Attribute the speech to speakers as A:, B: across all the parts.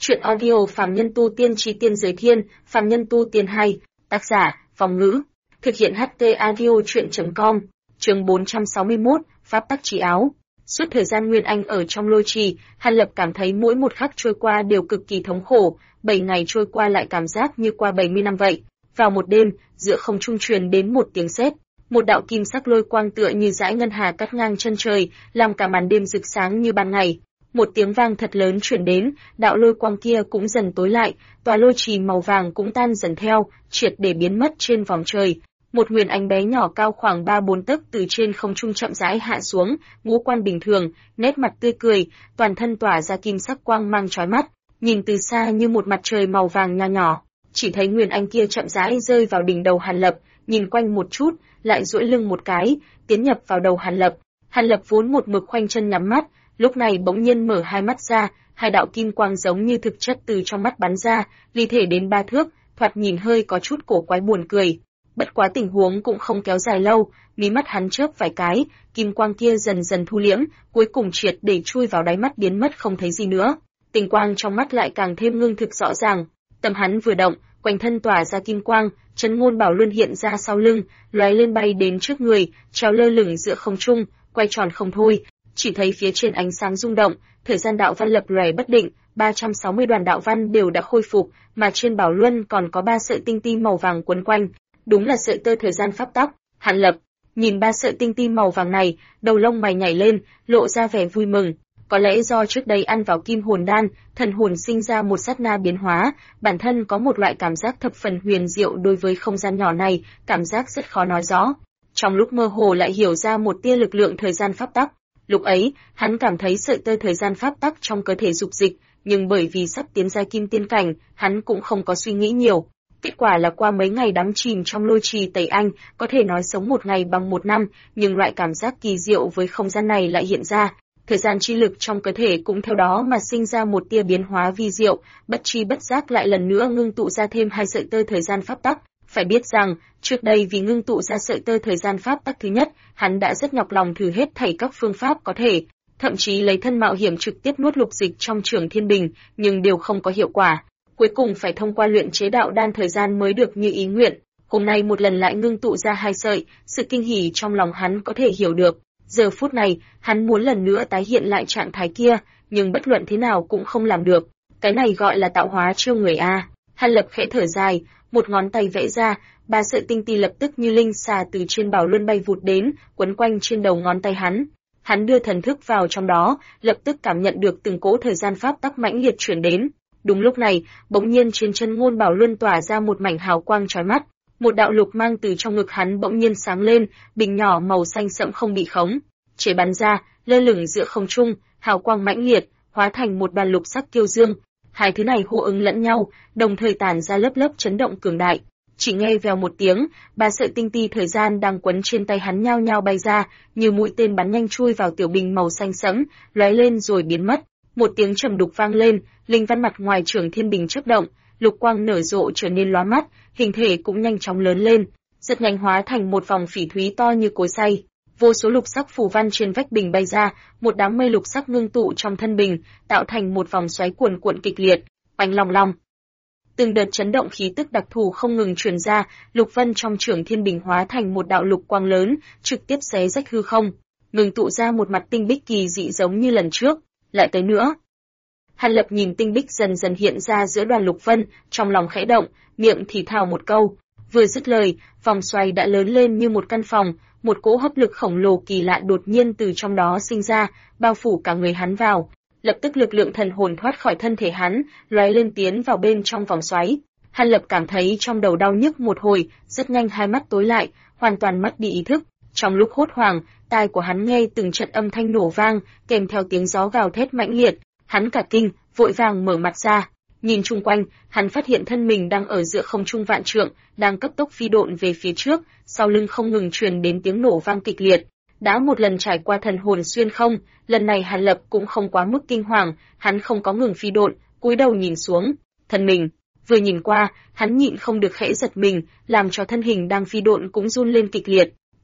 A: Chuyện audio Phàm Nhân Tu Tiên Chí Tiên Giới Thiên, Phàm Nhân Tu Tiên 2, tác giả, Phong Ngữ, thực hiện HT Audio Chuyện.com, chương 461, Pháp tắc trí áo. Suốt thời gian Nguyên Anh ở trong lôi trì, Hàn Lập cảm thấy mỗi một khắc trôi qua đều cực kỳ thống khổ, 7 ngày trôi qua lại cảm giác như qua 70 năm vậy. Vào một đêm, giữa không trung truyền đến một tiếng sét, một đạo kim sắc lôi quang tựa như dải ngân hà cắt ngang chân trời, làm cả màn đêm rực sáng như ban ngày. Một tiếng vang thật lớn truyền đến, đạo lôi quang kia cũng dần tối lại, tòa lôi trì màu vàng cũng tan dần theo, triệt để biến mất trên vòng trời. Một huyền ánh bé nhỏ cao khoảng 3-4 tấc từ trên không trung chậm rãi hạ xuống, ngũ quan bình thường, nét mặt tươi cười, toàn thân tỏa ra kim sắc quang mang chói mắt, nhìn từ xa như một mặt trời màu vàng nho nhỏ. Chỉ thấy huyền ánh kia chậm rãi rơi vào đỉnh đầu Hàn Lập, nhìn quanh một chút, lại duỗi lưng một cái, tiến nhập vào đầu Hàn Lập. Hàn Lập vốn một mực khoanh chân nhắm mắt, lúc này bỗng nhiên mở hai mắt ra, hai đạo kim quang giống như thực chất từ trong mắt bắn ra, ly thể đến 3 thước, thoạt nhìn hơi có chút cổ quái buồn cười. Bất quá tình huống cũng không kéo dài lâu, mí mắt hắn chớp vài cái, kim quang kia dần dần thu liễm, cuối cùng triệt để chui vào đáy mắt biến mất không thấy gì nữa. Tình quang trong mắt lại càng thêm ngưng thực rõ ràng. Tâm hắn vừa động, quanh thân tỏa ra kim quang, Chấn Ngôn Bảo Luân hiện ra sau lưng, lóe lên bay đến trước người, treo lơ lửng giữa không trung, quay tròn không thôi. Chỉ thấy phía trên ánh sáng rung động, thời gian đạo văn lập lòe bất định, 360 đoàn đạo văn đều đã khôi phục, mà trên Bảo Luân còn có 3 sợi tinh ti màu vàng quấn quanh, đúng là sợi tơ thời gian pháp tắc. Hàn Lập nhìn 3 sợi tinh ti màu vàng này, đầu lông mày nhảy lên, lộ ra vẻ vui mừng. Có lẽ do trước đây ăn vào kim hồn đan, thần hồn sinh ra một sát na biến hóa, bản thân có một loại cảm giác thập phần huyền diệu đối với không gian nhỏ này, cảm giác rất khó nói rõ. Trong lúc mơ hồ lại hiểu ra một tia lực lượng thời gian pháp tắc. Lúc ấy, hắn cảm thấy sợi tơ thời gian pháp tắc trong cơ thể dục dịch, nhưng bởi vì sắp tiến giai kim tiên cảnh, hắn cũng không có suy nghĩ nhiều. Kết quả là qua mấy ngày đắm chìm trong lôi trì tẩy anh, có thể nói sống một ngày bằng một năm, nhưng loại cảm giác kỳ diệu với không gian này lại hiện ra. Thời gian chi lực trong cơ thể cũng theo đó mà sinh ra một tia biến hóa vi diệu, bất tri bất giác lại lần nữa ngưng tụ ra thêm 2 sợi tơ thời gian pháp tắc. Phải biết rằng, trước đây vì ngưng tụ ra sợi tơ thời gian pháp tắc thứ nhất, hắn đã rất nhọc lòng thử hết thảy các phương pháp có thể, thậm chí lấy thân mạo hiểm trực tiếp nuốt lục dịch trong Trường Thiên Bình, nhưng đều không có hiệu quả. Cuối cùng phải thông qua luyện chế đạo đan thời gian mới được như ý nguyện. Hôm nay một lần lại ngưng tụ ra 2 sợi, sự kinh hỉ trong lòng hắn có thể hiểu được. Giờ phút này, hắn muốn lần nữa tái hiện lại trạng thái kia, nhưng bất luận thế nào cũng không làm được. Cái này gọi là tạo hóa chiêu người a. Hàn Lập khẽ thở dài, một ngón tay vẽ ra, 3 sợi tinh ti lập tức như linh xà từ trên Bảo Luân bay vụt đến, quấn quanh trên đầu ngón tay hắn. Hắn đưa thần thức vào trong đó, lập tức cảm nhận được từng cỗ thời gian pháp tắc mãnh liệt chuyển đến. Đúng lúc này, bỗng nhiên trên Chấn Ngôn Bảo Luân tỏa ra một mảnh hào quang chói mắt. Một đạo lục mang từ trong ngực hắn bỗng nhiên sáng lên, bình nhỏ màu xanh sẫm không bị khống chế bắn ra, lơ lửng giữa không trung, hào quang mãnh liệt, hóa thành một đoàn lục sắc kiêu dương. Hai thứ này hô ứng lẫn nhau, đồng thời tản ra lớp lớp chấn động cường đại. Chỉ nghe vèo một tiếng, 3 sợi tinh ti thời gian đang quấn trên tay hắn nhao nhao bay ra, như mũi tên bắn nhanh chui vào tiểu bình màu xanh sẫm, lóe lên rồi biến mất. Một tiếng trầm đục vang lên, linh văn mặt ngoài Trường Thiên Bình chớp động, lục quang nở rộ trở nên lóa mắt, hình thể cũng nhanh chóng lớn lên, rất nhanh hóa thành một vòng phỉ thúy to như cối xay. Vô số lục sắc phù văn trên vách bình bay ra, một đám mây lục sắc ngưng tụ trong thân bình, tạo thành một vòng xoáy cuồn cuộn kịch liệt, oanh long long. Từng đợt chấn động khí tức đặc thù không ngừng truyền ra, lục vân trong Trường Thiên Bình hóa thành một đạo lục quang lớn, trực tiếp xé rách hư không, ngừng tụ ra một mặt tinh bích kỳ dị giống như lần trước. Lại tới nữa. Hàn Lập nhìn tinh bích dần dần hiện ra giữa đoàn lục vân, trong lòng khẽ động, miệng thì thào một câu. Vừa dứt lời, vòng xoáy đã lớn lên như một căn phòng, một cỗ hấp lực khổng lồ kỳ lạ đột nhiên từ trong đó sinh ra, bao phủ cả người hắn vào. Lập tức lực lượng thần hồn thoát khỏi thân thể hắn, lóe lên tiến vào bên trong vòng xoáy. Hàn Lập cảm thấy trong đầu đau nhức một hồi, rất nhanh hai mắt tối lại, hoàn toàn mất đi ý thức. Trong lúc hốt hoảng, tai của hắn nghe từng trận âm thanh nổ vang, kèm theo tiếng gió gào thét mãnh liệt. Hắn cả kinh, vội vàng mở mặt ra, nhìn chung quanh, hắn phát hiện thân mình đang ở giữa không trung vạn trượng, đang cấp tốc phi độn về phía trước, sau lưng không ngừng truyền đến tiếng nổ vang kịch liệt. Đã một lần trải qua thần hồn xuyên không, lần này Hàn Lập cũng không quá mức kinh hoàng, hắn không có ngừng phi độn, cúi đầu nhìn xuống, thân mình. Vừa nhìn qua, hắn nhịn không được khẽ giật mình, làm cho thân hình đang phi độn cũng run lên kịch liệt.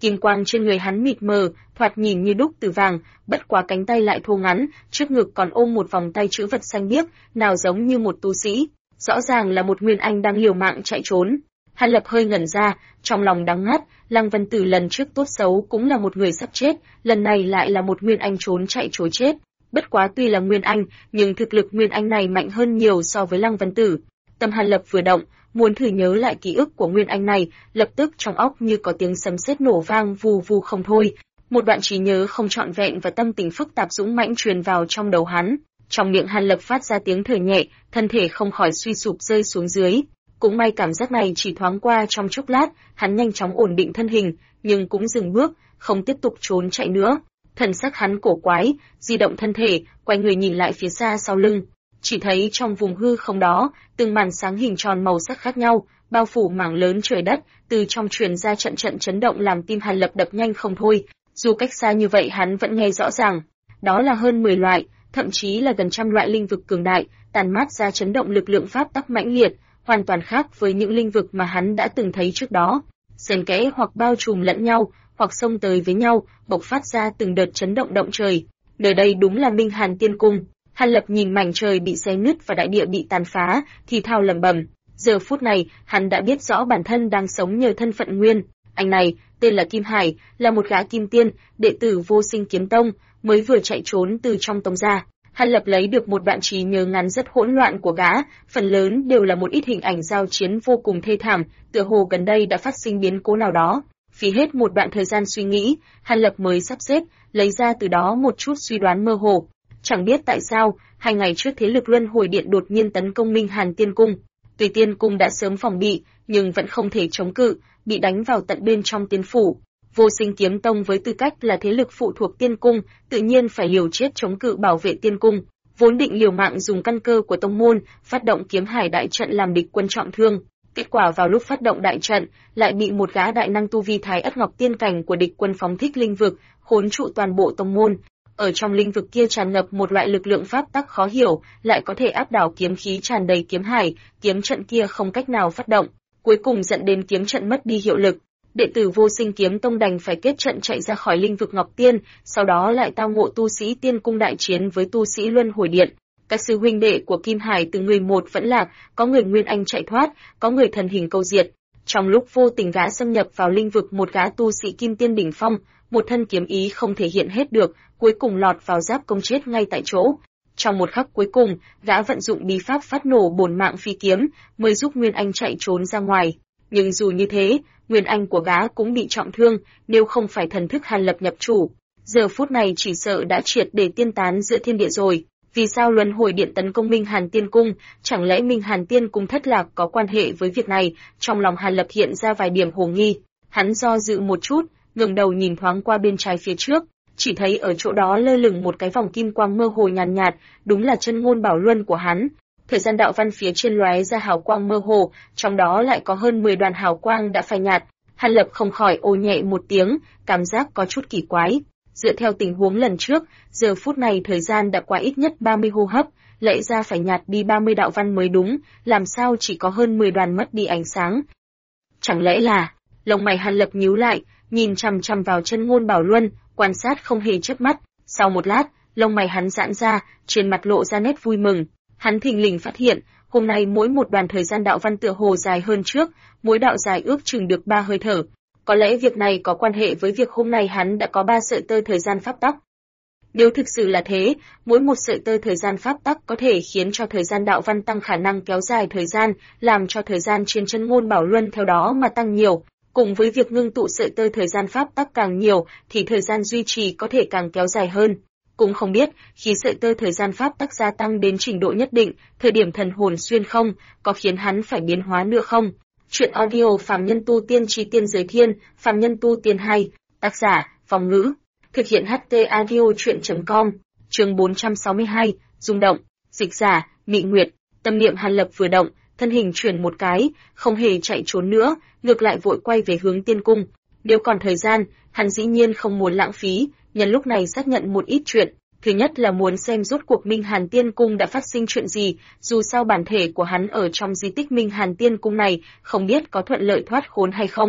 A: Kim quang trên người hắn mịt mờ, thoạt nhìn như đúc từ vàng, bất quá cánh tay lại thô ngắn, trước ngực còn ôm một vòng tay chữ vật xanh biếc, nào giống như một tu sĩ, rõ ràng là một nguyên anh đang liều mạng chạy trốn. Hàn Lập hơi ngẩn ra, trong lòng đắng ngắt, Lăng Vân Tử lần trước tốt xấu cũng là một người sắp chết, lần này lại là một nguyên anh trốn chạy trối chết. Bất quá tuy là nguyên anh, nhưng thực lực nguyên anh này mạnh hơn nhiều so với Lăng Vân Tử. Tâm Hàn Lập vừa động, muốn thử nhớ lại ký ức của nguyên anh này, lập tức trong óc như có tiếng sấm sét nổ vang vù vù không thôi. Một đoạn trí nhớ không trọn vẹn và tâm tình phức tạp dũng mãnh truyền vào trong đầu hắn. Trong miệng Hàn Lập phát ra tiếng thở nhẹ, thân thể không khỏi suy sụp rơi xuống dưới. Cũng may cảm giác này chỉ thoáng qua trong chốc lát, hắn nhanh chóng ổn định thân hình, nhưng cũng dừng bước, không tiếp tục trốn chạy nữa. Thần sắc hắn cổ quái, di động thân thể, quay người nhìn lại phía xa sau lưng. Chỉ thấy trong vùng hư không đó, từng màn sáng hình tròn màu sắc khác nhau, bao phủ mảng lớn trời đất, từ trong truyền ra trận trận chấn động làm tim Hàn Lập đập nhanh không thôi. Dù cách xa như vậy hắn vẫn nghe rõ ràng. Đó là hơn 10 loại, thậm chí là gần trăm loại linh vực cường đại, tàn mát ra chấn động lực lượng pháp tắc mãnh liệt, hoàn toàn khác với những linh vực mà hắn đã từng thấy trước đó. Xen kẽ hoặc bao trùm lẫn nhau, hoặc xông tới với nhau, bộc phát ra từng đợt chấn động động trời. Nơi đây đúng là Minh Hàn Tiên Cung. Hàn Lập nhìn mảnh trời bị xé nứt và đại địa bị tàn phá, thì thào lẩm bẩm. Giờ phút này, hắn đã biết rõ bản thân đang sống nhờ thân phận nguyên. Anh này, tên là Kim Hải, là một gã kim tiên, đệ tử Vô Sinh Kiếm Tông, mới vừa chạy trốn từ trong tông ra. Hàn Lập lấy được một đoạn trí nhớ ngắn rất hỗn loạn của gã, phần lớn đều là một ít hình ảnh giao chiến vô cùng thê thảm, tựa hồ gần đây đã phát sinh biến cố nào đó. Phí hết một đoạn thời gian suy nghĩ, Hàn Lập mới sắp xếp, lấy ra từ đó một chút suy đoán mơ hồ. Chẳng biết tại sao, 2 ngày trước thế lực Luân Hồi Điện đột nhiên tấn công Minh Hàn Tiên Cung. Tuy Tiên Cung đã sớm phòng bị, nhưng vẫn không thể chống cự, bị đánh vào tận bên trong tiên phủ. Vô Sinh Kiếm Tông với tư cách là thế lực phụ thuộc Tiên Cung, tự nhiên phải liều chết chống cự bảo vệ Tiên Cung. Vốn định liều mạng dùng căn cơ của tông môn, phát động Kiếm Hải đại trận làm địch quân trọng thương. Kết quả vào lúc phát động đại trận, lại bị một gã đại năng tu vi Thái Ất Ngọc Tiên cảnh của địch quân phóng thích linh vực, khốn trụ toàn bộ tông môn. Ở trong linh vực kia tràn ngập một loại lực lượng pháp tắc khó hiểu, lại có thể áp đảo kiếm khí tràn đầy kiếm hải, kiếm trận kia không cách nào phát động, cuối cùng dẫn đến kiếm trận mất đi hiệu lực. Đệ tử Vô Sinh Kiếm Tông đành phải kết trận chạy ra khỏi linh vực Ngọc Tiên, sau đó lại tao ngộ tu sĩ Tiên Cung đại chiến với tu sĩ Luân Hồi Điện. Các sư huynh đệ của Kim Hải từ người một vẫn lạc, có người nguyên anh chạy thoát, có người thần hình câu diệt. Trong lúc vô tình gã xâm nhập vào linh vực một gã tu sĩ Kim Tiên đỉnh phong, một thân kiếm ý không thể hiện hết được, cuối cùng lọt vào giáp công chết ngay tại chỗ. Trong một khắc cuối cùng, gã vận dụng bí pháp phát nổ bổn mạng phi kiếm, mới giúp Nguyên Anh chạy trốn ra ngoài. Nhưng dù như thế, Nguyên Anh của gã cũng bị trọng thương, nếu không phải thần thức Hàn Lập nhập chủ, giờ phút này chỉ sợ đã triệt để tiên tán giữa thiên địa rồi. Vì sao Luân Hồi Điện tấn công Minh Hàn Tiên Cung, chẳng lẽ Minh Hàn Tiên Cung thất lạc có quan hệ với việc này? Trong lòng Hàn Lập hiện ra vài điểm hồ nghi, hắn do dự một chút, ngẩng đầu nhìn thoáng qua bên trái phía trước, chỉ thấy ở chỗ đó lơ lửng một cái vòng kim quang mơ hồ nhàn nhạt, đúng là chân ngôn bảo luân của hắn. Thời gian đạo văn phía trên lóe ra hào quang mơ hồ, trong đó lại có hơn 10 đoàn hào quang đã phai nhạt. Hàn Lập không khỏi ồ nhẹ một tiếng, cảm giác có chút kỳ quái. Dựa theo tình huống lần trước, giờ phút này thời gian đã qua ít nhất 30 hô hấp, lẽ ra phải nhạt đi 30 đạo văn mới đúng, làm sao chỉ có hơn 10 đoàn mất đi ánh sáng. Chẳng lẽ là, lông mày Hàn Lập nhíu lại, nhìn chằm chằm vào chân ngôn bảo luân, quan sát không hề chớp mắt. Sau một lát, lông mày hắn giãn ra, trên mặt lộ ra nét vui mừng. Hắn thình lình phát hiện, hôm nay mỗi một đoàn thời gian đạo văn tựa hồ dài hơn trước, mỗi đạo dài ước chừng được 3 hơi thở. Có lẽ việc này có quan hệ với việc hôm nay hắn đã có 3 sợi tơ thời gian pháp tắc. Nếu thực sự là thế, mỗi một sợi tơ thời gian pháp tắc có thể khiến cho thời gian đạo văn tăng khả năng kéo dài thời gian, làm cho thời gian trên chân ngôn bảo luân theo đó mà tăng nhiều. Cùng với việc ngưng tụ sợi tơ thời gian pháp tắc càng nhiều, thì thời gian duy trì có thể càng kéo dài hơn. Cũng không biết, khi sợi tơ thời gian pháp tắc gia tăng đến trình độ nhất định, thời điểm thần hồn xuyên không, có khiến hắn phải biến hóa nữa không? Chuyện audio Phàm Nhân Tu Tiên Chí Tiên Giới Thiên, Phàm Nhân Tu Tiên 2, tác giả, Phong Ngữ, thực hiện HT Audio Chuyện.com, chương 462, rung động, dịch giả, Mị Nguyệt. Tâm niệm Hàn Lập vừa động, thân hình chuyển một cái, không hề chạy trốn nữa, ngược lại vội quay về hướng Tiên Cung. Nếu còn thời gian, hắn dĩ nhiên không muốn lãng phí, nhân lúc này xác nhận một ít chuyện. Thứ nhất là muốn xem rốt cuộc Minh Hàn Tiên Cung đã phát sinh chuyện gì, dù sao bản thể của hắn ở trong di tích Minh Hàn Tiên Cung này, không biết có thuận lợi thoát khốn hay không.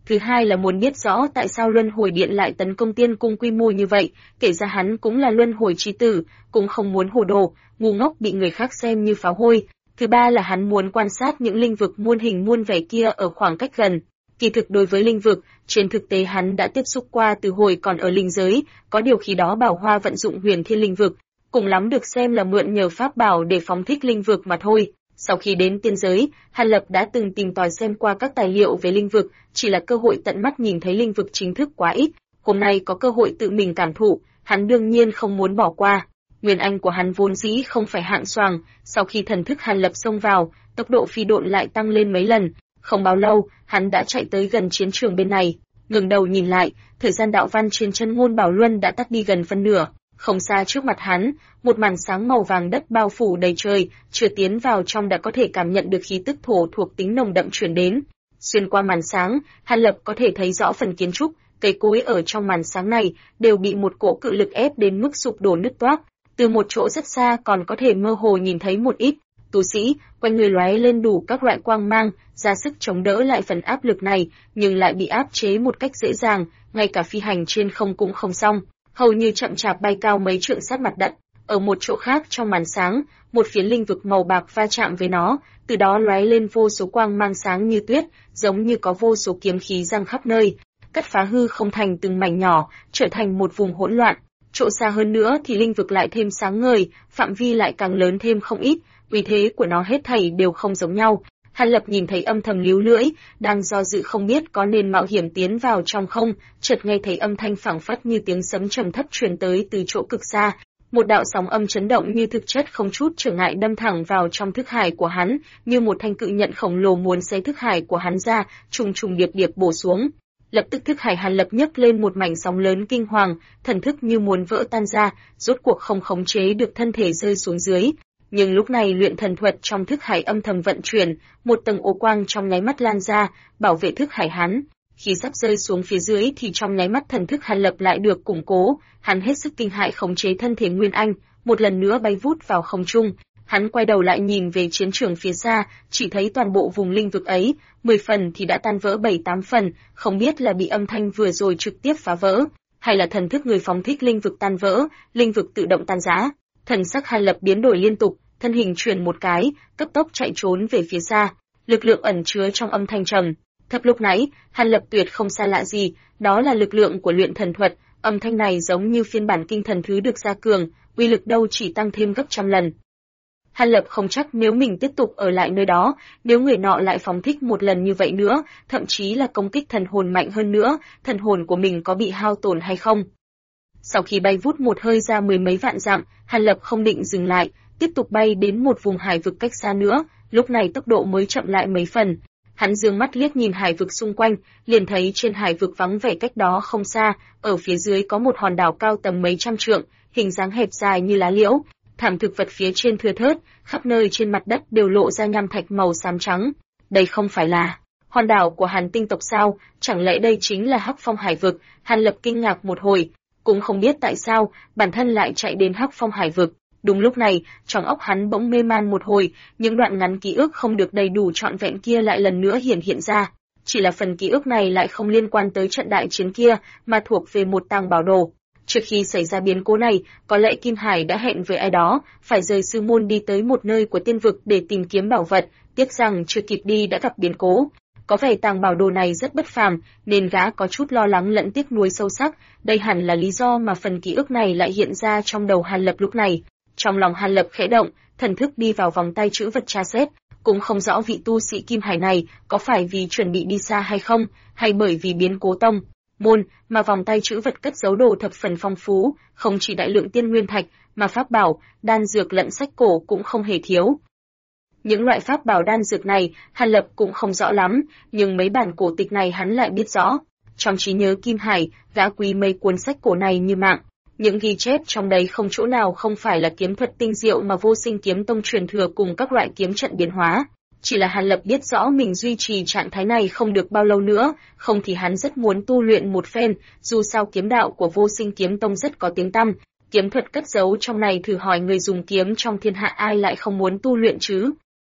A: Thứ hai là muốn biết rõ tại sao Luân Hồi Điện lại tấn công Tiên Cung quy mô như vậy, kể ra hắn cũng là Luân Hồi chi tử, cũng không muốn hồ đồ, ngu ngốc bị người khác xem như phá hôi. Thứ ba là hắn muốn quan sát những linh vực muôn hình muôn vẻ kia ở khoảng cách gần. Kỳ thực đối với linh vực, trên thực tế hắn đã tiếp xúc qua từ hồi còn ở linh giới, có điều khi đó Bảo Hoa vận dụng Huyền Thiên linh vực, cùng lắm được xem là mượn nhờ pháp bảo để phóng thích linh vực mà thôi. Sau khi đến tiên giới, Hàn Lập đã từng tìm tòi xem qua các tài liệu về linh vực, chỉ là cơ hội tận mắt nhìn thấy linh vực chính thức quá ít, hôm nay có cơ hội tự mình cảm thụ, hắn đương nhiên không muốn bỏ qua. Nguyên anh của hắn vốn dĩ không phải hạng xoàng, sau khi thần thức Hàn Lập xông vào, tốc độ phi độn lại tăng lên mấy lần, không bao lâu, hắn đã chạy tới gần chiến trường bên này, ngẩng đầu nhìn lại, thời gian đạo văn trên chân ngôn bảo luân đã tắt đi gần phân nửa. Không xa trước mặt hắn, một màn sáng màu vàng đất bao phủ đầy trời, chưa tiến vào trong đã có thể cảm nhận được khí tức thổ thuộc tính nồng đậm truyền đến. Xuyên qua màn sáng, Hàn Lập có thể thấy rõ phần kiến trúc, cây cối ở trong màn sáng này đều bị một cỗ cự lực ép đến mức sụp đổ nứt toác. Từ một chỗ rất xa còn có thể mơ hồ nhìn thấy một ít tu sĩ, quanh người lóe lên đủ các loại quang mang, ra sức chống đỡ lại phần áp lực này, nhưng lại bị áp chế một cách dễ dàng, ngay cả phi hành trên không cũng không xong, hầu như chậm chạp bay cao mấy trượng sát mặt đất. Ở một chỗ khác trong màn sáng, một phiến linh vực màu bạc va chạm với nó, từ đó lóe lên vô số quang mang sáng như tuyết, giống như có vô số kiếm khí giăng khắp nơi, cắt phá hư không thành từng mảnh nhỏ, trở thành một vùng hỗn loạn. Chỗ xa hơn nữa thì linh vực lại thêm sáng ngời, phạm vi lại càng lớn thêm không ít, uy thế của nó hết thảy đều không giống nhau. Hàn Lập nhìn thấy âm thầm líu lưỡi, đang do dự không biết có nên mạo hiểm tiến vào trong không, chợt nghe thấy âm thanh phảng phất như tiếng sấm trầm thấp truyền tới từ chỗ cực xa. Một đạo sóng âm chấn động như thực chất không chút trở ngại đâm thẳng vào trong thức hải của hắn, như một thanh cự nhận khổng lồ muốn xé thức hải của hắn ra, trùng trùng điệp điệp bổ xuống. Lập tức thức hải Hàn Lập nhấc lên một mảnh sóng lớn kinh hoàng, thần thức như muốn vỡ tan ra, rốt cuộc không khống chế được thân thể rơi xuống dưới. Nhưng lúc này luyện thần thuật trong thức hải âm thầm vận chuyển, một tầng ô quang trong nháy mắt lan ra, bảo vệ thức hải hắn. Khi sắp rơi xuống phía dưới thì trong nháy mắt thần thức Hàn Lập lại được củng cố, hắn hết sức kinh hãi khống chế thân thể Nguyên Anh, một lần nữa bay vút vào không trung. Hắn quay đầu lại nhìn về chiến trường phía xa, chỉ thấy toàn bộ vùng linh vực ấy, 10 phần thì đã tan vỡ 7-8 phần, không biết là bị âm thanh vừa rồi trực tiếp phá vỡ, hay là thần thức người phóng thích linh vực tan vỡ, linh vực tự động tan rã. Thần sắc Hàn Lập biến đổi liên tục, thân hình chuyển một cái, cấp tốc chạy trốn về phía xa. Lực lượng ẩn chứa trong âm thanh trầm thấp lúc nãy, Hàn Lập tuyệt không xa lạ gì, đó là lực lượng của luyện thần thuật, âm thanh này giống như phiên bản kinh thần thứ được gia cường, uy lực đâu chỉ tăng thêm gấp trăm lần. Hàn Lập không chắc nếu mình tiếp tục ở lại nơi đó, nếu người nọ lại phóng thích một lần như vậy nữa, thậm chí là công kích thần hồn mạnh hơn nữa, thần hồn của mình có bị hao tổn hay không. Sau khi bay vút một hơi ra 10 mấy vạn dặm, Hàn Lập không định dừng lại, tiếp tục bay đến một vùng hải vực cách xa nữa, lúc này tốc độ mới chậm lại mấy phần. Hắn dương mắt liếc nhìn hải vực xung quanh, liền thấy trên hải vực vắng vẻ cách đó không xa, ở phía dưới có một hòn đảo cao tầm mấy trăm trượng, hình dáng hẹp dài như lá liễu, thảm thực vật phía trên thưa thớt, khắp nơi trên mặt đất đều lộ ra nham thạch màu xám trắng. Đây không phải là hòn đảo của Hàn tinh tộc sao, chẳng lẽ đây chính là Hắc Phong hải vực? Hàn Lập kinh ngạc một hồi, cũng không biết tại sao bản thân lại chạy đến Hắc Phong hải vực. Đúng lúc này, trong óc hắn bỗng mê man một hồi, những đoạn ngắn ký ức không được đầy đủ trọn vẹn kia lại lần nữa hiện ra. Chỉ là phần ký ức này lại không liên quan tới trận đại chiến kia, mà thuộc về một tàng bảo đồ. Trước khi xảy ra biến cố này, có lẽ Kim Hải đã hẹn với ai đó, phải rời sư môn đi tới một nơi của tiên vực để tìm kiếm bảo vật, tiếc rằng chưa kịp đi đã gặp biến cố. Có vẻ tàng bảo đồ này rất bất phàm, nên gã có chút lo lắng lẫn tiếc nuối sâu sắc, đây hẳn là lý do mà phần ký ức này lại hiện ra trong đầu Hàn Lập lúc này. Trong lòng Hàn Lập khẽ động, thần thức đi vào vòng tay chữ vật tra xét, cũng không rõ vị tu sĩ Kim Hải này có phải vì chuẩn bị đi xa hay không, hay bởi vì biến cố tông môn mà vòng tay chữ vật cất giấu đồ thập phần phong phú, không chỉ đại lượng tiên nguyên thạch, mà pháp bảo, đan dược lẫn sách cổ cũng không hề thiếu. Những loại pháp bảo đan dược này, Hàn Lập cũng không rõ lắm, nhưng mấy bản cổ tịch này hắn lại biết rõ. Trong trí nhớ Kim Hải, gã quý mấy cuốn sách cổ này như mạng. Những ghi chép trong đấy không chỗ nào không phải là kiếm thuật tinh diệu mà Vô Sinh Kiếm Tông truyền thừa cùng các loại kiếm trận biến hóa. Chỉ là Hàn Lập biết rõ mình duy trì trạng thái này không được bao lâu nữa, không thì hắn rất muốn tu luyện một phen, dù sao kiếm đạo của Vô Sinh Kiếm Tông rất có tiếng tăm. Kiếm thuật cất giấu trong này, thử hỏi người dùng kiếm trong thiên hạ ai lại không muốn tu luyện chứ.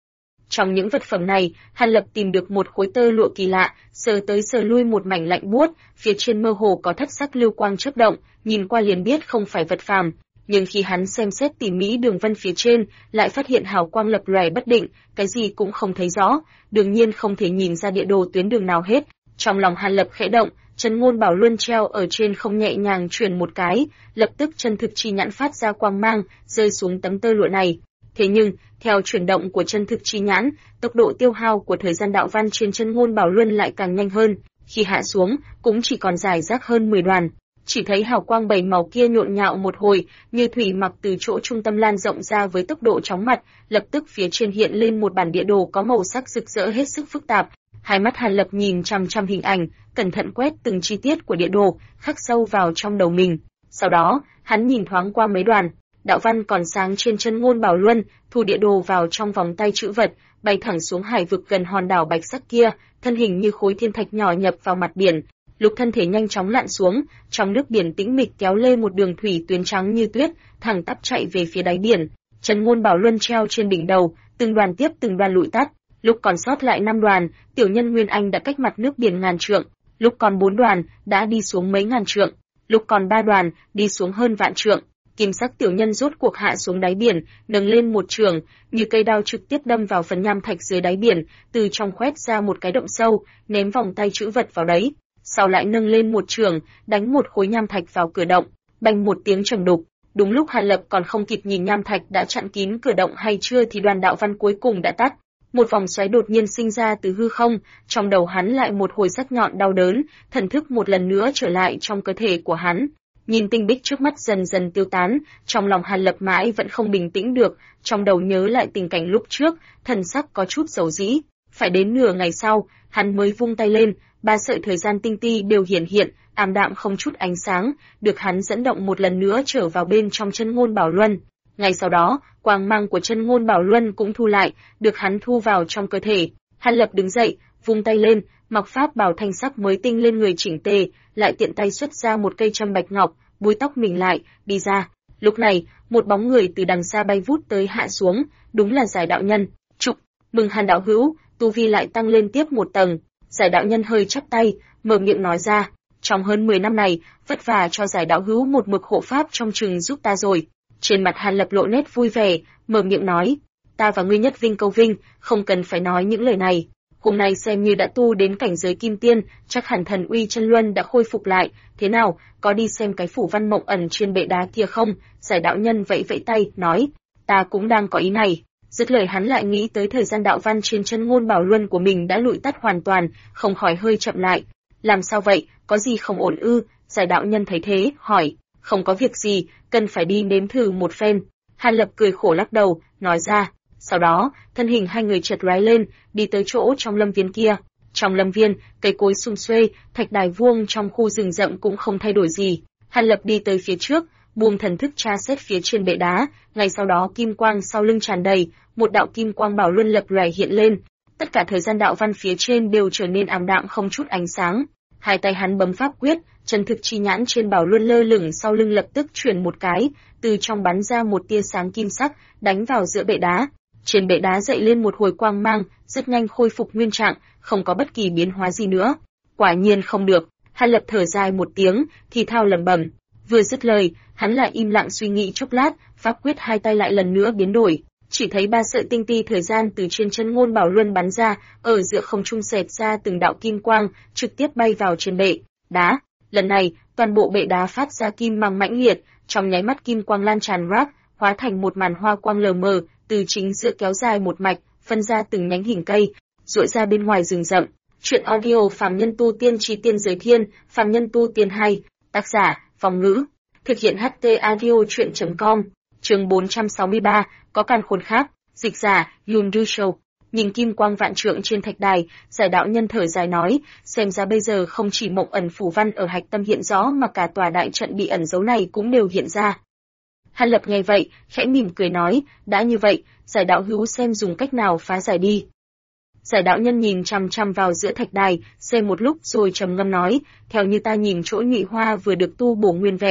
A: Trong những vật phẩm này, Hàn Lập tìm được một khối tơ lụa kỳ lạ, sờ tới sờ lui một mảnh lạnh buốt, phía trên mơ hồ có thất sắc lưu quang chớp động, nhìn qua liền biết không phải vật phàm. Nhưng khi hắn xem xét tỉ mỉ đường vân phía trên, lại phát hiện hào quang lập lòe bất định, cái gì cũng không thấy rõ, đương nhiên không thể nhìn ra địa đồ tuyến đường nào hết. Trong lòng Hàn Lập khẽ động, chân ngôn bảo luân treo ở trên không nhẹ nhàng chuyển một cái, lập tức chân thực chi nhãn phát ra quang mang, rơi xuống tấm tơ lụa này. Thế nhưng, theo chuyển động của chân thực chi nhãn, tốc độ tiêu hao của thời gian đạo văn trên chân ngôn bảo luân lại càng nhanh hơn, khi hạ xuống, cũng chỉ còn rải rác hơn 10 đoàn. Chỉ thấy hào quang bảy màu kia nhộn nhạo một hồi, như thủy mặc từ chỗ trung tâm lan rộng ra với tốc độ chóng mặt, lập tức phía trên hiện lên một bản địa đồ có màu sắc rực rỡ hết sức phức tạp. Hai mắt Hàn Lập nhìn chằm chằm hình ảnh, cẩn thận quét từng chi tiết của địa đồ, khắc sâu vào trong đầu mình. Sau đó, hắn nhìn thoáng qua mấy đoàn đạo văn còn sáng trên chân ngôn bảo luân, thu địa đồ vào trong vòng tay chữ vật, bay thẳng xuống hải vực gần hòn đảo bạch sắc kia, thân hình như khối thiên thạch nhỏ nhập vào mặt biển. Lúc thân thể nhanh chóng lặn xuống, trong nước biển tĩnh mịch kéo lê một đường thủy tuyến trắng như tuyết, thẳng tắp chạy về phía đáy biển. Chân ngôn bảo luân treo trên đỉnh đầu, từng đoàn tiếp từng đoàn lụi tắt. Lúc còn sót lại 5 đoàn, tiểu nhân Nguyên Anh đã cách mặt nước biển ngàn trượng. Lúc còn 4 đoàn, đã đi xuống mấy ngàn trượng. Lúc còn 3 đoàn, đi xuống hơn vạn trượng. Kim sắc tiểu nhân rốt cuộc hạ xuống đáy biển, nâng lên một trường, như cây đao trực tiếp đâm vào phần nham thạch dưới đáy biển, từ trong khoét ra một cái động sâu, ném vòng tay chữ vật vào đấy. Sau lại nâng lên một trường, đánh một khối nham thạch vào cửa động, bành một tiếng trầm đục. Đúng lúc Hàn Lập còn không kịp nhìn nham thạch đã chặn kín cửa động hay chưa thì đoàn đạo văn cuối cùng đã tắt. Một vòng xoáy đột nhiên sinh ra từ hư không, trong đầu hắn lại một hồi sắc nhọn đau đớn, thần thức một lần nữa trở lại trong cơ thể của hắn. Nhìn tinh bích trước mắt dần dần tiêu tán, trong lòng Hàn Lập mãi vẫn không bình tĩnh được, trong đầu nhớ lại tình cảnh lúc trước, thần sắc có chút dầu dĩ. Phải đến nửa ngày sau, hắn mới vung tay lên, 3 sợi thời gian tinh ti đều hiển hiện, ảm đạm không chút ánh sáng, được hắn dẫn động một lần nữa trở vào bên trong chân ngôn bảo luân. Ngay sau đó, quang mang của chân ngôn bảo luân cũng thu lại, được hắn thu vào trong cơ thể. Hàn Lập đứng dậy, vung tay lên, mặc pháp bảo thanh sắc mới tinh lên người chỉnh tề, lại tiện tay xuất ra một cây châm bạch ngọc, búi tóc mình lại, đi ra. Lúc này, một bóng người từ đằng xa bay vút tới hạ xuống, đúng là Giải đạo nhân. Chúc mừng Hàn đạo hữu, tu vi lại tăng lên tiếp một tầng. Giải đạo nhân hơi chắp tay, mở miệng nói ra, trong hơn 10 năm này, vất vả cho Giải đạo hữu một mực hộ pháp trong chừng giúp ta rồi. Trên mặt Hàn Lập lộ nét vui vẻ, mở miệng nói, ta và ngươi nhất vinh câu vinh, không cần phải nói những lời này. Hôm nay xem như đã tu đến cảnh giới kim tiên, chắc hẳn thần uy chân luân đã khôi phục lại, thế nào, có đi xem cái phủ văn mộng ẩn trên bệ đá kia không? Giải đạo nhân vẫy vẫy tay, nói, ta cũng đang có ý này. Dứt lời hắn lại nghĩ tới thời gian đạo văn trên chân ngôn bảo luân của mình đã lụi tắt hoàn toàn, không khỏi hơi chậm lại. Làm sao vậy, có gì không ổn ư? Giải đạo nhân thấy thế, hỏi, không có việc gì, cần phải đi nếm thử một phen. Hàn Lập cười khổ lắc đầu, nói ra. Sau đó, thân hình hai người chợt lóe lên, đi tới chỗ trong lâm viên kia. Trong lâm viên, cây cối sum xuê, thạch đài vuông trong khu rừng rậm cũng không thay đổi gì. Hàn Lập đi tới phía trước, buông thần thức tra xét phía trên bệ đá, ngay sau đó kim quang sau lưng tràn đầy, một đạo kim quang bảo luân lập lòe hiện lên. Tất cả thời gian đạo văn phía trên đều trở nên ảm đạm không chút ánh sáng. Hai tay hắn bấm pháp quyết, chân thực chi nhãn trên bảo luân lơ lửng sau lưng lập tức chuyển một cái, từ trong bắn ra một tia sáng kim sắc, đánh vào giữa bệ đá. Trên bệ đá dậy lên một hồi quang mang, rất nhanh khôi phục nguyên trạng, không có bất kỳ biến hóa gì nữa. Quả nhiên không được, Hàn Lập thở dài một tiếng, thì thào lẩm bẩm. Vừa dứt lời, hắn lại im lặng suy nghĩ chốc lát, pháp quyết hai tay lại lần nữa biến đổi. Chỉ thấy 3 sợi tinh ti thời gian từ trên chân ngôn bảo luân bắn ra, ở giữa không trung xẹt ra từng đạo kim quang, trực tiếp bay vào trên bệ đá. Lần này, toàn bộ bệ đá phát ra kim mang mãnh liệt, trong nháy mắt kim quang lan tràn rác, hóa thành một màn hoa quang lờ mờ, từ chính giữa kéo dài một mạch, phân ra từng nhánh hình cây, duỗi ra bên ngoài rừng rậm. Truyện audio Phàm Nhân Tu Tiên Chí Tiên Giới Thiên, Phàm Nhân Tu Tiên 2, tác giả, Phong Ngữ, thực hiện HT audio truyện.com, chương 463, có càn khôn khác, dịch giả, Yun Du Show. Nhìn kim quang vạn trượng trên thạch đài, Giải đạo nhân thở dài nói, xem ra bây giờ không chỉ mộng ẩn phủ văn ở hạch tâm hiện rõ mà cả tòa đại trận bị ẩn giấu này cũng đều hiện ra. Hàn Lập nghe vậy, khẽ mỉm cười nói, đã như vậy, Giải đạo hữu xem dùng cách nào phá giải đi. Giải đạo nhân nhìn chằm chằm vào giữa thạch đài, xem một lúc rồi trầm ngâm nói, theo như ta nhìn chỗ nhụy hoa vừa được tu bổ nguyên vẹn,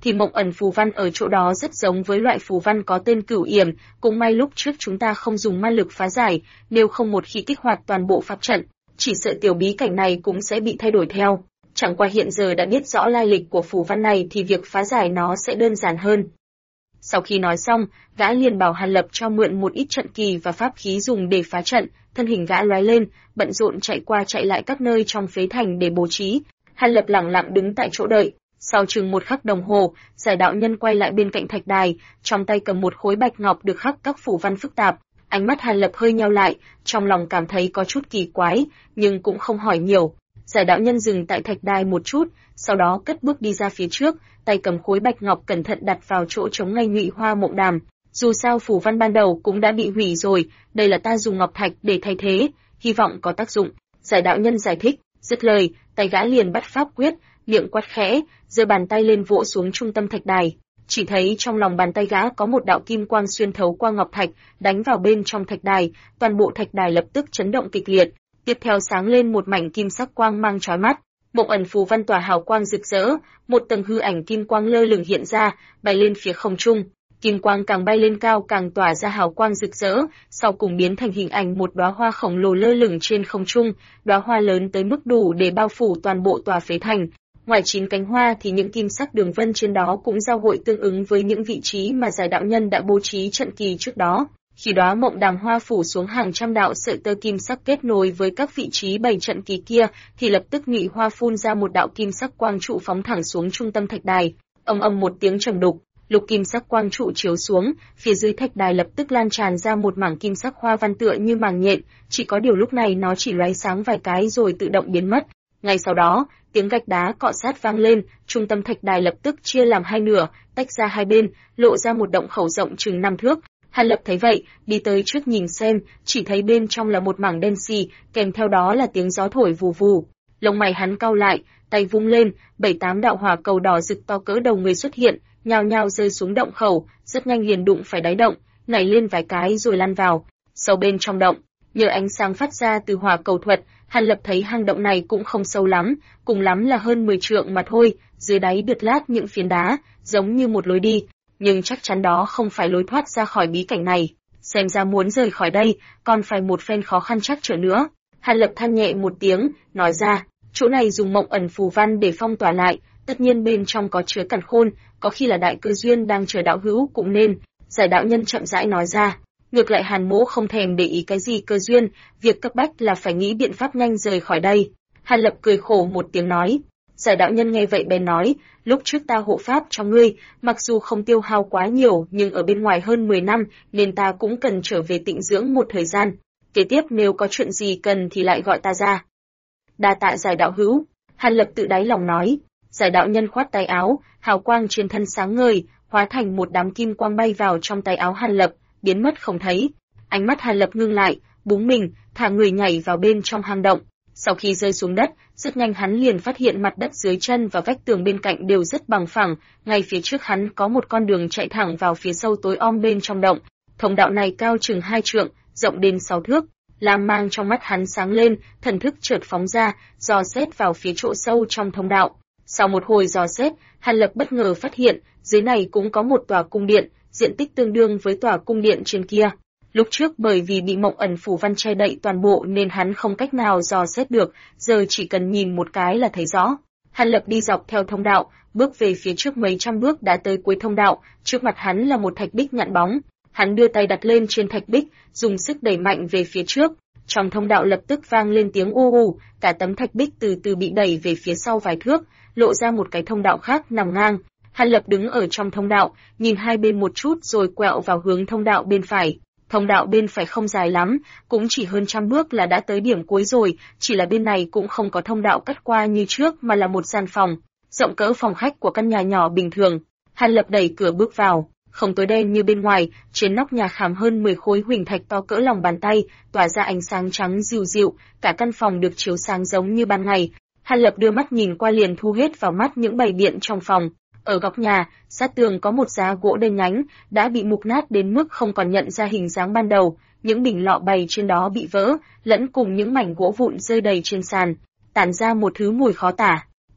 A: thì mộng ẩn phù văn ở chỗ đó rất giống với loại phù văn có tên Cửu Yểm, cũng may lúc trước chúng ta không dùng ma lực phá giải, nếu không một khi kích hoạt toàn bộ pháp trận, chỉ sợ tiểu bí cảnh này cũng sẽ bị thay đổi theo. Chẳng qua hiện giờ đã biết rõ lai lịch của phù văn này thì việc phá giải nó sẽ đơn giản hơn. Sau khi nói xong, gã liền bảo Hàn Lập cho mượn một ít trận kỳ và pháp khí dùng để phá trận, thân hình gã lóe lên, bận rộn chạy qua chạy lại các nơi trong phế thành để bố trí. Hàn Lập lặng lặng đứng tại chỗ đợi. Sau chừng 1 khắc đồng hồ, Giải đạo nhân quay lại bên cạnh thạch đài, trong tay cầm một khối bạch ngọc được khắc các phù văn phức tạp. Ánh mắt Hàn Lập hơi nheo lại, trong lòng cảm thấy có chút kỳ quái, nhưng cũng không hỏi nhiều. Giải đạo nhân dừng tại thạch đài một chút, sau đó cất bước đi ra phía trước, tay cầm khối bạch ngọc cẩn thận đặt vào chỗ trống ngay Ngụy Hoa Mộng Đàm. Dù sao phù văn ban đầu cũng đã bị hủy rồi, đây là ta dùng ngọc thạch để thay thế, hy vọng có tác dụng. Giải đạo nhân giải thích, dứt lời, tay gã liền bắt pháp quyết, miệng quát khẽ, giơ bàn tay lên vỗ xuống trung tâm thạch đài. Chỉ thấy trong lòng bàn tay gã có một đạo kim quang xuyên thấu qua ngọc thạch, đánh vào bên trong thạch đài, toàn bộ thạch đài lập tức chấn động kịch liệt. Tiếp theo sáng lên một mảnh kim sắc quang mang chói mắt, mộng ẩn phù văn tỏa hào quang rực rỡ, một tầng hư ảnh kim quang lơ lửng hiện ra, bay lên phía không trung. Kim quang càng bay lên cao càng tỏa ra hào quang rực rỡ, sau cùng biến thành hình ảnh một đóa hoa khổng lồ lơ lửng trên không trung, đóa hoa lớn tới mức đủ để bao phủ toàn bộ tòa phế thành. Ngoài 9 cánh hoa thì những kim sắc đường vân trên đó cũng giao hội tương ứng với những vị trí mà Giải đạo nhân đã bố trí trận kỳ trước đó. Khi đóa mộng đàm hoa phủ xuống hàng trăm đạo sợi tơ kim sắc kết nối với các vị trí bày trận kỳ kia, thì lập tức Ngụy Hoa phun ra một đạo kim sắc quang trụ phóng thẳng xuống trung tâm thạch đài. Ầm ầm một tiếng trầm đục, lục kim sắc quang trụ chiếu xuống, phía dưới thạch đài lập tức lan tràn ra một mảng kim sắc hoa văn tựa như màng nhện, chỉ có điều lúc này nó chỉ lóe sáng vài cái rồi tự động biến mất. Ngay sau đó, tiếng gạch đá cọ sát vang lên, trung tâm thạch đài lập tức chia làm hai nửa, tách ra hai bên, lộ ra một động khẩu rộng chừng 5 thước. Hàn Lập thấy vậy, đi tới trước nhìn xem, chỉ thấy bên trong là một mảng đen xì, kèm theo đó là tiếng gió thổi vù vù. Lông mày hắn cau lại, tay vung lên, 7-8 đạo hỏa cầu đỏ rực to cỡ đầu người xuất hiện, nhao nhao rơi xuống động khẩu, rất nhanh liền đụng phải đáy động, nảy lên vài cái rồi lăn vào. Sâu bên trong động, nhờ ánh sáng phát ra từ hỏa cầu thuật, Hàn Lập thấy hang động này cũng không sâu lắm, cùng lắm là hơn 10 trượng mà thôi, dưới đáy đượt lát những phiến đá, giống như một lối đi. Nhưng chắc chắn đó không phải lối thoát ra khỏi bí cảnh này. Xem ra muốn rời khỏi đây, còn phải một phen khó khăn trắc trở nữa. Hàn Lập than nhẹ một tiếng, nói ra, chỗ này dùng mộng ẩn phù văn để phong tỏa lại, tất nhiên bên trong có chứa càn khôn, có khi là đại cơ duyên đang chờ đạo hữu cũng nên. Giải đạo nhân chậm rãi nói ra, ngược lại Hàn Mỗ không thèm để ý cái gì cơ duyên, việc cấp bách là phải nghĩ biện pháp nhanh rời khỏi đây. Hàn Lập cười khổ một tiếng nói. Giải đạo nhân nghe vậy bèn nói, lúc trước ta hộ pháp cho ngươi, mặc dù không tiêu hao quá nhiều nhưng ở bên ngoài hơn 10 năm nên ta cũng cần trở về tịnh dưỡng một thời gian. Kế tiếp nếu có chuyện gì cần thì lại gọi ta ra. Đa tạ Giải đạo hữu, Hàn Lập tự đáy lòng nói. Giải đạo nhân khoát tay áo, hào quang trên thân sáng ngời, hóa thành một đám kim quang bay vào trong tay áo Hàn Lập, biến mất không thấy. Ánh mắt Hàn Lập ngưng lại, búng mình, thả người nhảy vào bên trong hang động. Sau khi rơi xuống đất, rất nhanh hắn liền phát hiện mặt đất dưới chân và vách tường bên cạnh đều rất bằng phẳng, ngay phía trước hắn có một con đường chạy thẳng vào phía sâu tối om bên trong động. Thông đạo này cao chừng 2 trượng, rộng đến 6 thước. Lam mang trong mắt hắn sáng lên, thần thức chợt phóng ra, dò xét vào phía chỗ sâu trong thông đạo. Sau một hồi dò xét, Hàn Lập bất ngờ phát hiện, dưới này cũng có một tòa cung điện, diện tích tương đương với tòa cung điện trên kia. Lúc trước bởi vì bị mộng ẩn phù văn che đậy toàn bộ nên hắn không cách nào dò xét được, giờ chỉ cần nhìn một cái là thấy rõ. Hàn Lập đi dọc theo thông đạo, bước về phía trước mấy trăm bước đã tới cuối thông đạo, trước mặt hắn là một thạch bích nhẵn bóng. Hắn đưa tay đặt lên trên thạch bích, dùng sức đẩy mạnh về phía trước. Trong thông đạo lập tức vang lên tiếng u u, cả tấm thạch bích từ từ bị đẩy về phía sau vài thước, lộ ra một cái thông đạo khác nằm ngang. Hàn Lập đứng ở trong thông đạo, nhìn hai bên một chút rồi quẹo vào hướng thông đạo bên phải. Thông đạo bên phải không dài lắm, cũng chỉ hơn 100 bước là đã tới điểm cuối rồi, chỉ là bên này cũng không có thông đạo cắt qua như trước mà là một gian phòng, rộng cỡ phòng khách của căn nhà nhỏ bình thường. Hàn Lập đẩy cửa bước vào, không tối đen như bên ngoài, trên nóc nhà khảm hơn 10 khối huỳnh thạch to cỡ lòng bàn tay, tỏa ra ánh sáng trắng dịu dịu, cả căn phòng được chiếu sáng giống như ban ngày. Hàn Lập đưa mắt nhìn qua liền thu hết vào mắt những bày biện trong phòng. Ở góc nhà, sát tường có một giá gỗ đen nhánh, đã bị mục nát đến mức không còn nhận ra hình dáng ban đầu, những bình lọ bày trên đó bị vỡ, lẫn cùng những mảnh gỗ vụn rơi đầy trên sàn, tản ra một thứ mùi khó tả.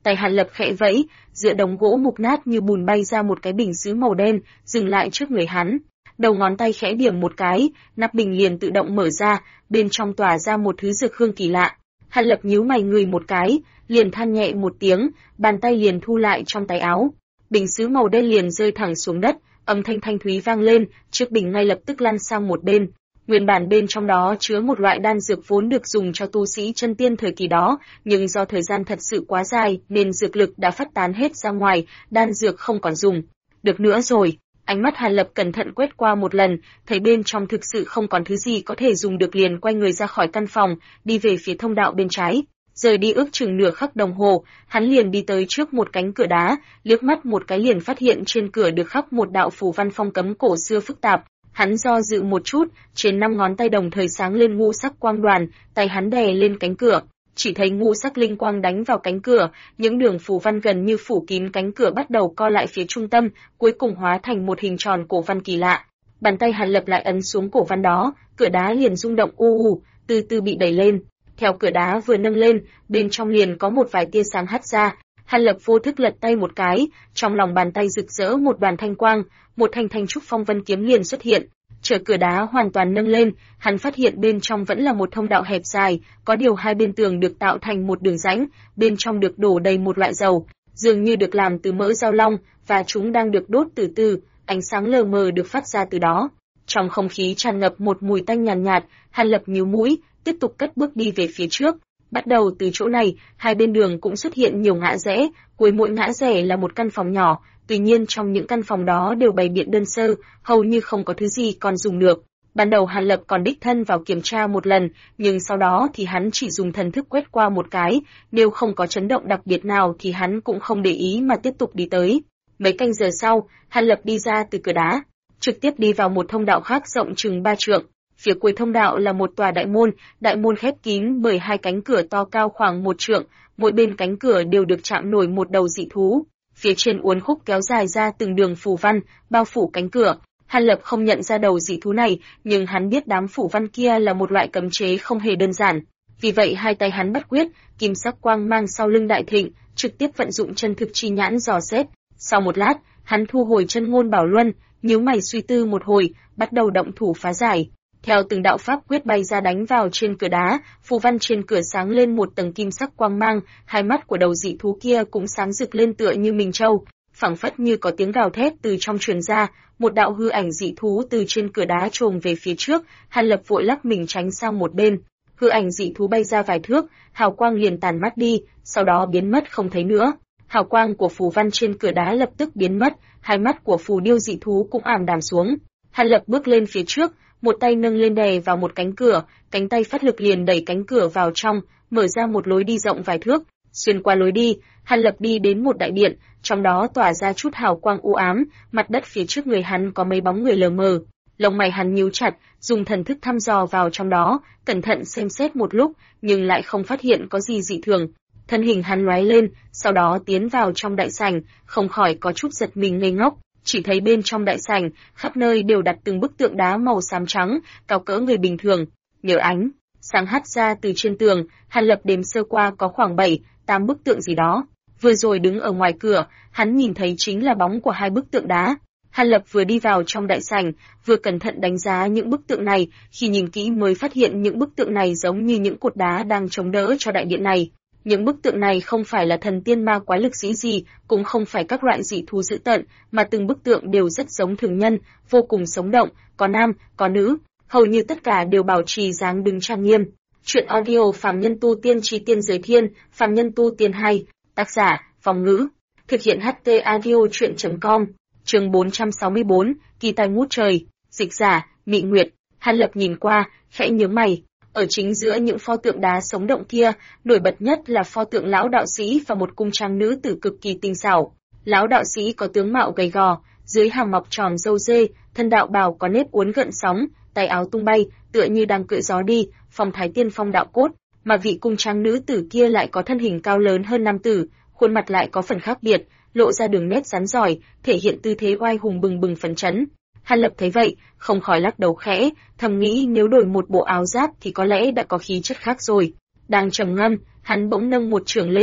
A: Tay Hàn Lập khẽ vẫy, giữa đống gỗ mục nát như bùn bay ra một cái bình sứ màu đen, dừng lại trước người hắn. Đầu ngón tay khẽ điểm một cái, nắp bình liền tự động mở ra, bên trong tỏa ra một thứ dược hương kỳ lạ. Hàn Lập nhíu mày ngửi một cái, liền than nhẹ một tiếng, bàn tay liền thu lại trong tay áo. Bình sứ màu đen liền rơi thẳng xuống đất, âm thanh thanh thúy vang lên, chiếc bình ngay lập tức lăn sang một bên. Nguyên bản bên trong đó chứa một loại đan dược vốn được dùng cho tu sĩ chân tiên thời kỳ đó, nhưng do thời gian thật sự quá dài nên dược lực đã phát tán hết ra ngoài, đan dược không còn dùng được nữa rồi. Ánh mắt Hàn Lập cẩn thận quét qua một lần, thấy bên trong thực sự không còn thứ gì có thể dùng được, liền quay người ra khỏi căn phòng, đi về phía thông đạo bên trái. Rời đi ước chừng nửa khắc đồng hồ, hắn liền đi tới trước một cánh cửa đá, liếc mắt một cái liền phát hiện trên cửa được khắc một đạo phù văn phong cấm cổ xưa phức tạp. Hắn do dự một chút, trên 5 ngón tay đồng thời sáng lên ngũ sắc quang đoàn, tay hắn đè lên cánh cửa, chỉ thấy ngũ sắc linh quang đánh vào cánh cửa, những đường phù văn gần như phủ kín cánh cửa bắt đầu co lại phía trung tâm, cuối cùng hóa thành một hình tròn cổ văn kỳ lạ. Bàn tay Hàn Lập lại ấn xuống cổ văn đó, cửa đá liền rung động u u, từ từ bị đẩy lên. Theo cửa đá vừa nâng lên, bên trong liền có một vài tia sáng hắt ra. Hàn Lập vô thức lật tay một cái, trong lòng bàn tay rực rỡ một đoàn thanh quang, một thanh thanh trúc phong vân kiếm liền xuất hiện. Chờ cửa đá hoàn toàn nâng lên, hắn phát hiện bên trong vẫn là một thông đạo hẹp dài, có điều hai bên tường được tạo thành một đường rãnh, bên trong được đổ đầy một loại dầu, dường như được làm từ mỡ dao long, và chúng đang được đốt từ từ, ánh sáng lờ mờ được phát ra từ đó. Trong không khí tràn ngập một mùi tanh nhàn nhạt, Hàn Lập nhíu mũi, tiếp tục cất bước đi về phía trước. Bắt đầu từ chỗ này, hai bên đường cũng xuất hiện nhiều ngã rẽ, cuối mỗi ngã rẽ là một căn phòng nhỏ, tuy nhiên trong những căn phòng đó đều bày biện đơn sơ, hầu như không có thứ gì còn dùng được. Ban đầu Hàn Lập còn đích thân vào kiểm tra một lần, nhưng sau đó thì hắn chỉ dùng thần thức quét qua một cái, nếu không có chấn động đặc biệt nào thì hắn cũng không để ý mà tiếp tục đi tới. Mấy canh giờ sau, Hàn Lập đi ra từ cửa đá, trực tiếp đi vào một thông đạo khác rộng chừng 3 trượng. Phía cuối thông đạo là một tòa đại môn khép kín bởi hai cánh cửa to cao khoảng 1 trượng, mỗi bên cánh cửa đều được chạm nổi một đầu dị thú. Phía trên uốn khúc kéo dài ra từng đường phù văn, bao phủ cánh cửa. Hàn Lập không nhận ra đầu dị thú này, nhưng hắn biết đám phù văn kia là một loại cấm chế không hề đơn giản. Vì vậy hai tay hắn bắt quyết, kim sắc quang mang sau lưng đại thịnh, trực tiếp vận dụng chân thực chi nhãn dò xét. Sau một lát, hắn thu hồi chân ngôn bảo luân, nhíu mày suy tư một hồi, bắt đầu động thủ phá giải. Theo từng đạo pháp quyết bay ra đánh vào trên cửa đá, phù văn trên cửa sáng lên một tầng kim sắc quang mang, hai mắt của đầu dị thú kia cũng sáng rực lên tựa như minh châu, phảng phất như có tiếng gào thét từ trong truyền ra, một đạo hư ảnh dị thú từ trên cửa đá chồm về phía trước, Hàn Lập vội lắc mình tránh sang một bên. Hư ảnh dị thú bay ra vài thước, hào quang liền tàn mất đi, sau đó biến mất không thấy nữa. Hào quang của phù văn trên cửa đá lập tức biến mất, hai mắt của phù điêu dị thú cũng ảm đạm xuống. Hàn Lập bước lên phía trước, một tay nâng lên đè vào một cánh cửa, cánh tay phát lực liền đẩy cánh cửa vào trong, mở ra một lối đi rộng vài thước. Xuyên qua lối đi, Hàn Lập đi đến một đại điện, trong đó tỏa ra chút hào quang u ám, mặt đất phía trước người hắn có mấy bóng người lờ mờ. Lông mày hắn nhíu chặt, dùng thần thức thăm dò vào trong đó, cẩn thận xem xét một lúc, nhưng lại không phát hiện có gì dị thường. Thân hình hắn lóe lên, sau đó tiến vào trong đại sảnh, không khỏi có chút giật mình ngây ngốc. Chỉ thấy bên trong đại sảnh, khắp nơi đều đặt từng bức tượng đá màu xám trắng, cao cỡ người bình thường. Nhờ ánh sáng hắt ra từ trên tường, Hàn Lập đếm sơ qua có khoảng 7-8 bức tượng gì đó. Vừa rồi đứng ở ngoài cửa, hắn nhìn thấy chính là bóng của hai bức tượng đá. Hàn Lập vừa đi vào trong đại sảnh, vừa cẩn thận đánh giá những bức tượng này, khi nhìn kỹ mới phát hiện những bức tượng này giống như những cột đá đang chống đỡ cho đại điện này. Những bức tượng này không phải là thần tiên ma quái lực sĩ gì, cũng không phải các loại dị thú dữ tợn, mà từng bức tượng đều rất giống thường nhân, vô cùng sống động, có nam, có nữ, hầu như tất cả đều bảo trì dáng đứng trang nghiêm. Chuyện audio Phàm Nhân Tu Tiên Chí Tiên Giới Thiên, Phàm Nhân Tu Tiên 2, tác giả, Phong Ngữ, thực hiện HT audio chuyện.com, chương 464, kỳ tài ngút trời, dịch giả, Mị Nguyệt. Hàn Lập nhìn qua, khẽ nhướng mày. Ở chính giữa những pho tượng đá sống động kia, nổi bật nhất là pho tượng lão đạo sĩ và một cung trang nữ tử cực kỳ tinh xảo. Lão đạo sĩ có tướng mạo gầy gò, dưới hàm mọc tròn râu dê, thân đạo bào có nếp uốn gợn sóng, tay áo tung bay, tựa như đang cưỡi gió đi, phong thái tiên phong đạo cốt. Mà vị cung trang nữ tử kia lại có thân hình cao lớn hơn nam tử, khuôn mặt lại có phần khác biệt, lộ ra đường nét rắn rỏi, thể hiện tư thế oai hùng bừng bừng phấn chấn. Hàn Lập thấy vậy, không khỏi lắc đầu khẽ, thầm nghĩ nếu đổi một bộ áo giáp thì có lẽ đã có khí chất khác rồi. Đang trầm ngâm, hắn bỗng nâng một chưởng lên,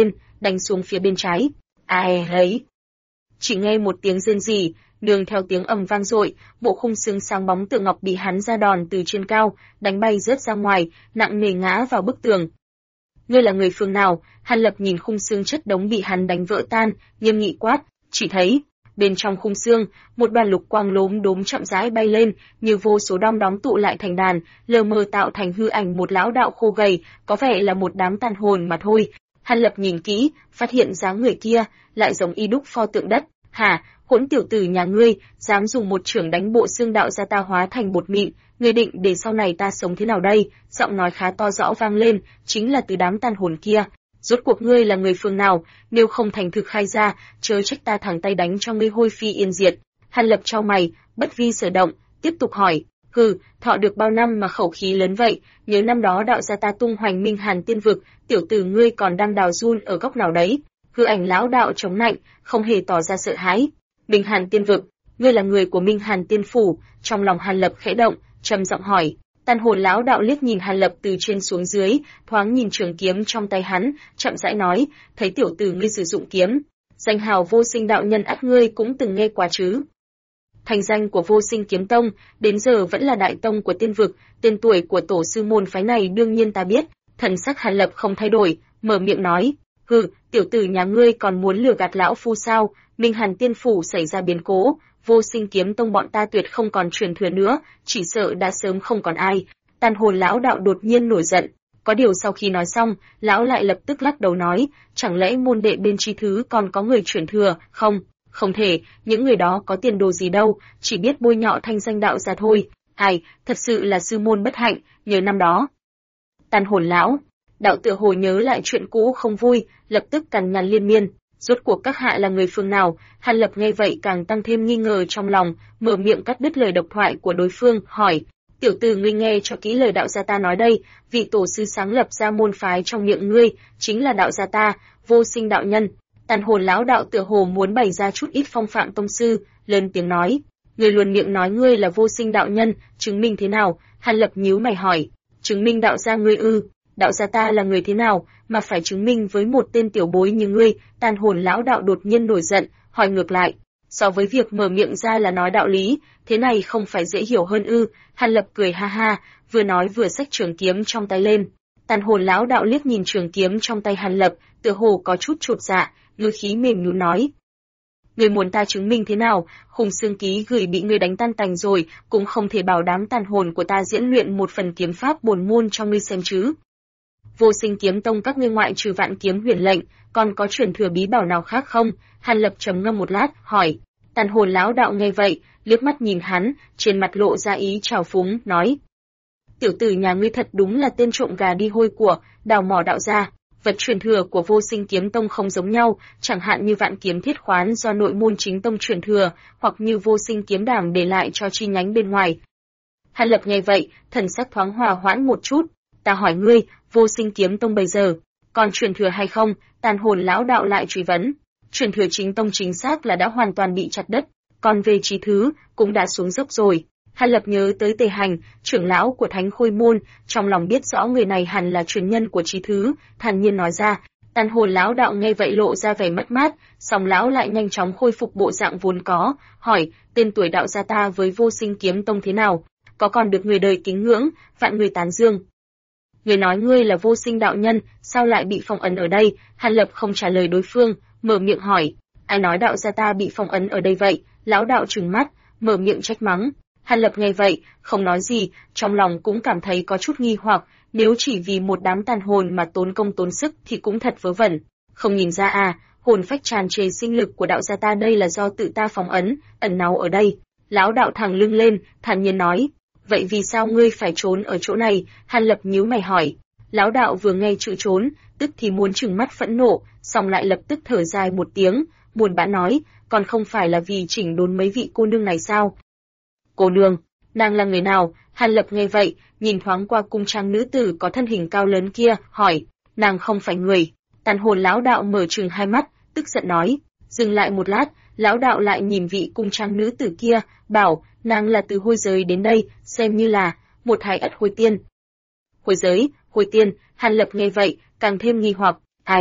A: đánh xuống phía bên trái. Ai đấy? Chỉ nghe một tiếng rên rỉ, nương theo tiếng ầm vang dội, bộ khung xương sáng bóng tượng ngọc bị hắn ra đòn từ trên cao, đánh bay rớt ra ngoài, nặng nề ngã vào bức tường. Ngươi là người phương nào? Hàn Lập nhìn khung xương chất đống bị hắn đánh vỡ tan, nghiêm nghị quát, chỉ thấy bên trong khung xương, một đoàn lục quang lốm đốm chậm rãi bay lên, như vô số đom đóm tụ lại thành đàn, lờ mờ tạo thành hư ảnh một lão đạo khô gầy, có vẻ là một đám tàn hồn mà thôi. Hàn Lập nhìn kỹ, phát hiện dáng người kia lại giống y đúc pho tượng đất. Hả, hỗn tiểu tử nhà ngươi, dám dùng một chưởng đánh bộ xương đạo gia ta hóa thành bột mịn, ngươi định để sau này ta sống thế nào đây? Giọng nói khá to rõ vang lên, chính là từ đám tàn hồn kia. Rốt cuộc ngươi là người phương nào, nếu không thành thực khai ra, chớ trách ta thẳng tay đánh cho ngươi hôi phi yên diệt. Hàn Lập chau mày, bất vi sở động, tiếp tục hỏi, hừ, thọ được bao năm mà khẩu khí lớn vậy, nhớ năm đó đạo gia ta tung hoành Minh Hàn tiên vực, tiểu tử ngươi còn đang đào giun ở góc nào đấy? Hư ảnh lão đạo chống nạnh, không hề tỏ ra sợ hãi. Minh Hàn tiên vực, ngươi là người của Minh Hàn tiên phủ? Trong lòng Hàn Lập khẽ động, trầm giọng hỏi. Tàn hồn lão đạo liếc nhìn Hàn Lập từ trên xuống dưới, thoáng nhìn trường kiếm trong tay hắn, chậm rãi nói, thấy tiểu tử ngươi sử dụng kiếm, danh hào Vô Sinh đạo nhân ắt ngươi cũng từng nghe qua chứ? Thành danh của Vô Sinh kiếm tông, đến giờ vẫn là đại tông của tiên vực, tên tuổi của tổ sư môn phái này đương nhiên ta biết. Thần sắc Hàn Lập không thay đổi, mở miệng nói, hừ, tiểu tử nhà ngươi còn muốn lừa gạt lão phu sao? Minh Hàn tiên phủ xảy ra biến cố, Vô Sinh kiếm tông bọn ta tuyệt không còn truyền thừa nữa, chỉ sợ đã sớm không còn ai. Tàn hồn lão đạo đột nhiên nổi giận, có điều sau khi nói xong, lão lại lập tức lắc đầu nói, chẳng lẽ môn đệ bên Chi Thứ còn có người truyền thừa? Không, không thể, những người đó có tiền đồ gì đâu, chỉ biết bôi nhọ thanh danh đạo gia thôi. Ai, thật sự là sư môn bất hạnh, nhớ năm đó. Tàn hồn lão đạo tựa hồ nhớ lại chuyện cũ không vui, lập tức cằn nhằn liên miên. Rốt cuộc các hạ là người phương nào? Hàn Lập nghe vậy càng tăng thêm nghi ngờ trong lòng, mở miệng cắt đứt lời độc thoại của đối phương, hỏi, tiểu tử ngươi nghe cho kỹ lời đạo gia ta nói đây, vị tổ sư sáng lập ra môn phái trong miệng ngươi, chính là đạo gia ta, Vô Sinh đạo nhân. Tàn hồn lão đạo tựa hồ muốn bày ra chút ít phong phạm tông sư, lớn tiếng nói, ngươi luôn miệng nói ngươi là Vô Sinh đạo nhân, chứng minh thế nào? Hàn Lập nhíu mày hỏi, chứng minh đạo gia ngươi ư? Đạo gia ta là người thế nào mà phải chứng minh với một tên tiểu bối như ngươi? Tàn hồn lão đạo đột nhiên nổi giận, hỏi ngược lại, so với việc mở miệng ra là nói đạo lý, thế này không phải dễ hiểu hơn ư? Hàn Lập cười ha ha, vừa nói vừa xách trường kiếm trong tay lên. Tàn hồn lão đạo liếc nhìn trường kiếm trong tay Hàn Lập, tựa hồ có chút chột dạ, ngữ khí mềm nhũn nói, ngươi muốn ta chứng minh thế nào? Khung xương ký gửi bị ngươi đánh tan tành rồi, cũng không thể bảo đám tàn hồn của ta diễn luyện một phần kiếm pháp bổn môn cho ngươi xem chứ. Vô Sinh kiếm tông các ngươi ngoại trừ Vạn kiếm huyền lệnh, còn có truyền thừa bí bảo nào khác không? Hàn Lập trầm ngâm một lát, hỏi. Tàn hồn lão đạo nghe vậy, liếc mắt nhìn hắn, trên mặt lộ ra ý trào phúng, nói: tiểu tử nhà ngươi thật đúng là tên trộm gà đi hôi của, đào mỏ đạo gia. Vật truyền thừa của Vô Sinh kiếm tông không giống nhau, chẳng hạn như Vạn kiếm thiết khoán do nội môn chính tông truyền thừa, hoặc như Vô Sinh kiếm đàm để lại cho chi nhánh bên ngoài. Hàn Lập nghe vậy, thần sắc thoáng hòa hoãn một chút. Ta hỏi ngươi, Vô Sinh kiếm tông bây giờ còn truyền thừa hay không? Tàn hồn lão đạo lại truy vấn. Truyền thừa chính tông chính xác là đã hoàn toàn bị chặt đứt, còn về Chí Thứ cũng đã xuống dốc rồi. Hàn Lập nhớ tới Tề Hành, trưởng lão của Thánh Khôi môn, trong lòng biết rõ người này hẳn là truyền nhân của Chí Thứ, thản nhiên nói ra. Tàn hồn lão đạo nghe vậy lộ ra vẻ mất mát, song lão lại nhanh chóng khôi phục bộ dạng vốn có, hỏi: tên tuổi đạo gia ta với Vô Sinh kiếm tông thế nào? Có còn được người đời kính ngưỡng, vạn người tán dương? Người nói ngươi là Vô Sinh đạo nhân, sao lại bị phong ấn ở đây? Hàn Lập không trả lời đối phương, mở miệng hỏi: ai nói đạo gia ta bị phong ấn ở đây vậy? Lão đạo trừng mắt, mở miệng trách mắng. Hàn Lập nghe vậy, không nói gì, trong lòng cũng cảm thấy có chút nghi hoặc, nếu chỉ vì một đám tàn hồn mà tốn công tốn sức thì cũng thật vớ vẩn. Không nhìn ra à, hồn phách tràn trề sinh lực của đạo gia ta đây là do tự ta phong ấn, ẩn náu ở đây. Lão đạo thẳng lưng lên, thản nhiên nói: vậy vì sao ngươi phải trốn ở chỗ này? Hàn Lập nhíu mày hỏi. Lão đạo vừa nghe chữ trốn, tức thì muốn trừng mắt phẫn nộ, xong lại lập tức thở dài một tiếng, buồn bã nói: còn không phải là vì chỉnh đốn mấy vị cô nương này sao? Cô nương, nàng là người nào? Hàn Lập nghe vậy, nhìn thoáng qua cung trang nữ tử có thân hình cao lớn kia, hỏi: nàng không phải người? Tàn hồn lão đạo mở trừng hai mắt, tức giận nói. Dừng lại một lát, lão đạo lại nhìn vị cung trang nữ tử kia, bảo: nàng là từ hôi giới đến đây, xem như là một thái ất hôi tiên. Hôi giới, hôi tiên? Hàn Lập nghe vậy, càng thêm nghi hoặc. Ai?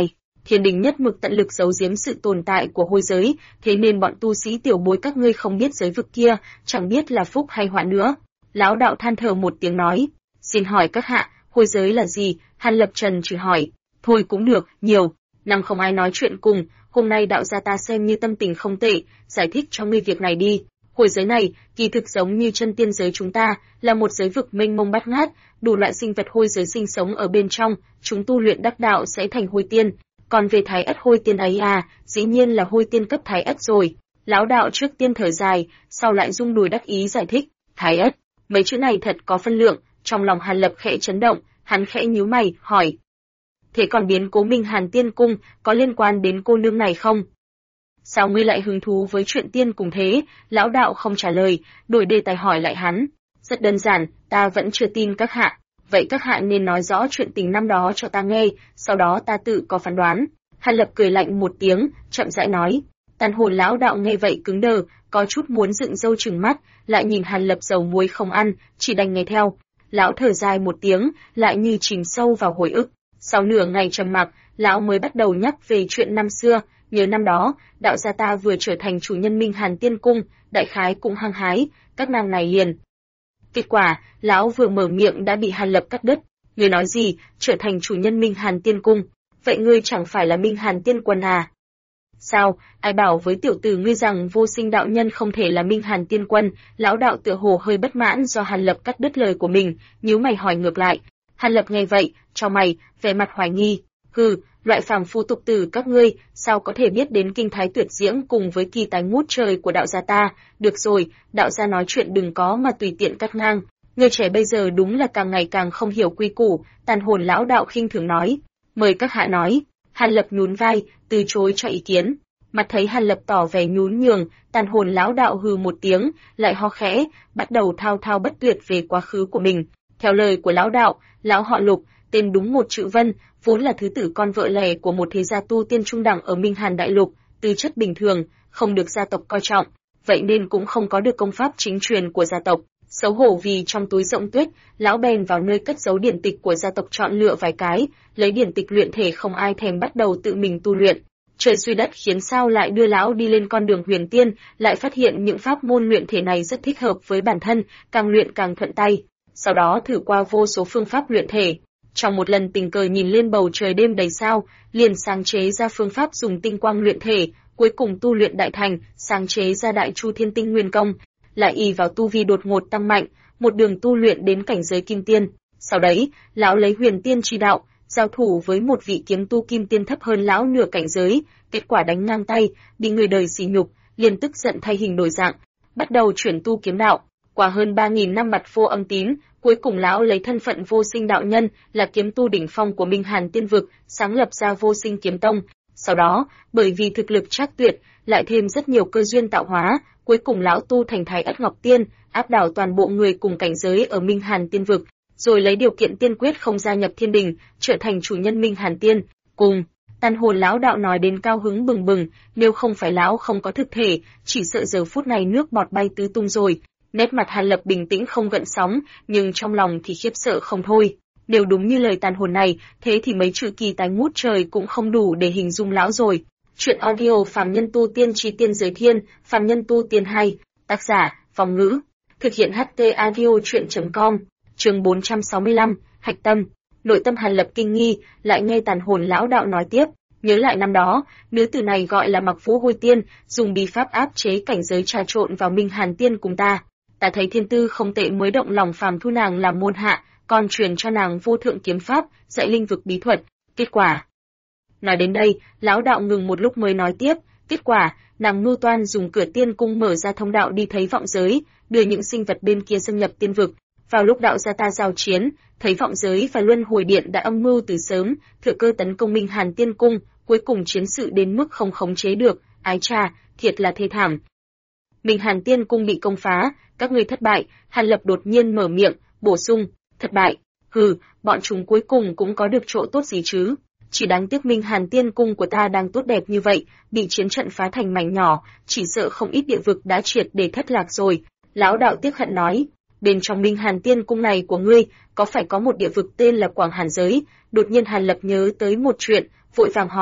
A: Thiên đình nhất mực tận lực giấu giếm sự tồn tại của hôi giới, thế nên bọn tu sĩ tiểu bối các ngươi không biết giới vực kia, chẳng biết là phúc hay họa nữa. Lão đạo than thở một tiếng nói, xin hỏi các hạ, hôi giới là gì? Hàn Lập Trần chỉ hỏi, thôi cũng được, nhiều năm không ai nói chuyện cùng, hôm nay đạo gia ta xem như tâm tình không tệ, giải thích cho ngươi việc này đi. Hôi giới này, kỳ thực giống như chân tiên giới chúng ta, là một giới vực mênh mông bát ngát, đủ loại sinh vật hôi giới sinh sống ở bên trong, chúng tu luyện đắc đạo sẽ thành hôi tiên. Còn về Thái Ất hôi tiên ấy à, dĩ nhiên là hôi tiên cấp Thái Ất rồi. Lão đạo trước tiên thở dài, sau lại rung đùi đắc ý giải thích, Thái Ất, mấy chữ này thật có phân lượng. Trong lòng Hàn Lập khẽ chấn động, hắn khẽ nhíu mày, hỏi, thế còn biến cố Minh Hàn Tiên Cung có liên quan đến cô nương này không? Sao ngươi lại hứng thú với chuyện tiên cùng thế? Lão đạo không trả lời, đổi đề tài hỏi lại hắn. Rất đơn giản, ta vẫn chưa tin các hạ. Vậy các hạ nên nói rõ chuyện tình năm đó cho ta nghe, sau đó ta tự có phán đoán. Hàn Lập cười lạnh một tiếng, chậm rãi nói. Tàn hồn lão đạo nghe vậy cứng đờ, có chút muốn dựng râu trừng mắt, lại nhìn Hàn Lập dầu muối không ăn, chỉ đành nghe theo. Lão thở dài một tiếng, lại như chìm sâu vào hồi ức. Sau nửa ngày trầm mặc, lão mới bắt đầu nhắc về chuyện năm xưa. Nhớ năm đó, đạo gia ta vừa trở thành chủ nhân Minh Hàn Tiên Cung, đại khái cũng hăng hái, các nàng này liền. Kết quả, lão vừa mở miệng đã bị Hàn Lập cắt đứt. Ngươi nói gì, trở thành chủ nhân Minh Hàn Tiên Cung? Vậy ngươi chẳng phải là Minh Hàn Tiên Quân à? Sao, ai bảo với tiểu tử ngươi rằng vô sinh đạo nhân không thể là Minh Hàn Tiên Quân? Lão đạo tựa hồ hơi bất mãn do Hàn Lập cắt đứt lời của mình, nhíu mày hỏi ngược lại. Hàn Lập nghe vậy, chau mày, vẻ mặt hoài nghi. Hừ, loại phàm phu tục tử các ngươi, sao có thể biết đến kinh thái tuyệt diễm cùng với kỳ tài ngút trời của đạo gia ta? Được rồi, đạo gia nói chuyện đừng có mà tùy tiện cắt ngang. Người trẻ bây giờ đúng là càng ngày càng không hiểu quy củ. Tàn hồn lão đạo khinh thường nói. Mời các hạ nói. Hàn Lập nhún vai, từ chối cho ý kiến. Mặt thấy Hàn Lập tỏ vẻ nhún nhường, tàn hồn lão đạo hừ một tiếng, lại ho khẽ, bắt đầu thao thao bất tuyệt về quá khứ của mình. Theo lời của lão đạo, lão họ Lục, tên đúng một chữ Vân, vốn là thứ tử con vợ lẽ của một thế gia tu tiên trung đẳng ở Minh Hàn Đại Lục, tư chất bình thường, không được gia tộc coi trọng, vậy nên cũng không có được công pháp chính truyền của gia tộc. Xấu hổ vì trong túi rộng tuyết, lão bèn vào nơi cất giấu điển tịch của gia tộc chọn lựa vài cái, lấy điển tịch luyện thể không ai thèm bắt đầu tự mình tu luyện. Trời suy đất khiến sao lại đưa lão đi lên con đường huyền tiên, lại phát hiện những pháp môn luyện thể này rất thích hợp với bản thân, càng luyện càng thuận tay. Sau đó thử qua vô số phương pháp luyện thể. Trong một lần tình cờ nhìn lên bầu trời đêm đầy sao, liền sáng chế ra phương pháp dùng tinh quang luyện thể, cuối cùng tu luyện đại thành, sáng chế ra Đại Chu Thiên Tinh Nguyên Công, lại ỷ vào tu vi đột ngột tăng mạnh, một đường tu luyện đến cảnh giới kim tiên. Sau đấy, lão lấy huyền tiên chi đạo, giao thủ với một vị kiếm tu kim tiên thấp hơn lão nửa cảnh giới, kết quả đánh ngang tay, bị người đời sỉ nhục, liền tức giận thay hình đổi dạng, bắt đầu chuyển tu kiếm đạo. Qua hơn 3.000 năm bặt vô âm tín, cuối cùng lão lấy thân phận vô sinh đạo nhân, là kiếm tu đỉnh phong của Minh Hàn Tiên Vực, sáng lập ra Vô Sinh Kiếm Tông. Sau đó, bởi vì thực lực trác tuyệt, lại thêm rất nhiều cơ duyên tạo hóa, cuối cùng lão tu thành Thái Ất Ngọc Tiên, áp đảo toàn bộ người cùng cảnh giới ở Minh Hàn Tiên Vực, rồi lấy điều kiện tiên quyết không gia nhập thiên đình, trở thành chủ nhân Minh Hàn Tiên. Cùng Tàn hồn lão đạo nói đến cao hứng bừng bừng, nếu không phải lão không có thực thể, chỉ sợ giờ phút này nước bọt bay tứ tung rồi. Nét mặt Hàn Lập bình tĩnh không gợn sóng, nhưng trong lòng thì khiếp sợ không thôi. Nếu đúng như lời tàn hồn này, thế thì mấy chữ kỳ tài ngút trời cũng không đủ để hình dung lão rồi. Chuyện audio Phàm Nhân Tu Tiên Chi Tiên Giới Thiên, Phàm Nhân Tu Tiên 2, tác giả, Vong Ngữ, thực hiện HT audio chuyện.com, chương 465, Hạch Tâm. Nội tâm Hàn Lập kinh nghi, lại nghe tàn hồn lão đạo nói tiếp, nhớ lại năm đó, nữ tử này gọi là Mặc Vũ Hôi Tiên, dùng bí pháp áp chế cảnh giới trà trộn vào Minh Hàn Tiên cùng ta. Ta thấy thiên tư không tệ mới động lòng phàm thu nàng làm môn hạ, còn truyền cho nàng vô thượng kiếm pháp, dạy linh vực bí thuật. Kết quả. Nói đến đây, lão đạo ngừng một lúc mới nói tiếp, kết quả, nàng mưu toan dùng cửa tiên cung mở ra thông đạo đi thấy vọng giới, đưa những sinh vật bên kia xâm nhập tiên vực. Vào lúc đạo gia ta giao chiến, thấy vọng giới và luân hồi điện đã âm mưu từ sớm, thừa cơ tấn công Minh Hàn Tiên Cung, cuối cùng chiến sự đến mức không khống chế được, ái chà, thiệt là thê thảm. Minh Hàn Tiên Cung bị công phá, các ngươi thất bại. Hàn Lập đột nhiên mở miệng, bổ sung, thất bại. Hừ, bọn chúng cuối cùng cũng có được chỗ tốt gì chứ? Chỉ đáng tiếc Minh Hàn Tiên Cung của ta đang tốt đẹp như vậy, bị chiến trận phá thành mảnh nhỏ, chỉ sợ không ít địa vực đã triệt để thất lạc rồi. Lão đạo tiếc hận nói, bên trong Minh Hàn Tiên Cung này của ngươi, có phải có một địa vực tên là Quảng Hàn Giới? Đột nhiên Hàn Lập nhớ tới một chuyện, vội vàng hỏi,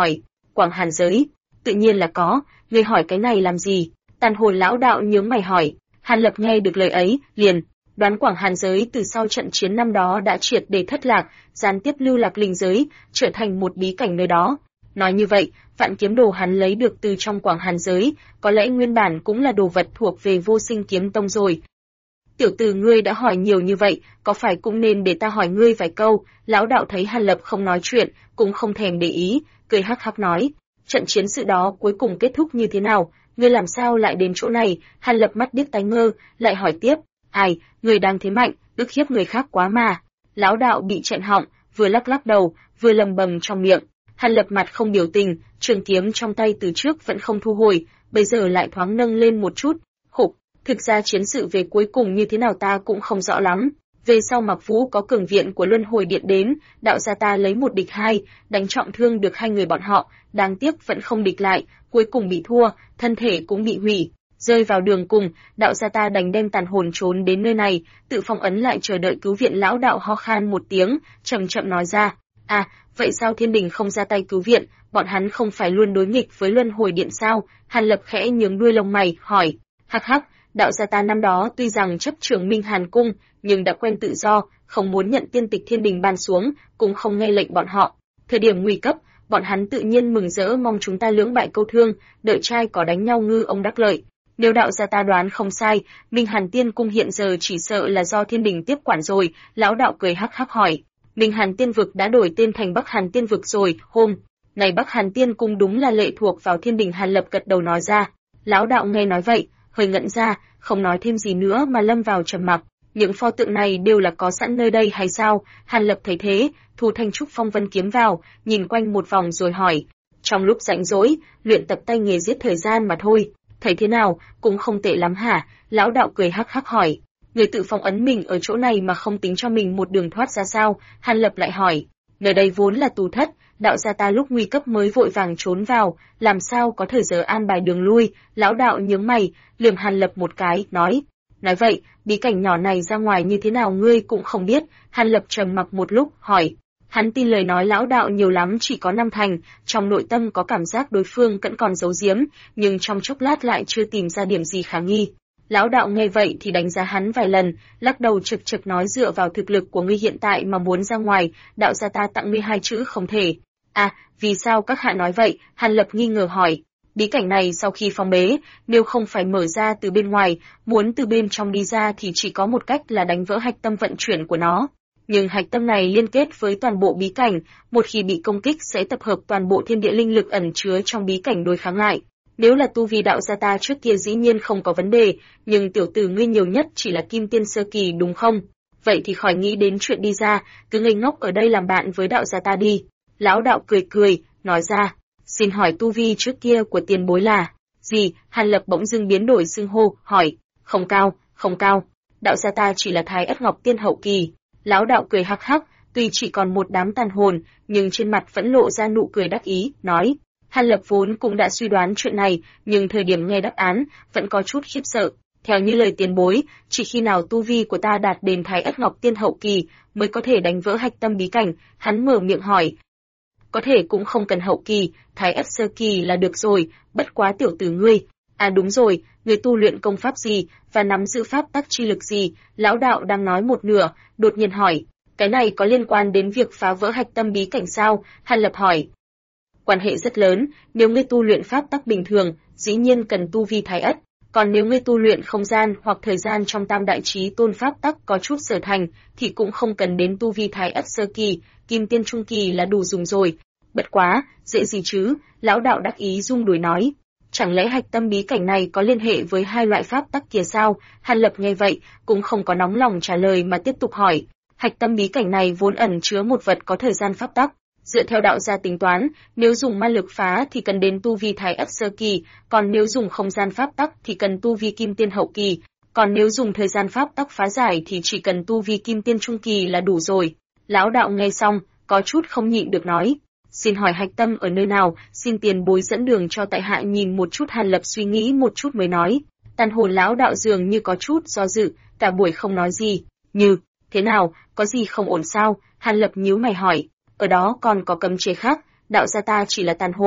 A: Quảng Hàn giới? Tự nhiên là có, ngươi hỏi cái này làm gì? Tàn hồn lão đạo nhướng mày hỏi. Hàn Lập nghe được lời ấy, liền đoán Quảng Hàn giới từ sau trận chiến năm đó đã triệt để thất lạc, gián tiếp lưu lạc linh giới, trở thành một bí cảnh nơi đó. Nói như vậy, vạn kiếm đồ hắn lấy được từ trong Quảng Hàn giới, có lẽ nguyên bản cũng là đồ vật thuộc về Vô Sinh Kiếm Tông rồi. Tiểu tử ngươi đã hỏi nhiều như vậy, có phải cũng nên để ta hỏi ngươi vài câu? Lão đạo thấy Hàn Lập không nói chuyện, cũng không thèm để ý, cười hắc hắc nói, trận chiến sự đó cuối cùng kết thúc như thế nào? Ngươi làm sao lại đến chỗ này? Hàn Lập mắt điếc tai ngơ, lại hỏi tiếp, ai, ngươi đang thế mạnh, ức hiếp người khác quá mà. Lão đạo bị chẹn họng, vừa lắc lắc đầu, vừa lầm bầm trong miệng. Hàn Lập mặt không biểu tình, trường kiếm trong tay từ trước vẫn không thu hồi, bây giờ lại thoáng nâng lên một chút. Hục, thực ra chiến sự về cuối cùng như thế nào ta cũng không rõ lắm. Về sau Mạc Vũ có cường viện của Luân Hồi Điện đến, đạo gia ta lấy một địch hai, đánh trọng thương được hai người bọn họ, đáng tiếc vẫn không địch lại, cuối cùng bị thua, thân thể cũng bị hủy. Rơi vào đường cùng, đạo gia ta đành đem tàn hồn trốn đến nơi này, tự phong ấn lại chờ đợi cứu viện. Lão đạo ho khan một tiếng, chậm chậm nói ra, à, vậy sao Thiên Đình không ra tay cứu viện, bọn hắn không phải luôn đối nghịch với Luân Hồi Điện sao? Hàn Lập khẽ nhướng đuôi lông mày, hỏi, hắc hắc, đạo gia ta năm đó tuy rằng chấp trưởng Minh Hàn Cung, nhưng đã quen tự do, không muốn nhận tiên tịch Thiên Đình ban xuống, cũng không nghe lệnh bọn họ. Thời điểm nguy cấp, bọn hắn tự nhiên mừng rỡ mong chúng ta lưỡng bại câu thương, đợi trai có đánh nhau ngư ông đắc lợi. Nếu đạo gia ta đoán không sai, Minh Hàn Tiên Cung hiện giờ chỉ sợ là do Thiên Đình tiếp quản rồi. Lão đạo cười hắc hắc hỏi, Minh Hàn Tiên Vực đã đổi tên thành Bắc Hàn Tiên Vực rồi? Hôm này Bắc Hàn Tiên Cung đúng là lệ thuộc vào Thiên Đình. Hàn Lập gật đầu nói ra. Lão đạo nghe nói vậy, hơi ngẩn ra, không nói thêm gì nữa mà lâm vào trầm mặc. Những pho tượng này đều là có sẵn nơi đây hay sao? Hàn Lập thấy thế, thu thanh trúc phong vân kiếm vào, nhìn quanh một vòng rồi hỏi, trong lúc rảnh rỗi, luyện tập tay nghề giết thời gian mà thôi. Thấy thế nào, cũng không tệ lắm hả? Lão đạo cười hắc hắc hỏi, người tự phong ấn mình ở chỗ này mà không tính cho mình một đường thoát ra sao? Hàn Lập lại hỏi, nơi đây vốn là tù thất, đạo gia ta lúc nguy cấp mới vội vàng trốn vào, làm sao có thời giờ an bài đường lui? Lão đạo nhướng mày, lườm Hàn Lập một cái, nói vậy, bí cảnh nhỏ này ra ngoài như thế nào ngươi cũng không biết? Hàn Lập trầm mặc một lúc, hỏi. Hắn tin lời nói lão đạo nhiều lắm chỉ có 5 thành, trong nội tâm có cảm giác đối phương vẫn còn giấu giếm, nhưng trong chốc lát lại chưa tìm ra điểm gì khả nghi. Lão đạo nghe vậy thì đánh giá hắn vài lần, lắc đầu chực chực nói, dựa vào thực lực của ngươi hiện tại mà muốn ra ngoài, đạo gia ta tặng ngươi 2 chữ không thể. À, vì sao các hạ nói vậy? Hàn Lập nghi ngờ hỏi. Bí cảnh này sau khi phong bế, nếu không phải mở ra từ bên ngoài, muốn từ bên trong đi ra thì chỉ có một cách là đánh vỡ hạch tâm vận chuyển của nó. Nhưng hạch tâm này liên kết với toàn bộ bí cảnh, một khi bị công kích sẽ tập hợp toàn bộ thiên địa linh lực ẩn chứa trong bí cảnh đối kháng lại. Nếu là tu vi đạo gia ta trước kia dĩ nhiên không có vấn đề, nhưng tiểu tử ngươi nhiều nhất chỉ là kim tiên sơ kỳ đúng không? Vậy thì khỏi nghĩ đến chuyện đi ra, cứ ngây ngốc ở đây làm bạn với đạo gia ta đi. Lão đạo cười cười, nói ra, xin hỏi tu vi trước kia của tiền bối là gì? Hàn Lập bỗng dưng biến đổi xưng hô, hỏi, không cao, không cao, đạo gia ta chỉ là Thái Ất Ngọc Tiên hậu kỳ. Lão đạo cười hắc hắc, tuy chỉ còn một đám tàn hồn, nhưng trên mặt vẫn lộ ra nụ cười đắc ý, nói. Hàn Lập vốn cũng đã suy đoán chuyện này, nhưng thời điểm nghe đáp án, vẫn có chút khiếp sợ. Theo như lời tiền bối, chỉ khi nào tu vi của ta đạt đến Thái Ất Ngọc Tiên hậu kỳ, mới có thể đánh vỡ hạch tâm bí cảnh. Hắn mở miệng hỏi. Có thể cũng không cần hậu kỳ, Thái Ất sơ kỳ là được rồi, bất quá tiểu tử ngươi. À đúng rồi, người tu luyện công pháp gì, và nắm giữ pháp tắc chi lực gì? Lão đạo đang nói một nửa, đột nhiên hỏi. Cái này có liên quan đến việc phá vỡ hạch tâm bí cảnh sao? Hàn Lập hỏi. Quan hệ rất lớn, nếu ngươi tu luyện pháp tắc bình thường, dĩ nhiên cần tu vi Thái Ất. Còn nếu ngươi tu luyện không gian hoặc thời gian trong tam đại chí tôn pháp tắc có chút sở thành, thì cũng không cần đến tu vi Thái Ất sơ kỳ, kim tiên trung kỳ là đủ dùng rồi. Bất quá, dễ gì chứ? Lão đạo đắc ý rung đuổi nói. Chẳng lẽ hạch tâm bí cảnh này có liên hệ với 2 loại pháp tắc kia sao? Hàn Lập nghe vậy, cũng không có nóng lòng trả lời mà tiếp tục hỏi. Hạch tâm bí cảnh này vốn ẩn chứa một vật có thời gian pháp tắc. Dựa theo đạo gia tính toán, nếu dùng ma lực phá thì cần đến tu vi Thái Ất sơ kỳ, còn nếu dùng không gian pháp tắc thì cần tu vi kim tiên hậu kỳ, còn nếu dùng thời gian pháp tắc phá giải thì chỉ cần tu vi kim tiên trung kỳ là đủ rồi. Lão đạo nghe xong, có chút không nhịn được nói. Xin hỏi hạch tâm ở nơi nào, xin tiền bối dẫn đường cho tại hạ nhìn một chút. Hàn Lập suy nghĩ một chút mới nói. Tàn hồn lão đạo dường như có chút do dự, cả buổi không nói gì. Như, thế nào, có gì không ổn sao? Hàn Lập nhíu mày hỏi. Ở đó còn có cấm chế khác, đạo gia ta chỉ là tàn hồn,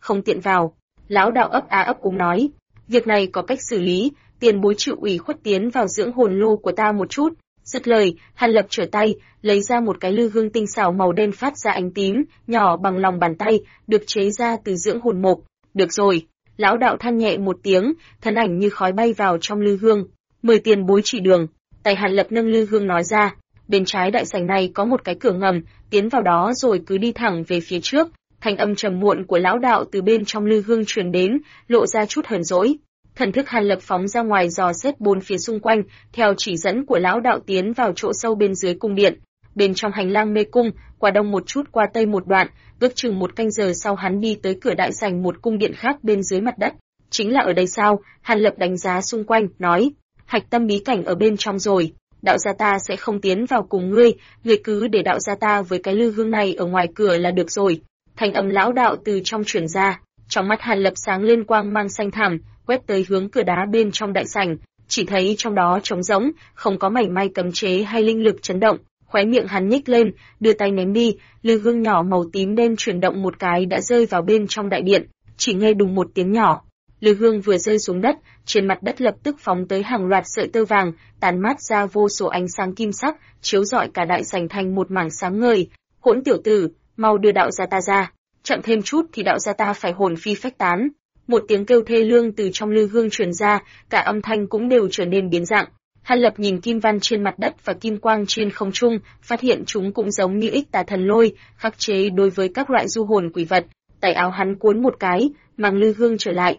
A: không tiện vào. Lão đạo ấp á ấp úng nói, việc này có cách xử lý, tiền bối chịu ủy khuất tiến vào dưỡng hồn lô của ta một chút. Dứt lời, Hàn Lập trở tay, lấy ra một cái lư hương tinh xảo màu đen phát ra ánh tím, nhỏ bằng lòng bàn tay, được chế ra từ dưỡng hồn mộc. Được rồi, lão đạo than nhẹ một tiếng, thân ảnh như khói bay vào trong lư hương. 10 tiền bối chỉ đường. Tay Hàn Lập nâng lư hương nói ra, bên trái đại sảnh này có một cái cửa ngầm, tiến vào đó rồi cứ đi thẳng về phía trước. Thanh âm trầm muộn của lão đạo từ bên trong lư hương truyền đến, lộ ra chút hờn dỗi. Thần thức Hàn Lập phóng ra ngoài dò xét bốn phía xung quanh, theo chỉ dẫn của lão đạo tiến vào chỗ sâu bên dưới cung điện. Bên trong hành lang mê cung, qua đông một chút qua tây một đoạn, ước chừng một canh giờ sau hắn đi tới cửa đại sảnh một cung điện khác bên dưới mặt đất. Chính là ở đây sao? Hàn Lập đánh giá xung quanh, nói, hạch tâm bí cảnh ở bên trong rồi. Đạo gia ta sẽ không tiến vào cùng ngươi cứ để đạo gia ta với cái lư hương này ở ngoài cửa là được rồi. Thanh âm lão đạo từ trong truyền ra, trong mắt Hàn Lập sáng lên quang mang xanh thẳm, quét tới hướng cửa đá bên trong đại sảnh, chỉ thấy trong đó trống rỗng, không có mảy may cấm chế hay linh lực chấn động. Khóe miệng hắn nhếch lên, đưa tay ném đi, lư hương nhỏ màu tím đen chuyển động một cái đã rơi vào bên trong đại điện, chỉ nghe đùng một tiếng nhỏ. Lư hương vừa rơi xuống đất, trên mặt đất lập tức phóng tới hàng loạt sợi tơ vàng, tàn mát ra vô số ánh sáng kim sắc, chiếu rọi cả đại sảnh thành một mảng sáng ngời. Hỗn tiểu tử, mau đưa đạo gia ta ra, chậm thêm chút thì đạo gia ta phải hồn phi phách tán. Một tiếng kêu thê lương từ trong lư hương truyền ra, cả âm thanh cũng đều trở nên biến dạng. Hàn Lập nhìn kim văn trên mặt đất và kim quang trên không trung, phát hiện chúng cũng giống như ích tà thần lôi, khắc chế đối với các loại du hồn quỷ vật. Tay áo hắn cuốn một cái, mang lư hương trở lại.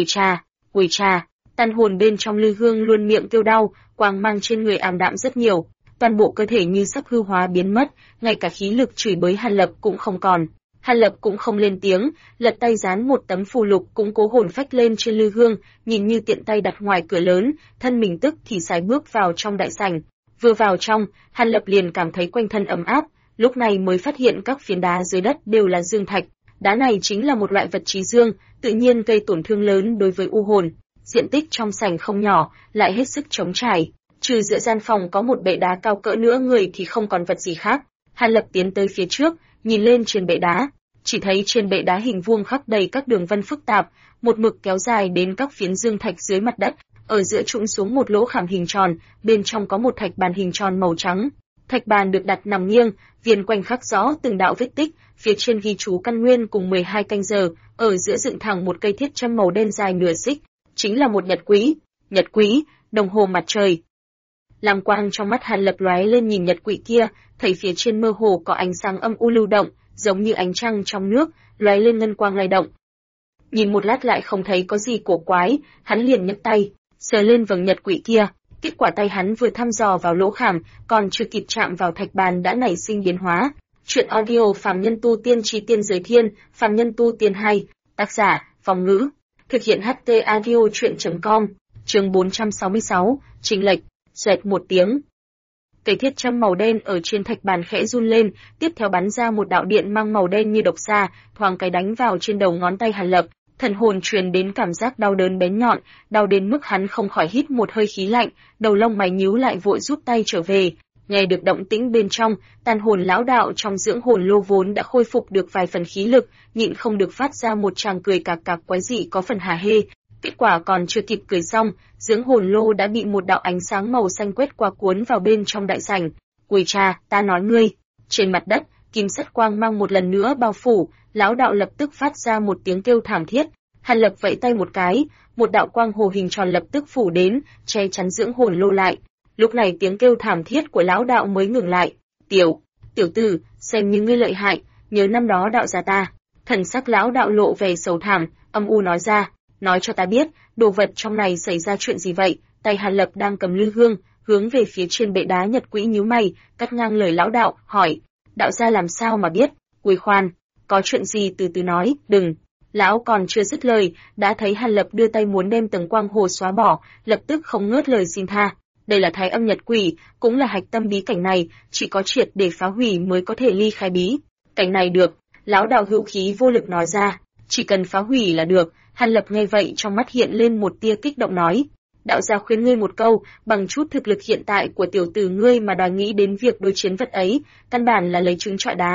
A: Quỷ trà, tàn hồn bên trong lư hương luôn miệng kêu đau, quang mang trên người ảm đạm rất nhiều, toàn bộ cơ thể như sắp hư hóa biến mất, ngay cả khí lực chửi bới Hàn Lập cũng không còn. Hàn Lập cũng không lên tiếng, lật tay dán một tấm phù lục cũng cố hồn phách lên trên lư hương, nhìn như tiện tay đặt ngoài cửa lớn, thân mình tức thì sải bước vào trong đại sảnh. Vừa vào trong, Hàn Lập liền cảm thấy quanh thân ấm áp, lúc này mới phát hiện các phiến đá dưới đất đều là dương thạch. Đá này chính là một loại vật trí dương, tự nhiên gây tổn thương lớn đối với u hồn. Diện tích trong sảnh không nhỏ, lại hết sức trống trải, trừ giữa gian phòng có một bệ đá cao cỡ nửa người thì không còn vật gì khác. Hàn Lập tiến tới phía trước, nhìn lên trên bệ đá, chỉ thấy trên bệ đá hình vuông khắc đầy các đường vân phức tạp, một mực kéo dài đến các phiến dương thạch dưới mặt đất, ở giữa trũng xuống một lỗ khảm hình tròn, bên trong có một thạch bàn hình tròn màu trắng. Thạch bàn được đặt nằm nghiêng, viên quanh khắc rõ từng đạo vết tích, phía trên ghi chú căn nguyên cùng 12 canh giờ, ở giữa dựng thẳng một cây thiết châm màu đen dài nửa xích, chính là một nhật quý, đồng hồ mặt trời. Lam quang trong mắt Hàn Lập lóe lên nhìn nhật quỹ kia, thấy phía trên mơ hồ có ánh sáng âm u lưu động, giống như ánh trăng trong nước, lóe lên ngân quang lay động. Nhìn một lát lại không thấy có gì cổ quái, hắn liền nhấc tay, sờ lên vầng nhật quỹ kia. Kết quả tay hắn vừa thăm dò vào lỗ khảm, còn chưa kịp chạm vào thạch bàn đã nảy sinh biến hóa. Chuyện audio Phàm Nhân Tu Tiên Chi Tiên Giới Thiên, Phàm Nhân Tu Tiên 2, tác giả, Phong Ngữ, thực hiện HT audio chuyện.com, chương 466, chênh lệch, xoẹt một tiếng. Cây thiết châm màu đen ở trên thạch bàn khẽ run lên, tiếp theo bắn ra một đạo điện mang màu đen như độc xa, thoáng cái đánh vào trên đầu ngón tay Hàn Lập. Thần hồn truyền đến cảm giác đau đớn bén nhọn, đau đến mức hắn không khỏi hít một hơi khí lạnh, đầu lông mày nhíu lại vội rút tay trở về. Nghe được động tĩnh bên trong, tàn hồn lão đạo trong dưỡng hồn lô vốn đã khôi phục được vài phần khí lực, nhịn không được phát ra một tràng cười cạc cạc quái dị có phần hả hê. Kết quả còn chưa kịp cười xong, dưỡng hồn lô đã bị một đạo ánh sáng màu xanh quét qua cuốn vào bên trong đại sảnh. Quỷ trà, ta nói ngươi. Trên mặt đất, kim sắt quang mang một lần nữa bao phủ, lão đạo lập tức phát ra một tiếng kêu thảm thiết. Hàn Lập vẫy tay một cái, một đạo quang hồ hình tròn lập tức phủ đến, che chắn dưỡng hồn lô lại. Lúc này tiếng kêu thảm thiết của lão đạo mới ngừng lại. Tiểu tử, xem như ngươi lợi hại, nhớ năm đó đạo gia ta. Thần sắc lão đạo lộ vẻ sầu thảm, âm u nói ra, nói cho ta biết, đồ vật trong này xảy ra chuyện gì vậy? Tay Hàn Lập đang cầm lư hương, hướng về phía trên bệ đá nhật quỹ nhíu mày, cắt ngang lời lão đạo, hỏi, đạo gia làm sao mà biết? Quỳ khoan, có chuyện gì từ từ nói, đừng. Lão còn chưa dứt lời, đã thấy Hàn Lập đưa tay muốn đem tầng quang hồ xóa bỏ, lập tức không ngớt lời xin tha. Đây là thái âm nhật quỷ, cũng là hạch tâm bí cảnh này, chỉ có triệt để phá hủy mới có thể ly khai bí cảnh này được. Lão đạo hữu khí vô lực nói ra, chỉ cần phá hủy là được. Hàn Lập nghe vậy trong mắt hiện lên một tia kích động nói, đạo gia khuyên ngươi một câu, bằng chút thực lực hiện tại của tiểu tử ngươi mà đòi nghĩ đến việc đối chiến vật ấy, căn bản là lấy trứng trọi đá.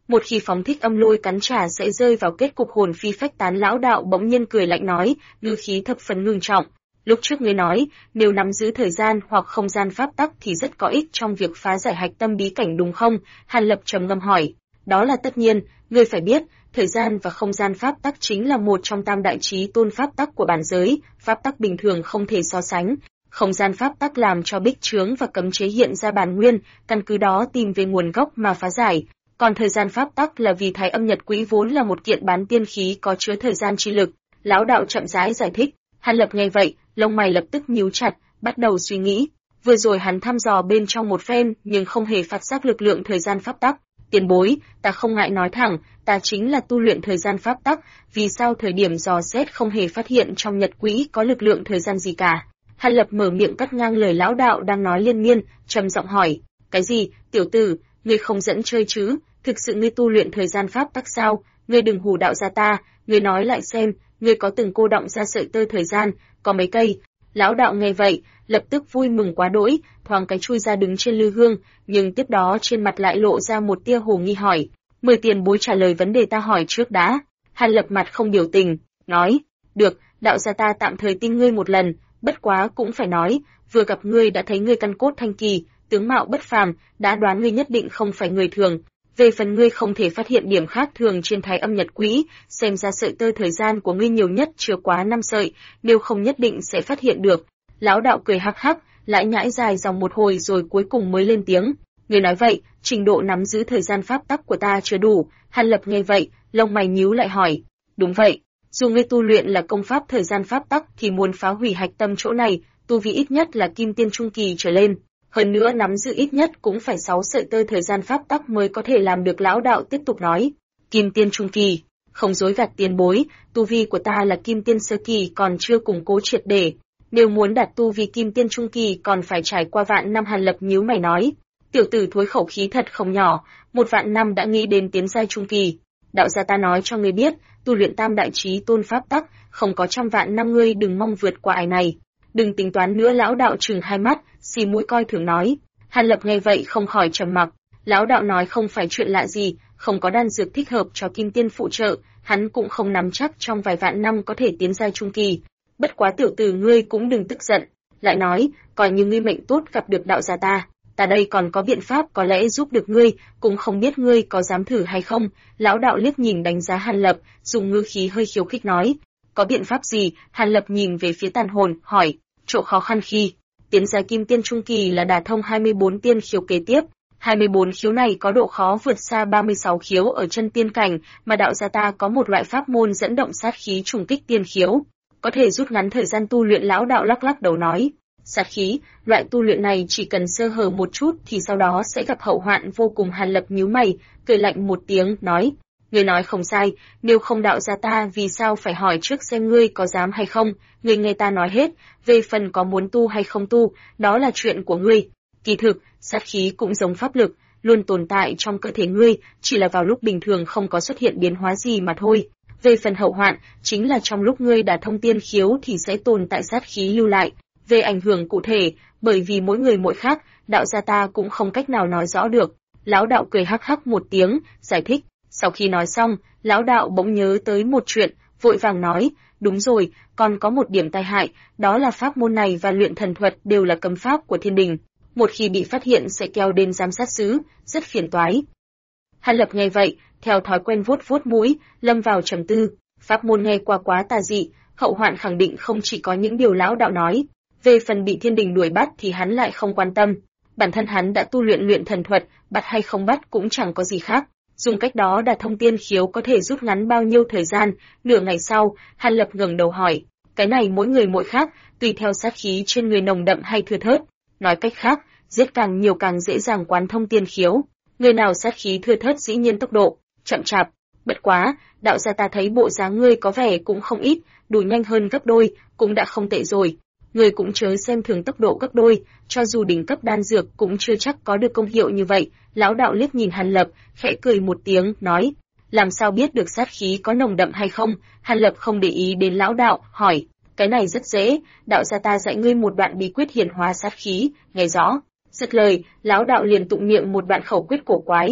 A: một khi phóng thích âm lôi cắn trả sẽ rơi vào kết cục hồn phi phách tán. Lão đạo bỗng nhiên cười lạnh nói, ngữ khí thập phần ngưng trọng. Lúc trước ngươi nói, nếu nắm giữ thời gian hoặc không gian pháp tắc thì rất có ích trong việc phá giải hạch tâm bí cảnh đúng không? Hàn Lập trầm ngâm hỏi. Đó là tất nhiên, ngươi phải biết, thời gian và không gian pháp tắc chính là một trong tam đại chí tôn pháp tắc của bản giới, pháp tắc bình thường không thể so sánh. Không gian pháp tắc làm cho bích chướng và cấm chế hiện ra bản nguyên, căn cứ đó tìm về nguồn gốc mà phá giải. Còn thời gian pháp tắc là vì Thái Âm Nhật Quỹ vốn là một kiện bán tiên khí có chứa thời gian chi lực. Lão đạo chậm rãi giải thích. Hàn Lập nghe vậy, lông mày lập tức nhíu chặt, bắt đầu suy nghĩ. Vừa rồi hắn thăm dò bên trong một phen, nhưng không hề phát giác lực lượng thời gian pháp tắc. Tiền bối, ta không ngại nói thẳng, ta chính là tu luyện thời gian pháp tắc, vì sao thời điểm dò xét không hề phát hiện trong nhật quỹ có lực lượng thời gian gì cả? Hàn Lập mở miệng cắt ngang lời lão đạo đang nói liên miên, trầm giọng hỏi, cái gì, tiểu tử, ngươi không dẫn chơi chứ? Thực sự ngươi tu luyện thời gian pháp tắc sao? Ngươi đừng hù đạo gia ta, ngươi nói lại xem, ngươi có từng cô đọng ra sợi tơ thời gian, có mấy cây? Lão đạo nghe vậy, lập tức vui mừng quá đỗi, thoáng cái chui ra đứng trên lư hương, nhưng tiếp đó trên mặt lại lộ ra một tia hồ nghi hỏi, 10 tiền bối trả lời vấn đề ta hỏi trước đã. Hàn Lập mặt không biểu tình, nói, được, đạo gia ta tạm thời tin ngươi một lần, bất quá cũng phải nói, vừa gặp ngươi đã thấy ngươi căn cốt thanh kỳ, tướng mạo bất phàm, đã đoán ngươi nhất định không phải người thường. Về phần ngươi không thể phát hiện điểm khác thường trên Thái Âm Nhật Quỹ, xem ra sợi tơ thời gian của ngươi nhiều nhất chưa quá 5 sợi, nếu không nhất định sẽ phát hiện được. Lão đạo cười hắc hắc, lại nhãi dài dòng một hồi rồi cuối cùng mới lên tiếng. Ngươi nói vậy, trình độ nắm giữ thời gian pháp tắc của ta chưa đủ. Hàn Lập nghe vậy, lông mày nhíu lại hỏi. Đúng vậy, dù ngươi tu luyện là công pháp thời gian pháp tắc thì muốn phá hủy hạch tâm chỗ này, tu vi ít nhất là kim tiên trung kỳ trở lên. Hơn nữa nắm giữ ít nhất cũng phải 6 sợi tơ thời gian pháp tắc mới có thể làm được. Lão đạo tiếp tục nói. Kim tiên trung kỳ, không dối gạt tiền bối, tu vi của ta là kim tiên sơ kỳ còn chưa củng cố triệt để. Nếu muốn đạt tu vi kim tiên trung kỳ còn phải trải qua vạn năm. Hàn Lập nhíu mày nói. Tiểu tử thối khẩu khí thật không nhỏ, 1 vạn năm đã nghĩ đến tiến giai trung kỳ. Đạo gia ta nói cho ngươi biết, tu luyện tam đại chí tôn pháp tắc, không có 100 vạn năm ngươi đừng mong vượt qua ải này. Đừng tính toán nữa. Lão đạo trừng hai mắt, xì mũi coi thường nói. Hàn Lập nghe vậy không khỏi trầm mặc. Lão đạo nói không phải chuyện lạ gì, không có đan dược thích hợp cho kim tiên phụ trợ, hắn cũng không nắm chắc trong vài vạn năm có thể tiến giai trung kỳ. Bất quá tiểu tử ngươi cũng đừng tức giận, lại nói, coi như ngươi mệnh tốt gặp được đạo gia ta đây còn có biện pháp có lẽ giúp được ngươi, cũng không biết ngươi có dám thử hay không. Lão đạo liếc nhìn đánh giá Hàn Lập, dùng ngữ khí hơi khiêu khích nói. Có biện pháp gì? Hàn Lập nhìn về phía tàn hồn, hỏi. Chỗ khó khăn khi tiến giai kim tiên trung kỳ là đả thông 24 tiên khiếu kế tiếp. 24 khiếu này có độ khó vượt xa 36 khiếu ở chân tiên cảnh, mà đạo gia ta có một loại pháp môn dẫn động sát khí trùng kích tiên khiếu, có thể rút ngắn thời gian tu luyện. Lão đạo lắc lắc đầu nói. Sát khí, loại tu luyện này chỉ cần sơ hở một chút thì sau đó sẽ gặp hậu hoạn vô cùng. Hàn Lập nhíu mày, cười lạnh một tiếng, nói. Ngươi nói không sai, nếu không đạo gia ta vì sao phải hỏi trước xem ngươi có dám hay không, ngươi nghe ta nói hết, về phần có muốn tu hay không tu, đó là chuyện của ngươi. Kỳ thực, sát khí cũng giống pháp lực, luôn tồn tại trong cơ thể ngươi, chỉ là vào lúc bình thường không có xuất hiện biến hóa gì mà thôi. Về phần hậu hoạn, chính là trong lúc ngươi đả thông tiên khiếu thì sẽ tồn tại sát khí lưu lại. Về ảnh hưởng cụ thể, bởi vì mỗi người mỗi khác, đạo gia ta cũng không cách nào nói rõ được. Lão đạo cười hắc hắc một tiếng, giải thích. Sau khi nói xong, lão đạo bỗng nhớ tới một chuyện, vội vàng nói, đúng rồi, còn có một điểm tai hại, đó là pháp môn này và luyện thần thuật đều là cấm pháp của thiên đình. Một khi bị phát hiện sẽ kéo đến giám sát xứ, rất phiền toái. Hàn Lập nghe vậy, theo thói quen vuốt vuốt mũi, lâm vào trầm tư. Pháp môn nghe qua quá tà dị, hậu hoạn khẳng định không chỉ có những điều lão đạo nói. Về phần bị thiên đình đuổi bắt thì hắn lại không quan tâm. Bản thân hắn đã tu luyện thần thuật, bắt hay không bắt cũng chẳng có gì khác. Dùng cách đó đả thông tiên khiếu có thể rút ngắn bao nhiêu thời gian. Nửa ngày sau, Hàn Lập ngẩng đầu hỏi, cái này mỗi người mỗi khác, tùy theo sát khí trên người nồng đậm hay thưa thớt. Nói cách khác, giết càng nhiều càng dễ dàng quán thông tiên khiếu. Người nào sát khí thưa thớt dĩ nhiên tốc độ chậm chạp. Bất quá, đạo gia ta thấy bộ dáng ngươi có vẻ cũng không ít, đủ nhanh hơn gấp đôi, cũng đã không tệ rồi. Ngươi cũng chớ xem thường tốc độ gấp đôi, cho dù đỉnh cấp đan dược cũng chưa chắc có được công hiệu như vậy. Lão đạo liếc nhìn Hàn Lập, khẽ cười một tiếng, nói, làm sao biết được sát khí có nồng đậm hay không? Hàn Lập không để ý đến lão đạo, hỏi, cái này rất dễ, đạo gia ta dạy ngươi một đoạn bí quyết hiển hóa sát khí, nghe rõ. Dứt lời, lão đạo liền tụng niệm một đoạn khẩu quyết cổ quái.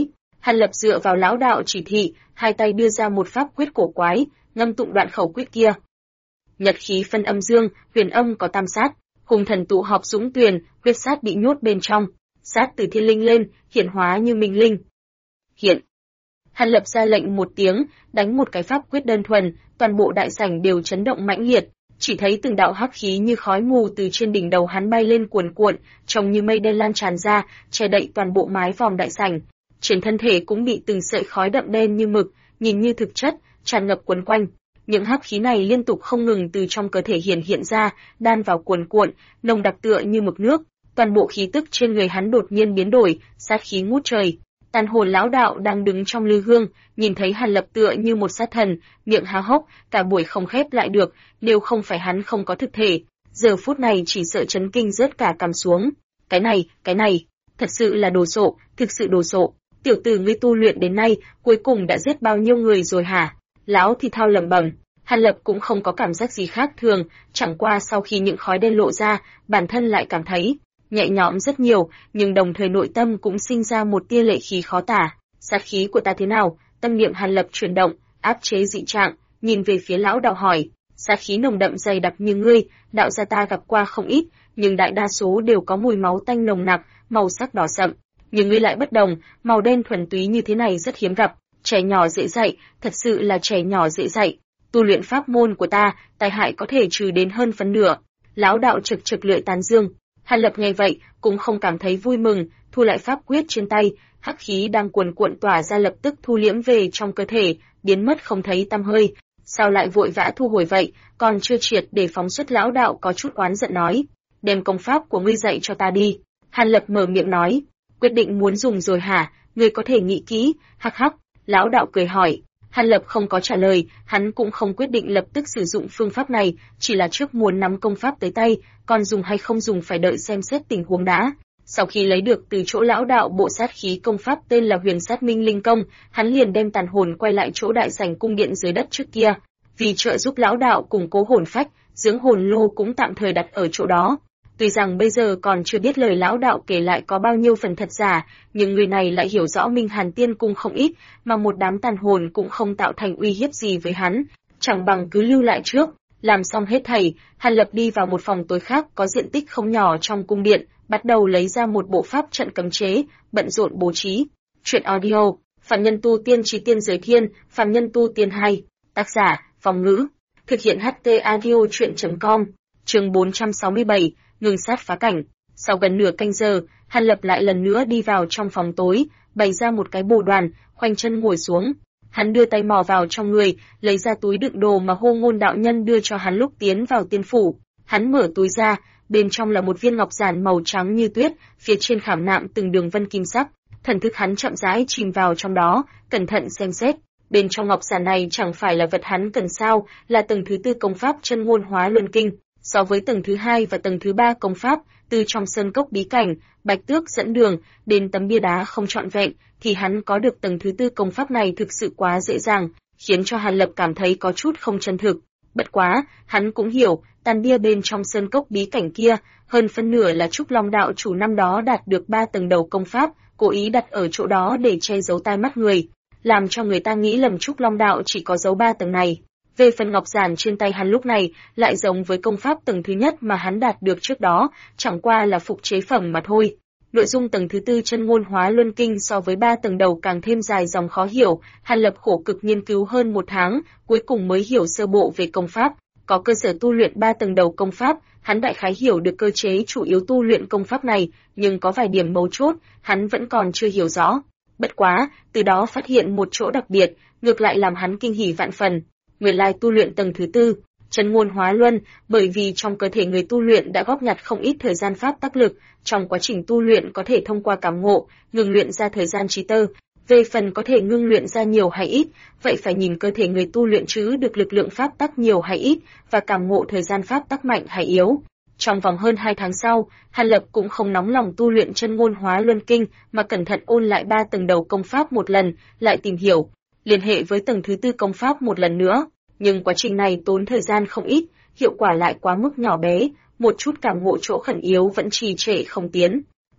A: Hàn Lập dựa vào lão đạo chỉ thị, hai tay đưa ra một pháp quyết cổ quái, ngâm tụng đoạn khẩu quyết kia. Nhật khí phân âm dương, huyền âm có tam sát, hùng thần tụ họp dũng tuyền, huyết sát bị nhốt bên trong, sát từ thiên linh lên, hiển hóa như minh linh. Hiện. Hàn Lập ra lệnh một tiếng, đánh một cái pháp quyết đơn thuần, toàn bộ đại sảnh đều chấn động mãnh liệt, chỉ thấy từng đạo hắc khí như khói mù từ trên đỉnh đầu hắn bay lên cuồn cuộn, trông như mây đen lan tràn ra, che đậy toàn bộ mái vòm đại sảnh. Trên thân thể cũng bị từng sợi khói đậm đen như mực, nhìn như thực chất, tràn ngập quấn quanh. Những hắc khí này liên tục không ngừng từ trong cơ thể hiện ra, đan vào cuồn cuộn, nồng đặc tựa như mực nước. Toàn bộ khí tức trên người hắn đột nhiên biến đổi, sát khí ngút trời. Tàn hồn lão đạo đang đứng trong lư hương, nhìn thấy Hàn Lập tựa như một sát thần, miệng há hốc, cả buổi không khép lại được, nếu không phải hắn không có thực thể, giờ phút này chỉ sợ chấn kinh rớt cả cằm xuống. Cái này, thật sự là đồ sộ, thực sự đồ sộ. Tiểu tử ngươi tu luyện đến nay, cuối cùng đã giết bao nhiêu người rồi hả? Lão thì thao lẩm bẩm. Hàn Lập cũng không có cảm giác gì khác thường, chẳng qua sau khi những khói đen lộ ra, bản thân lại cảm thấy nhẹ nhõm rất nhiều, nhưng đồng thời nội tâm cũng sinh ra một tia lệ khí khó tả. Sát khí của ta thế nào? Tâm niệm Hàn Lập chuyển động, áp chế dị trạng, nhìn về phía lão đạo hỏi. Sát khí nồng đậm dày đặc như ngươi, đạo gia ta gặp qua không ít, nhưng đại đa số đều có mùi máu tanh nồng nặc, màu sắc đỏ sậm. Nhưng ngươi lại bất đồng, màu đen thuần túy như thế này rất hiếm gặp. Trẻ nhỏ dễ dạy, thật sự là trẻ nhỏ dễ dạy. Tu luyện pháp môn của ta, tai hại có thể trừ đến hơn phân nửa. Lão đạo trực trực lưỡi tán dương. Hàn Lập nghe vậy, cũng không cảm thấy vui mừng, thu lại pháp quyết trên tay, hắc khí đang cuồn cuộn tỏa ra lập tức thu liễm về trong cơ thể, biến mất không thấy tăm hơi. Sao lại vội vã thu hồi vậy, còn chưa triệt để phóng xuất lão đạo có chút oán giận nói. Đem công pháp của ngươi dạy cho ta đi. Hàn Lập mở miệng nói. Quyết định muốn dùng rồi hả, ngươi có thể nghĩ kỹ, hắc hắc. Lão đạo cười hỏi. Hàn Lập không có trả lời, hắn cũng không quyết định lập tức sử dụng phương pháp này, chỉ là trước muốn nắm công pháp tới tay, còn dùng hay không dùng phải đợi xem xét tình huống đã. Sau khi lấy được từ chỗ lão đạo bộ sát khí công pháp tên là Huyền Sát Minh Linh Công, hắn liền đem tàn hồn quay lại chỗ đại sảnh cung điện dưới đất trước kia. Vì trợ giúp lão đạo củng cố hồn phách, dưỡng hồn lô cũng tạm thời đặt ở chỗ đó. Tuy rằng bây giờ còn chưa biết lời lão đạo kể lại có bao nhiêu phần thật giả, nhưng người này lại hiểu rõ Minh Hàn Tiên Cung không ít, mà một đám tàn hồn cũng không tạo thành uy hiếp gì với hắn, chẳng bằng cứ lưu lại trước. Làm xong hết thảy, Hàn Lập đi vào một phòng tối khác có diện tích không nhỏ trong cung điện, bắt đầu lấy ra một bộ pháp trận cấm chế, bận rộn bố trí. Truyện audio, Phạm Nhân Tu Tiên Chí Tiên Giới Thiên, Phạm Nhân Tu Tiên 2, tác giả, Phong Ngữ, thực hiện HT Audio Truyện.com, chương 467. Ngừng sát phá cảnh. Sau gần nửa canh giờ, Hàn Lập lại lần nữa đi vào trong phòng tối, bày ra một cái bồ đoàn, khoanh chân ngồi xuống. Hắn đưa tay mò vào trong người, lấy ra túi đựng đồ mà Hô Ngôn đạo nhân đưa cho hắn lúc tiến vào tiên phủ. Hắn mở túi ra, bên trong là một viên ngọc giản màu trắng như tuyết, phía trên khảm nạm từng đường vân kim sắc. Thần thức hắn chậm rãi chìm vào trong đó, cẩn thận xem xét. Bên trong ngọc giản này chẳng phải là vật hắn cần sao, là tầng thứ 4 công pháp Chân Ngôn Hóa Luân Kinh. So với tầng thứ 2 và tầng thứ 3 công pháp, từ trong sơn cốc bí cảnh, bạch tước dẫn đường, đến tấm bia đá không trọn vẹn, thì hắn có được tầng thứ 4 công pháp này thực sự quá dễ dàng, khiến cho Hàn Lập cảm thấy có chút không chân thực. Bất quá, hắn cũng hiểu, tàn bia bên trong sơn cốc bí cảnh kia, hơn phân nửa là Trúc Long đạo chủ năm đó đạt được 3 tầng đầu công pháp, cố ý đặt ở chỗ đó để che giấu tai mắt người, làm cho người ta nghĩ lầm Trúc Long đạo chỉ có giấu 3 tầng này. Về phần ngọc giản trên tay hắn lúc này, lại giống với công pháp tầng thứ nhất mà hắn đạt được trước đó, chẳng qua là phục chế phẩm mà thôi. Nội dung tầng thứ 4 Chân Ngôn Hóa Luân Kinh so với 3 tầng đầu càng thêm dài dòng khó hiểu, Hàn Lập khổ cực nghiên cứu hơn 1 tháng, cuối cùng mới hiểu sơ bộ về công pháp. Có cơ sở tu luyện 3 tầng đầu công pháp, hắn đại khái hiểu được cơ chế chủ yếu tu luyện công pháp này, nhưng có vài điểm mấu chốt, hắn vẫn còn chưa hiểu rõ. Bất quá, từ đó phát hiện một chỗ đặc biệt, ngược lại làm hắn kinh hỉ vạn phần. Nguyên lai tu luyện tầng thứ 4, Chân Ngôn Hóa Luân, bởi vì trong cơ thể người tu luyện đã góp nhặt không ít thời gian pháp tác lực, trong quá trình tu luyện có thể thông qua cảm ngộ, ngừng luyện ra thời gian trí tơ. Về phần có thể ngưng luyện ra nhiều hay ít, vậy phải nhìn cơ thể người tu luyện chứ được lực lượng pháp tắc nhiều hay ít, và cảm ngộ thời gian pháp tắc mạnh hay yếu. Trong vòng hơn 2 tháng sau, Hàn Lập cũng không nóng lòng tu luyện Chân Ngôn Hóa Luân Kinh, mà cẩn thận ôn lại 3 tầng đầu công pháp một lần, lại tìm hiểu, liên hệ với tầng thứ 4 công pháp một lần nữa. Nhưng quá trình này tốn thời gian không ít, hiệu quả lại quá mức nhỏ bé, một chút cảm ngộ chỗ khẩn yếu vẫn trì trệ không tiến.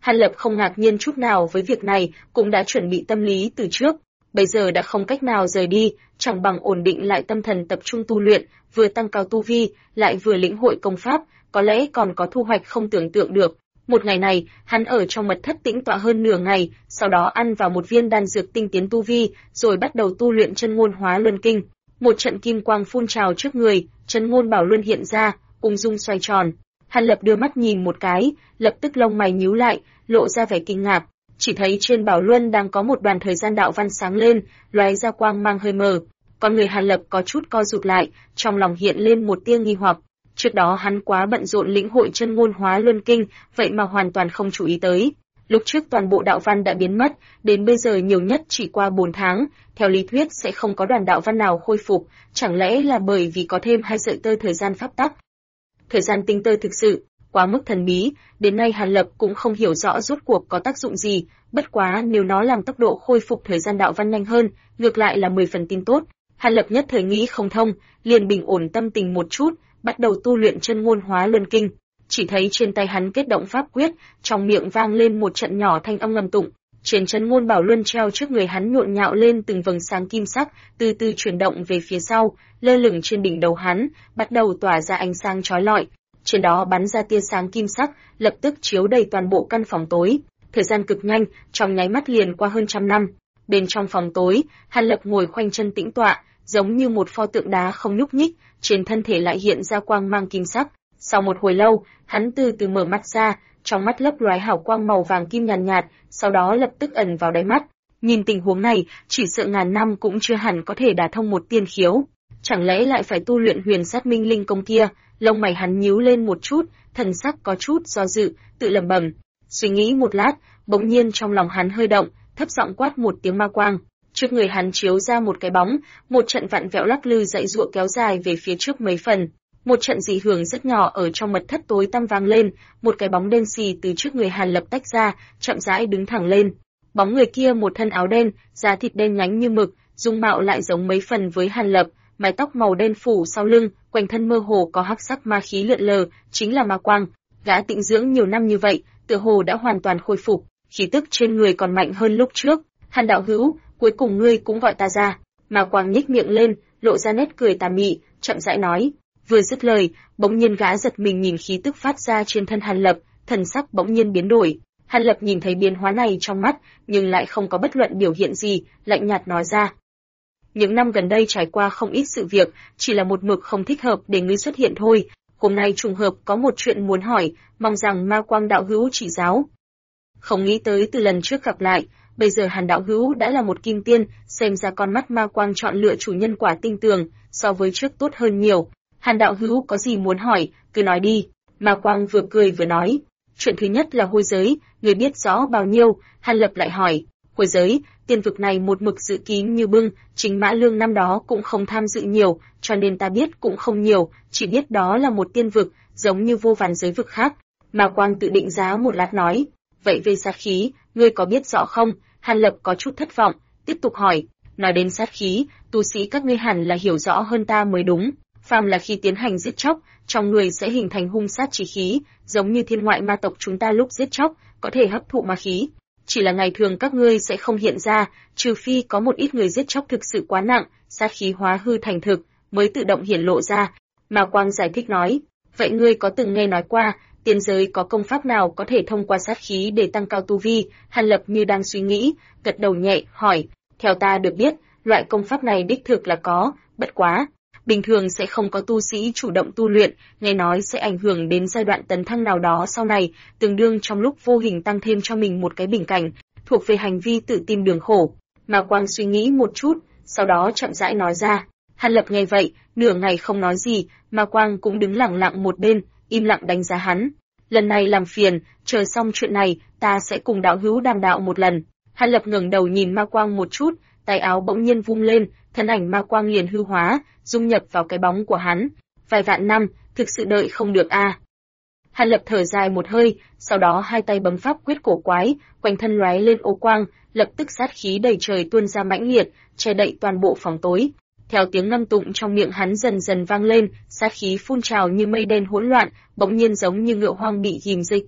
A: Hàn Lập không ngạc nhiên chút nào với việc này, cũng đã chuẩn bị tâm lý từ trước. Bây giờ đã không cách nào rời đi, chẳng bằng ổn định lại tâm thần tập trung tu luyện, vừa tăng cao tu vi, lại vừa lĩnh hội công pháp, có lẽ còn có thu hoạch không tưởng tượng được. Một ngày này, hắn ở trong mật thất tĩnh tọa hơn nửa ngày, sau đó ăn vào một viên đan dược tinh tiến tu vi, rồi bắt đầu tu luyện chân ngôn hóa luân kinh. Một trận kim quang phun trào trước người, chân ngôn bảo luân hiện ra, ung dung xoay tròn. Hàn Lập đưa mắt nhìn một cái, lập tức lông mày nhíu lại, lộ ra vẻ kinh ngạc. Chỉ thấy trên bảo luân đang có một đoàn thời gian đạo văn sáng lên, lóe ra quang mang hơi mờ. Con người Hàn Lập có chút co rụt lại, trong lòng hiện lên một tia nghi hoặc. Trước đó hắn quá bận rộn lĩnh hội chân ngôn hóa luân kinh, vậy mà hoàn toàn không chú ý tới. Lúc trước toàn bộ đạo văn đã biến mất, đến bây giờ nhiều nhất chỉ qua 4 tháng, theo lý thuyết sẽ không có đoàn đạo văn nào khôi phục, chẳng lẽ là bởi vì có thêm 2 sợi tơ thời gian pháp tắc? Thời gian tinh tơ thực sự quá mức thần bí, đến nay Hàn Lập cũng không hiểu rõ rốt cuộc có tác dụng gì, bất quá nếu nó làm tốc độ khôi phục thời gian đạo văn nhanh hơn, ngược lại là 10 phần tin tốt. Hàn Lập nhất thời nghĩ không thông, liền bình ổn tâm tình một chút, bắt đầu tu luyện chân ngôn hóa luân kinh. Chỉ thấy trên tay hắn kết động pháp quyết, trong miệng vang lên một trận nhỏ thanh âm ngầm tụng. Trên chân ngôn bảo luân treo trước người hắn nhộn nhạo lên từng vầng sáng kim sắc, từ từ chuyển động về phía sau, lơ lửng trên đỉnh đầu hắn, bắt đầu tỏa ra ánh sáng chói lọi. Trên đó bắn ra tia sáng kim sắc, lập tức chiếu đầy toàn bộ căn phòng tối. Thời gian cực nhanh, trong nháy mắt liền qua hơn 100 năm. Bên trong phòng tối, Hàn Lập ngồi khoanh chân tĩnh tọa, giống như một pho tượng đá không nhúc nhích, trên thân thể lại hiện ra quang mang kim sắc. Sau một hồi lâu, hắn từ từ mở mắt ra, trong mắt lấp lóe hào quang màu vàng kim nhàn nhạt, sau đó lập tức ẩn vào đáy mắt. Nhìn tình huống này, chỉ sợ ngàn năm cũng chưa hẳn có thể đả thông một tiên khiếu. Chẳng lẽ lại phải tu luyện huyền sát minh linh công kia? Lông mày hắn nhíu lên một chút, thần sắc có chút do dự, tự lẩm bẩm. Suy nghĩ một lát, bỗng nhiên trong lòng hắn hơi động, thấp giọng quát một tiếng ma quang. Trước người hắn chiếu ra một cái bóng, một trận vặn vẹo lắc lư dãy giụa kéo dài về phía trước mấy phần. Một trận dị hưởng rất nhỏ ở trong mật thất tối tăm vang lên, một cái bóng đen xì từ trước người Hàn Lập tách ra, chậm rãi đứng thẳng lên. Bóng người kia một thân áo đen, da thịt đen nhánh như mực, dung mạo lại giống mấy phần với Hàn Lập, mái tóc màu đen phủ sau lưng, quanh thân mơ hồ có hắc sắc ma khí lượn lờ, chính là ma quang. Gã tĩnh dưỡng nhiều năm như vậy, tựa hồ đã hoàn toàn khôi phục, khí tức trên người còn mạnh hơn lúc trước. Hàn đạo hữu, cuối cùng ngươi cũng gọi ta ra. Ma quang nhếch miệng lên, lộ ra nét cười tà mị, chậm rãi nói. Vừa dứt lời, bỗng nhiên gã giật mình nhìn khí tức phát ra trên thân Hàn Lập, thần sắc bỗng nhiên biến đổi. Hàn Lập nhìn thấy biến hóa này trong mắt, nhưng lại không có bất luận biểu hiện gì, lạnh nhạt nói ra. Những năm gần đây trải qua không ít sự việc, chỉ là một mực không thích hợp để ngươi xuất hiện thôi. Hôm nay trùng hợp có một chuyện muốn hỏi, mong rằng Ma Quang đạo hữu chỉ giáo. Không nghĩ tới từ lần trước gặp lại, bây giờ Hàn đạo hữu đã là một kim tiên, xem ra con mắt Ma Quang chọn lựa chủ nhân quả tinh tường, so với trước tốt hơn nhiều. Hàn đạo hữu có gì muốn hỏi, cứ nói đi. Ma Quang vừa cười vừa nói. Chuyện thứ nhất là hôi giới, người biết rõ bao nhiêu? Hàn Lập lại hỏi. Hôi giới, tiên vực này một mực giữ kín như bưng, chính Mã Lương năm đó cũng không tham dự nhiều, cho nên ta biết cũng không nhiều, chỉ biết đó là một tiên vực, giống như vô vàn giới vực khác. Ma Quang tự định giá một lát nói. Vậy về sát khí, ngươi có biết rõ không? Hàn Lập có chút thất vọng, tiếp tục hỏi. Nói đến sát khí, tu sĩ các ngươi hẳn là hiểu rõ hơn ta mới đúng. Phàm là khi tiến hành giết chóc, trong người sẽ hình thành hung sát chi khí, giống như thiên ngoại ma tộc chúng ta lúc giết chóc, có thể hấp thụ ma khí. Chỉ là ngày thường các ngươi sẽ không hiện ra, trừ phi có một ít người giết chóc thực sự quá nặng, sát khí hóa hư thành thực, mới tự động hiển lộ ra. Ma Quang giải thích nói, vậy ngươi có từng nghe nói qua, tiên giới có công pháp nào có thể thông qua sát khí để tăng cao tu vi? Hàn Lập như đang suy nghĩ, gật đầu nhẹ, hỏi, theo ta được biết, loại công pháp này đích thực là có, bất quá. Bình thường sẽ không có tu sĩ chủ động tu luyện, nghe nói sẽ ảnh hưởng đến giai đoạn tấn thăng nào đó sau này, tương đương trong lúc vô hình tăng thêm cho mình một cái bình cảnh, thuộc về hành vi tự tìm đường khổ. Ma Quang suy nghĩ một chút, sau đó chậm rãi nói ra. Hàn Lập nghe vậy, nửa ngày không nói gì, Ma Quang cũng đứng lặng lặng một bên, im lặng đánh giá hắn. Lần này làm phiền, chờ xong chuyện này, ta sẽ cùng đạo hữu đàm đạo một lần. Hàn Lập ngẩng đầu nhìn Ma Quang một chút, tay áo bỗng nhiên vung lên, thân ảnh Ma Quang liền hư hóa, dung nhập vào cái bóng của hắn. Vài vạn năm, thực sự đợi không được a. Hàn Lập thở dài một hơi, sau đó hai tay bấm pháp quyết cổ quái, quanh thân lóe lên ô quang, lập tức sát khí đầy trời tuôn ra mãnh liệt, che đậy toàn bộ phòng tối. Theo tiếng ngâm tụng trong miệng hắn dần dần vang lên, sát khí phun trào như mây đen hỗn loạn, bỗng nhiên giống như ngựa hoang bị ghìm dây cương,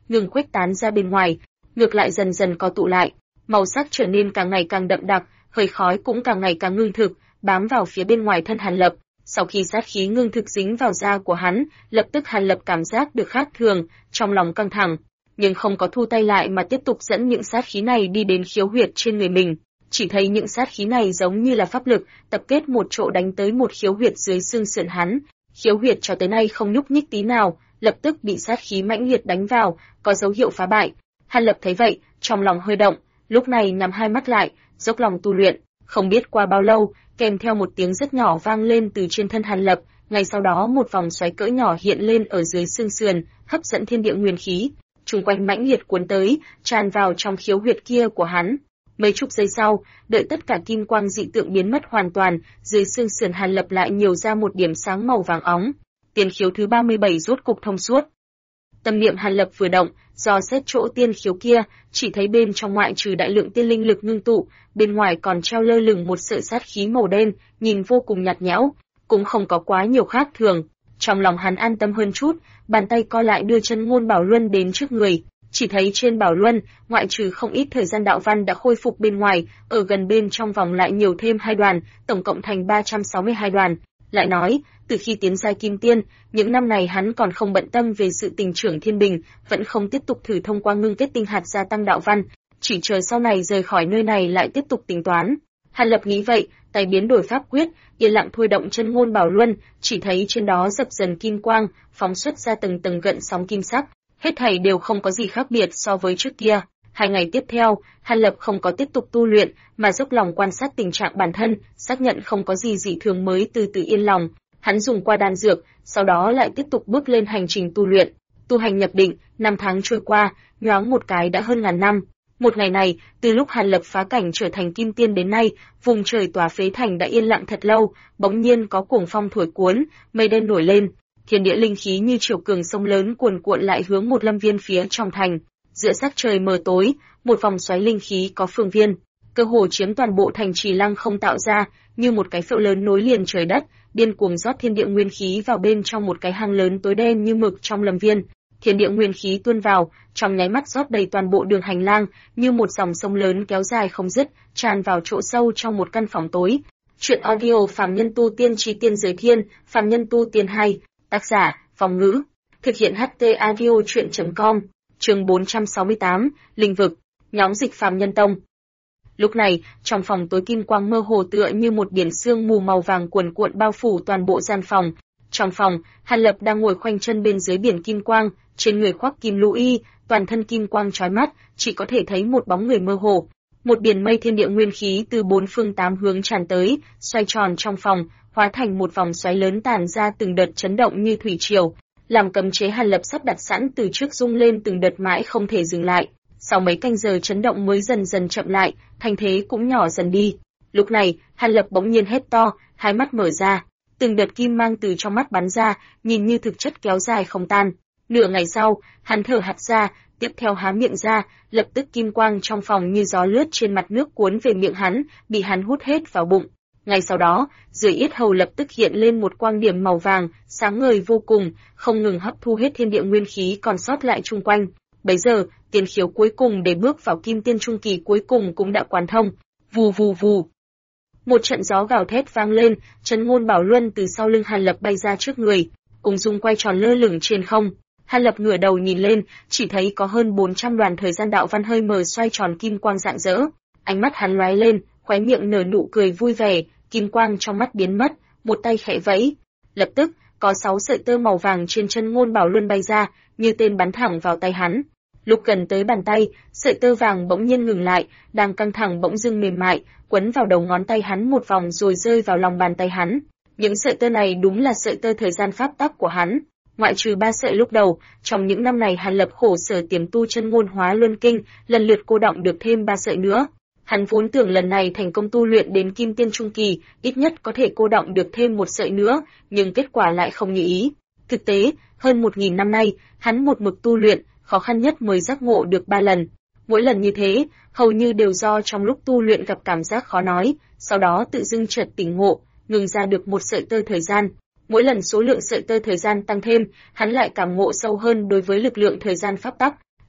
A: ngừng khuếch tán ra bên ngoài, ngược lại dần dần co tụ lại, màu sắc trở nên càng ngày càng đậm đặc, hơi khói cũng càng ngày càng ngưng thực, bám vào phía bên ngoài thân Hàn Lập. Sau khi sát khí ngưng thực dính vào da của hắn, lập tức Hàn Lập cảm giác được khác thường, trong lòng căng thẳng, nhưng không có thu tay lại mà tiếp tục dẫn những sát khí này đi đến khiếu huyệt trên người mình. Chỉ thấy những sát khí này giống như là pháp lực, tập kết một chỗ đánh tới một khiếu huyệt dưới xương sườn hắn. Khiếu huyệt cho tới nay không nhúc nhích tí nào, lập tức bị sát khí mãnh liệt đánh vào, có dấu hiệu phá bại. Hàn Lập thấy vậy, trong lòng hơi động, lúc này nhắm hai mắt lại, dốc lòng tu luyện. Không biết qua bao lâu, kèm theo một tiếng rất nhỏ vang lên từ trên thân Hàn Lập, ngay sau đó một vòng xoáy cỡ nhỏ hiện lên ở dưới xương sườn, hấp dẫn thiên địa nguyên khí, chung quanh mãnh liệt cuốn tới, tràn vào trong khiếu huyệt kia của hắn. Mấy chục giây sau, đợi tất cả kim quang dị tượng biến mất hoàn toàn, dưới xương sườn Hàn Lập lại nhiều ra một điểm sáng màu vàng óng. Tiên khiếu thứ 37 rốt cục thông suốt. Tâm niệm Hàn Lập vừa động, dò xét chỗ tiên khiếu kia, chỉ thấy bên trong ngoại trừ đại lượng tiên linh lực ngưng tụ, bên ngoài còn treo lơ lửng một sợi sát khí màu đen, nhìn vô cùng nhạt nhẽo, cũng không có quá nhiều khác thường. Trong lòng hắn an tâm hơn chút, bàn tay co lại đưa chân ngôn bảo luân đến trước người, chỉ thấy trên bảo luân, ngoại trừ không ít thời gian đạo văn đã khôi phục bên ngoài, ở gần bên trong vòng lại nhiều thêm 2 đoàn, tổng cộng thành 362 đoàn. Lại nói, từ khi tiến giai kim tiên, những năm này hắn còn không bận tâm về sự tình trưởng thiên bình, vẫn không tiếp tục thử thông qua ngưng kết tinh hạt gia tăng đạo văn, chỉ chờ sau này rời khỏi nơi này lại tiếp tục tính toán. Hàn Lập nghĩ vậy, tay biến đổi pháp quyết, yên lặng thôi động chân ngôn bảo luân, chỉ thấy trên đó dập dần kim quang, phóng xuất ra từng tầng gợn sóng kim sắc, hết thảy đều không có gì khác biệt so với trước kia. 2 ngày tiếp theo, Hàn Lập không có tiếp tục tu luyện, mà dốc lòng quan sát tình trạng bản thân, xác nhận không có gì dị thường mới từ từ yên lòng. Hắn dùng qua đan dược, sau đó lại tiếp tục bước lên hành trình tu luyện. Tu hành nhập định, 5 tháng trôi qua, nhoáng một cái đã hơn ngàn năm. Một ngày này, từ lúc Hàn Lập phá cảnh trở thành kim tiên đến nay, vùng trời tòa phế thành đã yên lặng thật lâu, bỗng nhiên có cuồng phong thổi cuốn, mây đen nổi lên, thiên địa linh khí như triều cường sông lớn cuồn cuộn lại hướng một lâm viên phía trong thành. Giữa sắc trời mờ tối, một vòng xoáy linh khí có phương viên, cơ hồ chiếm toàn bộ thành trì lăng không tạo ra, như một cái phễu lớn nối liền trời đất, điên cuồng rót thiên địa nguyên khí vào bên trong một cái hang lớn tối đen như mực trong lâm viên. Thiên địa nguyên khí tuôn vào, trong nháy mắt rót đầy toàn bộ đường hành lang, như một dòng sông lớn kéo dài không dứt, tràn vào chỗ sâu trong một căn phòng tối. Truyện audio Phàm Nhân Tu Tiên Chi Tiên Giới Thiên, Phàm Nhân Tu Tiên 2, tác giả, Phong Ngữ, thực hiện HT audio truyện.com, chương 468, Linh vực, nhóm dịch Phàm Nhân Tông. Lúc này, trong phòng tối kim quang mơ hồ tựa như một biển sương mù màu vàng cuồn cuộn bao phủ toàn bộ gian phòng. Trong phòng, Hàn Lập đang ngồi khoanh chân bên dưới biển kim quang, trên người khoác kim lũ y, toàn thân kim quang chói mắt, chỉ có thể thấy một bóng người mơ hồ. Một biển mây thiên địa nguyên khí từ 4 phương 8 hướng tràn tới, xoay tròn trong phòng, hóa thành một vòng xoáy lớn tản ra từng đợt chấn động như thủy triều, làm cấm chế Hàn Lập sắp đặt sẵn từ trước rung lên từng đợt mãi không thể dừng lại. Sau mấy canh giờ chấn động mới dần dần chậm lại, thành thế cũng nhỏ dần đi. Lúc này, Hàn Lập bỗng nhiên hét to, hai mắt mở ra, từng đợt kim mang từ trong mắt bắn ra, nhìn như thực chất kéo dài không tan. Nửa ngày sau, hắn thở hắt ra, tiếp theo há miệng ra, lập tức kim quang trong phòng như gió lướt trên mặt nước cuốn về miệng hắn, bị hắn hút hết vào bụng. Ngay sau đó, dưới yết hầu lập tức hiện lên một quang điểm màu vàng, sáng ngời vô cùng, không ngừng hấp thu hết thiên địa nguyên khí còn sót lại chung quanh. Bấy giờ, tiên khiếu cuối cùng để bước vào kim tiên trung kỳ cuối cùng cũng đã quán thông. Vù vù vù. Một trận gió gào thét vang lên, Trấn Ngôn Bảo Luân từ sau lưng Hàn Lập bay ra trước người, ung dung quay tròn lơ lửng trên không. Hàn Lập ngửa đầu nhìn lên, chỉ thấy có hơn 400 đoàn thời gian đạo văn hơi mờ xoay tròn kim quang rạng rỡ. Ánh mắt hắn lóe lên, khóe miệng nở nụ cười vui vẻ, kim quang trong mắt biến mất, một tay khẽ vẫy. Lập tức, có 6 sợi tơ màu vàng trên Trấn Ngôn Bảo Luân bay ra, như tên bắn thẳng vào tay hắn. Lúc gần tới bàn tay, sợi tơ vàng bỗng nhiên ngừng lại, đang căng thẳng bỗng dưng mềm mại, quấn vào đầu ngón tay hắn một vòng rồi rơi vào lòng bàn tay hắn. Những sợi tơ này đúng là sợi tơ thời gian pháp tắc của hắn. Ngoại trừ 3 sợi lúc đầu, trong những năm này Hàn Lập khổ sở tiềm tu chân ngôn hóa luân kinh, lần lượt cô đọng được thêm 3 sợi nữa. Hắn vốn tưởng lần này thành công tu luyện đến kim tiên trung kỳ, ít nhất có thể cô đọng được thêm 1 sợi nữa, nhưng kết quả lại không như ý. Thực tế, hơn 1000 năm nay, hắn một mực tu luyện, khó khăn nhất mới giác ngộ được 3 lần. Mỗi lần như thế, hầu như đều do trong lúc tu luyện gặp cảm giác khó nói, sau đó tự dưng chợt tỉnh ngộ, ngừng ra được một sợi tơ thời gian. Mỗi lần số lượng sợi tơ thời gian tăng thêm, hắn lại cảm ngộ sâu hơn đối với lực lượng thời gian pháp tắc,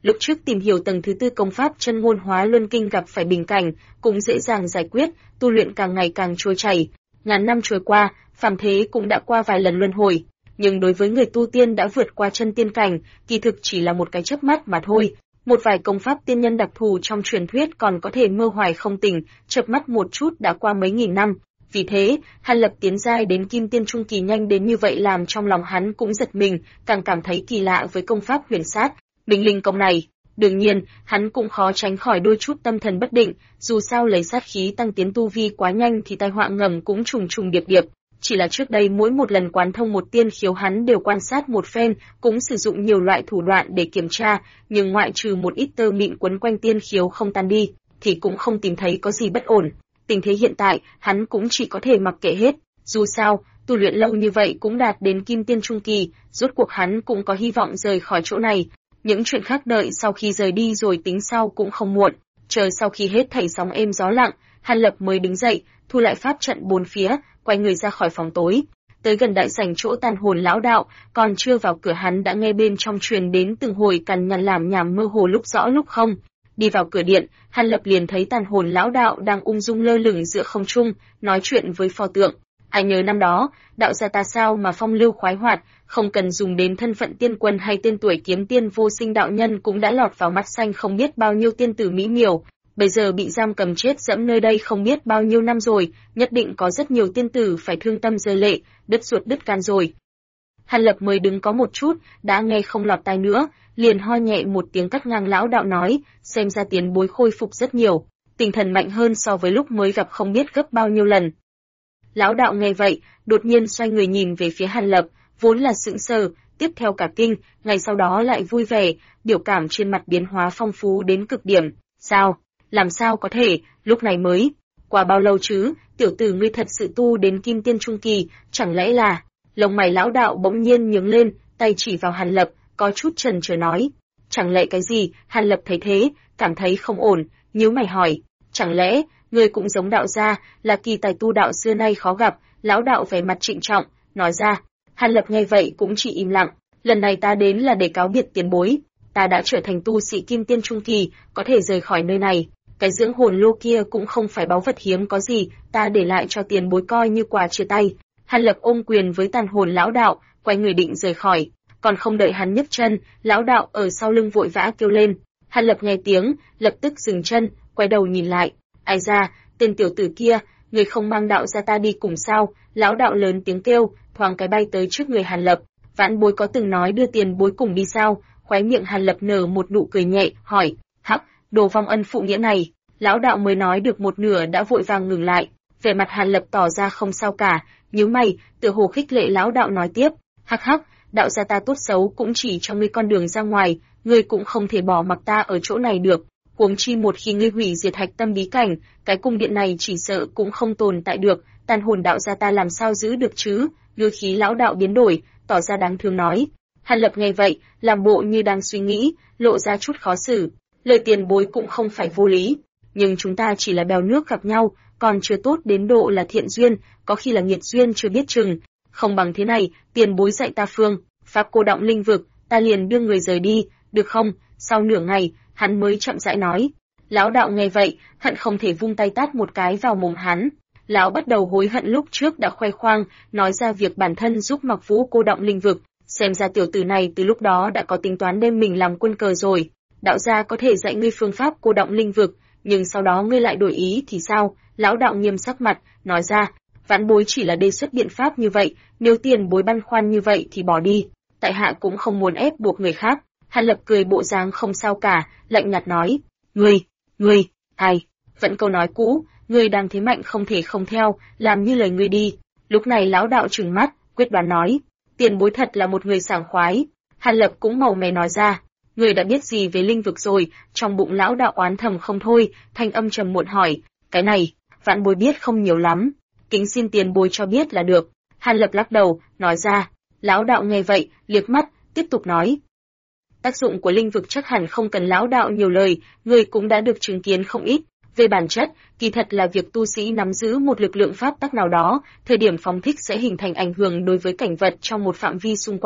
A: Lúc trước tìm hiểu tầng thứ tư công pháp chân ngôn hóa luân kinh gặp phải bình cảnh, cũng dễ dàng giải quyết, tu luyện càng ngày càng trôi chảy. Ngàn năm trôi qua, phàm thế cũng đã qua vài lần luân hồi, nhưng đối với người tu tiên đã vượt qua chân tiên cảnh, kỳ thực chỉ là một cái chớp mắt mà thôi. Một vài công pháp tiên nhân đặc thù trong truyền thuyết còn có thể mơ hoài không tỉnh, chợp mắt một chút đã qua mấy nghìn năm. Vì thế, Hàn Lập tiến giai đến kim tiên trung kỳ nhanh đến như vậy làm trong lòng hắn cũng giật mình, càng cảm thấy kỳ lạ với công pháp huyền sát, Minh Linh công này. Đương nhiên, hắn cũng khó tránh khỏi đôi chút tâm thần bất định, dù sao lấy sát khí tăng tiến tu vi quá nhanh thì tai họa ngầm cũng trùng trùng điệp điệp. Chỉ là trước đây mỗi một lần quán thông một tiên khiếu hắn đều quan sát một phen, cũng sử dụng nhiều loại thủ đoạn để kiểm tra, nhưng ngoại trừ một ít tơ mịn quấn quanh tiên khiếu không tan đi, thì cũng không tìm thấy có gì bất ổn. Tình thế hiện tại, hắn cũng chỉ có thể mặc kệ hết. Dù sao, tu luyện lâu như vậy cũng đạt đến kim tiên trung kỳ, rốt cuộc hắn cũng có hy vọng rời khỏi chỗ này. Những chuyện khác đợi sau khi rời đi rồi tính sau cũng không muộn. Chờ sau khi hết thảy sóng êm gió lặng, Hàn Lập mới đứng dậy, thu lại pháp trận bốn phía, quay người ra khỏi phòng tối. Tới gần đại sảnh chỗ tàn hồn lão đạo, còn chưa vào cửa hắn đã nghe bên trong truyền đến từng hồi cằn nhằn làm nhảm mơ hồ lúc rõ lúc không. Đi vào cửa điện, Hàn Lập liền thấy tàn hồn lão đạo đang ung dung lơ lửng giữa không trung, nói chuyện với pho tượng. Anh nhớ năm đó, đạo gia ta sao mà phong lưu khoái hoạt, không cần dùng đến thân phận tiên quân hay tên tuổi kiếm tiên vô sinh đạo nhân cũng đã lọt vào mắt xanh không biết bao nhiêu tiên tử mỹ miều. Bây giờ bị giam cầm chết dẫm nơi đây không biết bao nhiêu năm rồi, nhất định có rất nhiều tiên tử phải thương tâm rơi lệ, đứt ruột đứt gan rồi. Hàn Lập mới đứng có một chút, đã nghe không lọt tai nữa, liền ho nhẹ một tiếng cắt ngang lão đạo nói, xem ra tiền bối khôi phục rất nhiều, tinh thần mạnh hơn so với lúc mới gặp không biết gấp bao nhiêu lần. Lão đạo nghe vậy, đột nhiên xoay người nhìn về phía Hàn Lập, vốn là sững sờ, tiếp theo cả kinh, ngày sau đó lại vui vẻ, biểu cảm trên mặt biến hóa phong phú đến cực điểm. Sao? Làm sao có thể, lúc này mới? Qua bao lâu chứ, tiểu tử ngươi thật sự tu đến kim tiên trung kỳ, chẳng lẽ là... Lông mày lão đạo bỗng nhiên nhướng lên, tay chỉ vào Hàn Lập, có chút chần chờ nói. Chẳng lẽ cái gì? Hàn Lập thấy thế, cảm thấy không ổn, nhíu mày hỏi. Chẳng lẽ, ngươi cũng giống đạo gia, là kỳ tài tu đạo xưa nay khó gặp? Lão đạo vẻ mặt trịnh trọng, nói ra. Hàn Lập nghe vậy cũng chỉ im lặng. Lần này ta đến là để cáo biệt tiền bối. Ta đã trở thành tu sĩ kim tiên trung kỳ, có thể rời khỏi nơi này. Cái dưỡng hồn lô kia cũng không phải báu vật hiếm có gì, ta để lại cho tiền bối coi như quà chia tay. Hàn Lập ôm quyền với tàn hồn lão đạo, quay người định rời khỏi, còn không đợi hắn nhấc chân, lão đạo ở sau lưng vội vã kêu lên. Hàn Lập nghe tiếng, lập tức dừng chân, quay đầu nhìn lại. Ai ra, tên tiểu tử kia, người không mang đạo ra ta đi cùng sao? Lão đạo lớn tiếng kêu, thoáng cái bay tới trước người Hàn Lập. Vãn bối có từng nói đưa tiền bối cùng đi sao? Khóe miệng Hàn Lập nở một nụ cười nhẹ, hỏi, hắc, đồ vong ân phụ nghĩa này. Lão đạo mới nói được một nửa đã vội vàng ngừng lại, vẻ mặt Hàn Lập tỏ ra không sao cả, nhíu mày, tựa hồ khích lệ lão đạo nói tiếp, hắc hắc, đạo gia ta tốt xấu cũng chỉ cho ngươi con đường ra ngoài, ngươi cũng không thể bỏ mặc ta ở chỗ này được. Huống chi một khi ngươi hủy diệt hạch tâm bí cảnh, cái cung điện này chỉ sợ cũng không tồn tại được, tàn hồn đạo gia ta làm sao giữ được chứ? Ngữ khí lão đạo biến đổi, tỏ ra đáng thương nói. Hàn Lập nghe vậy, làm bộ như đang suy nghĩ, lộ ra chút khó xử. Lời tiền bối cũng không phải vô lý, nhưng chúng ta chỉ là bèo nước gặp nhau, còn chưa tốt đến độ là thiện duyên, có khi là nghiệt duyên chưa biết chừng. Không bằng thế này, tiền bối dạy ta phương pháp cô động linh vực, ta liền đưa người rời đi, được không? Sau nửa ngày, hắn mới chậm rãi nói. Lão đạo nghe vậy, hận không thể vung tay tát một cái vào mồm hắn. Lão bắt đầu hối hận lúc trước đã khoe khoang, nói ra việc bản thân giúp Mặc Vũ cô động linh vực, xem ra tiểu tử này từ lúc đó đã có tính toán đem mình làm quân cờ rồi. Đạo gia có thể dạy ngươi phương pháp cô động linh vực, nhưng sau đó ngươi lại đổi ý thì sao? Lão đạo nghiêm sắc mặt, nói ra, vãn bối chỉ là đề xuất biện pháp như vậy, nếu tiền bối băn khoăn như vậy thì bỏ đi, tại hạ cũng không muốn ép buộc người khác. Hàn Lập cười bộ dáng không sao cả, lạnh nhạt nói, ngươi, ai, vẫn câu nói cũ, ngươi đang thế mạnh không thể không theo, làm như lời ngươi đi. Lúc này lão đạo trừng mắt, quyết đoán nói, tiền bối thật là một người sảng khoái. Hàn Lập cũng màu mè nói ra, ngươi đã biết gì về linh vực rồi? Trong bụng lão đạo oán thầm không thôi, thanh âm trầm muộn hỏi, cái này, vãn bối biết không nhiều lắm, kính xin tiền bối cho biết là được. Hàn Lập lắc đầu, nói ra. Lão đạo nghe vậy, liếc mắt, tiếp tục nói, tác dụng của linh vực chắc hẳn không cần lão đạo nhiều lời, người cũng đã được chứng kiến không ít. Về bản chất, kỳ thật là việc tu sĩ nắm giữ một lực lượng pháp tắc nào đó, thời điểm phóng thích sẽ hình thành ảnh hưởng đối với cảnh vật trong một phạm vi xung quanh.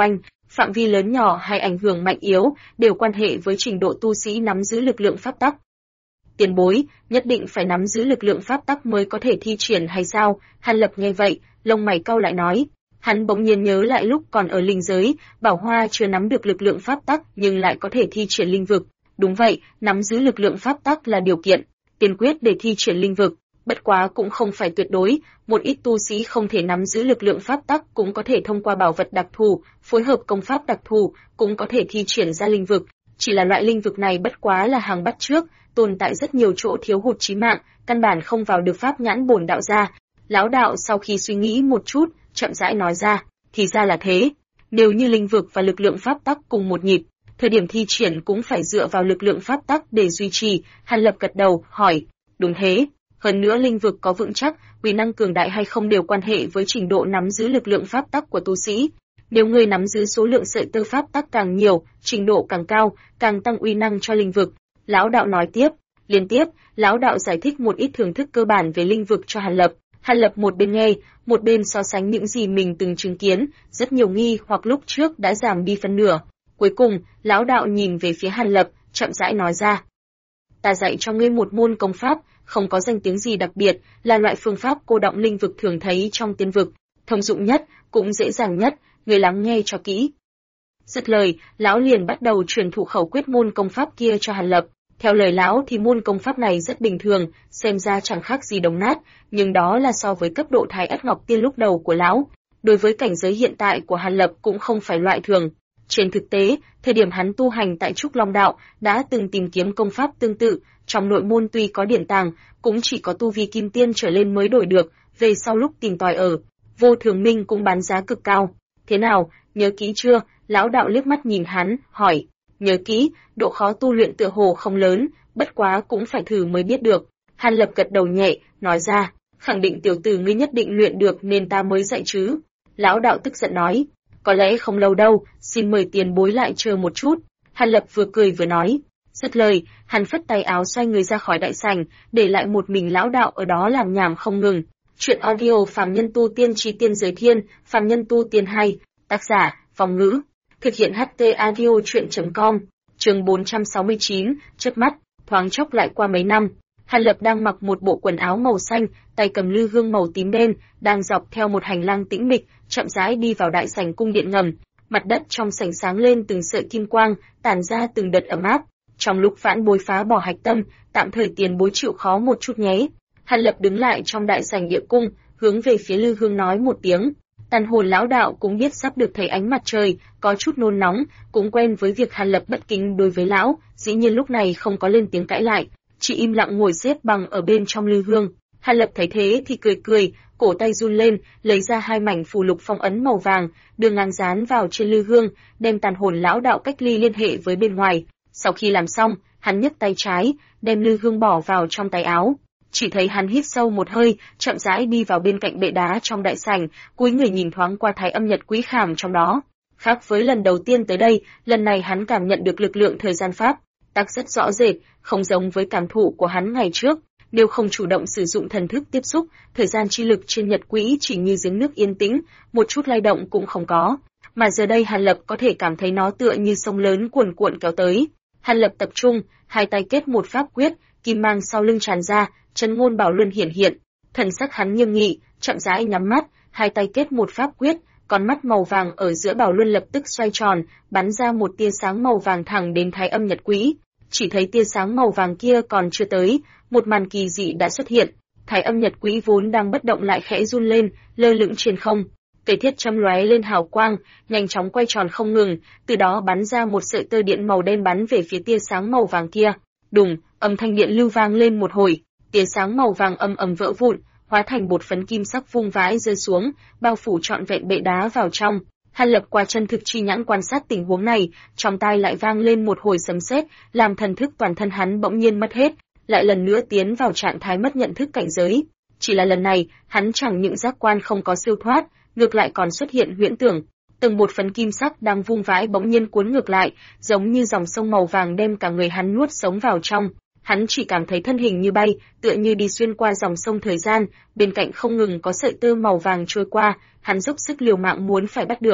A: phạm vi lớn nhỏ hay ảnh hưởng mạnh yếu đều quan hệ với trình độ tu sĩ nắm giữ lực lượng pháp tắc. Tiền bối, nhất định phải nắm giữ lực lượng pháp tắc mới có thể thi triển hay sao? Hàn Lập nghe vậy, lông mày cau lại nói. Hắn bỗng nhiên nhớ lại lúc còn ở linh giới, Bảo Hoa chưa nắm được lực lượng pháp tắc nhưng lại có thể thi triển linh vực. Đúng vậy, nắm giữ lực lượng pháp tắc là điều kiện tiên quyết để thi triển linh vực. Bất quá cũng không phải tuyệt đối, một ít tu sĩ không thể nắm giữ lực lượng pháp tắc cũng có thể thông qua bảo vật đặc thù, phối hợp công pháp đặc thù, cũng có thể thi triển ra linh vực. Chỉ là loại linh vực này bất quá là hàng bắt trước, tồn tại rất nhiều chỗ thiếu hụt chí mạng, căn bản không vào được pháp nhãn bổn đạo gia. Lão đạo sau khi suy nghĩ một chút, chậm rãi nói ra, thì ra là thế. Nếu như linh vực và lực lượng pháp tắc cùng một nhịp, thời điểm thi triển cũng phải dựa vào lực lượng pháp tắc để duy trì. Hàn Lập gật đầu, hỏi, đúng thế. Hơn nữa linh vực có vững chắc, uy năng cường đại hay không đều quan hệ với trình độ nắm giữ lực lượng pháp tắc của tu sĩ. Nếu người nắm giữ số lượng sợi tơ pháp tắc càng nhiều, trình độ càng cao, càng tăng uy năng cho linh vực. Lão đạo nói tiếp, liên tiếp, lão đạo giải thích một ít thưởng thức cơ bản về linh vực cho Hàn Lập. Hàn Lập một bên nghe, một bên so sánh những gì mình từng chứng kiến, rất nhiều nghi hoặc lúc trước đã giảm đi phân nửa. Cuối cùng, lão đạo nhìn về phía Hàn Lập, chậm rãi nói ra. Ta dạy cho ngươi một môn công pháp, không có danh tiếng gì đặc biệt, là loại phương pháp cô đọng linh vực thường thấy trong tiên vực, thông dụng nhất, cũng dễ dàng nhất, ngươi lắng nghe cho kỹ. Dứt lời, lão liền bắt đầu truyền thụ khẩu quyết môn công pháp kia cho Hàn Lập. Theo lời lão thì môn công pháp này rất bình thường, xem ra chẳng khác gì đồng nát, nhưng đó là so với cấp độ Thái Ất Ngọc Tiên lúc đầu của lão. Đối với cảnh giới hiện tại của Hàn Lập cũng không phải loại thường. Trên thực tế, thời điểm hắn tu hành tại Trúc Long Đạo, đã từng tìm kiếm công pháp tương tự, trong nội môn tuy có điển tàng, cũng chỉ có tu vi kim tiên trở lên mới đổi được, về sau lúc tìm tòi ở Vô Thường Minh cũng bán giá cực cao. Thế nào, nhớ kỹ chưa? Lão đạo liếc mắt nhìn hắn, hỏi. Nhớ kỹ, độ khó tu luyện tựa hồ không lớn, bất quá cũng phải thử mới biết được. Hàn Lập gật đầu nhẹ, nói ra, khẳng định tiểu tử ngươi nhất định luyện được nên ta mới dạy chứ. Lão đạo tức giận nói, có lẽ không lâu đâu, xin mời tiền bối lại chờ một chút. Hàn Lập vừa cười vừa nói. Dứt lời, hắn phất tay áo xoay người ra khỏi đại sảnh, để lại một mình lão đạo ở đó làm nhảm không ngừng. Chuyện audio Phàm Nhân Tu Tiên Chí Tiên Giới Thiên, Phàm Nhân Tu Tiên hay, tác giả, Phong Ngữ. Thực hiện HT Audio Chuyện.com, chương 469, chớp mắt, thoáng chốc lại qua mấy năm. Hàn Lập đang mặc một bộ quần áo màu xanh, tay cầm lư hương màu tím đen, đang dọc theo một hành lang tĩnh mịch, chậm rãi đi vào đại sảnh cung điện ngầm. Mặt đất trong sảnh sáng lên từng sợi kim quang, tản ra từng đợt ấm áp. Trong lúc vãn bối phá bỏ hạch tâm, tạm thời tiền bối chịu khó một chút nhé. Hàn Lập đứng lại trong đại sảnh địa cung, hướng về phía lư hương nói một tiếng. Tàn hồn lão đạo cũng biết sắp được thấy ánh mặt trời, có chút nôn nóng, cũng quen với việc Hàn Lập bất kính đối với lão, dĩ nhiên lúc này không có lên tiếng cãi lại, chỉ im lặng ngồi xếp bằng ở bên trong lư hương. Hàn Lập thấy thế thì cười cười, cổ tay run lên, lấy ra hai mảnh phù lục phong ấn màu vàng, đưa ngang dán vào trên lư hương, đem tàn hồn lão đạo cách ly liên hệ với bên ngoài. Sau khi làm xong, hắn nhấc tay trái, đem lư hương bỏ vào trong tay áo. Chỉ thấy hắn hít sâu một hơi, chậm rãi đi vào bên cạnh bệ đá trong đại sảnh, cúi người nhìn thoáng qua Thái Âm Nhật Quý Khảm trong đó. Khác với lần đầu tiên tới đây, lần này hắn cảm nhận được lực lượng thời gian pháp tắc rất rõ rệt, không giống với cảm thụ của hắn ngày trước. Nếu không chủ động sử dụng thần thức tiếp xúc, thời gian chi lực trên nhật quỹ chỉ như giếng nước yên tĩnh, một chút lay động cũng không có. Mà giờ đây Hàn Lập có thể cảm thấy nó tựa như sông lớn cuồn cuộn kéo tới. Hàn Lập tập trung, hai tay kết một pháp quyết, kim mang sau lưng tràn ra, chân ngôn bảo luân hiển hiện. Thần sắc hắn nghiêm nghị, chậm rãi nhắm mắt, hai tay kết một pháp quyết, con mắt màu vàng ở giữa bảo luân lập tức xoay tròn, bắn ra một tia sáng màu vàng thẳng đến Thái Âm Nhật Quỹ. Chỉ thấy tia sáng màu vàng kia còn chưa tới, một màn kỳ dị đã xuất hiện. Thái Âm Nhật Quỹ vốn đang bất động lại khẽ run lên, lơ lửng trên không. Cây thiết châm lóe lên hào quang, nhanh chóng quay tròn không ngừng, từ đó bắn ra một sợi tơ điện màu đen bắn về phía tia sáng màu vàng kia. Đùng, âm thanh điện lưu vang lên một hồi, tia sáng màu vàng ầm ầm vỡ vụn, hóa thành bột phấn kim sắc vung vãi rơi xuống, bao phủ trọn vẹn bệ đá vào trong. Hàn Lập qua chân thực chi nhãn quan sát tình huống này, trong tai lại vang lên một hồi sấm sét, làm thần thức toàn thân hắn bỗng nhiên mất hết, lại lần nữa tiến vào trạng thái mất nhận thức cảnh giới. Chỉ là lần này, hắn chẳng những giác quan không có siêu thoát, ngược lại còn xuất hiện huyễn tưởng. Từng bột phấn kim sắc đang vung vãi bỗng nhiên cuốn ngược lại, giống như dòng sông màu vàng đem cả người hắn nuốt sống vào trong. Hắn chỉ cảm thấy thân hình như bay, tựa như đi xuyên qua dòng sông thời gian, bên cạnh không ngừng có sợi tơ màu vàng trôi qua, hắn dốc sức liều mạng muốn phải bắt được,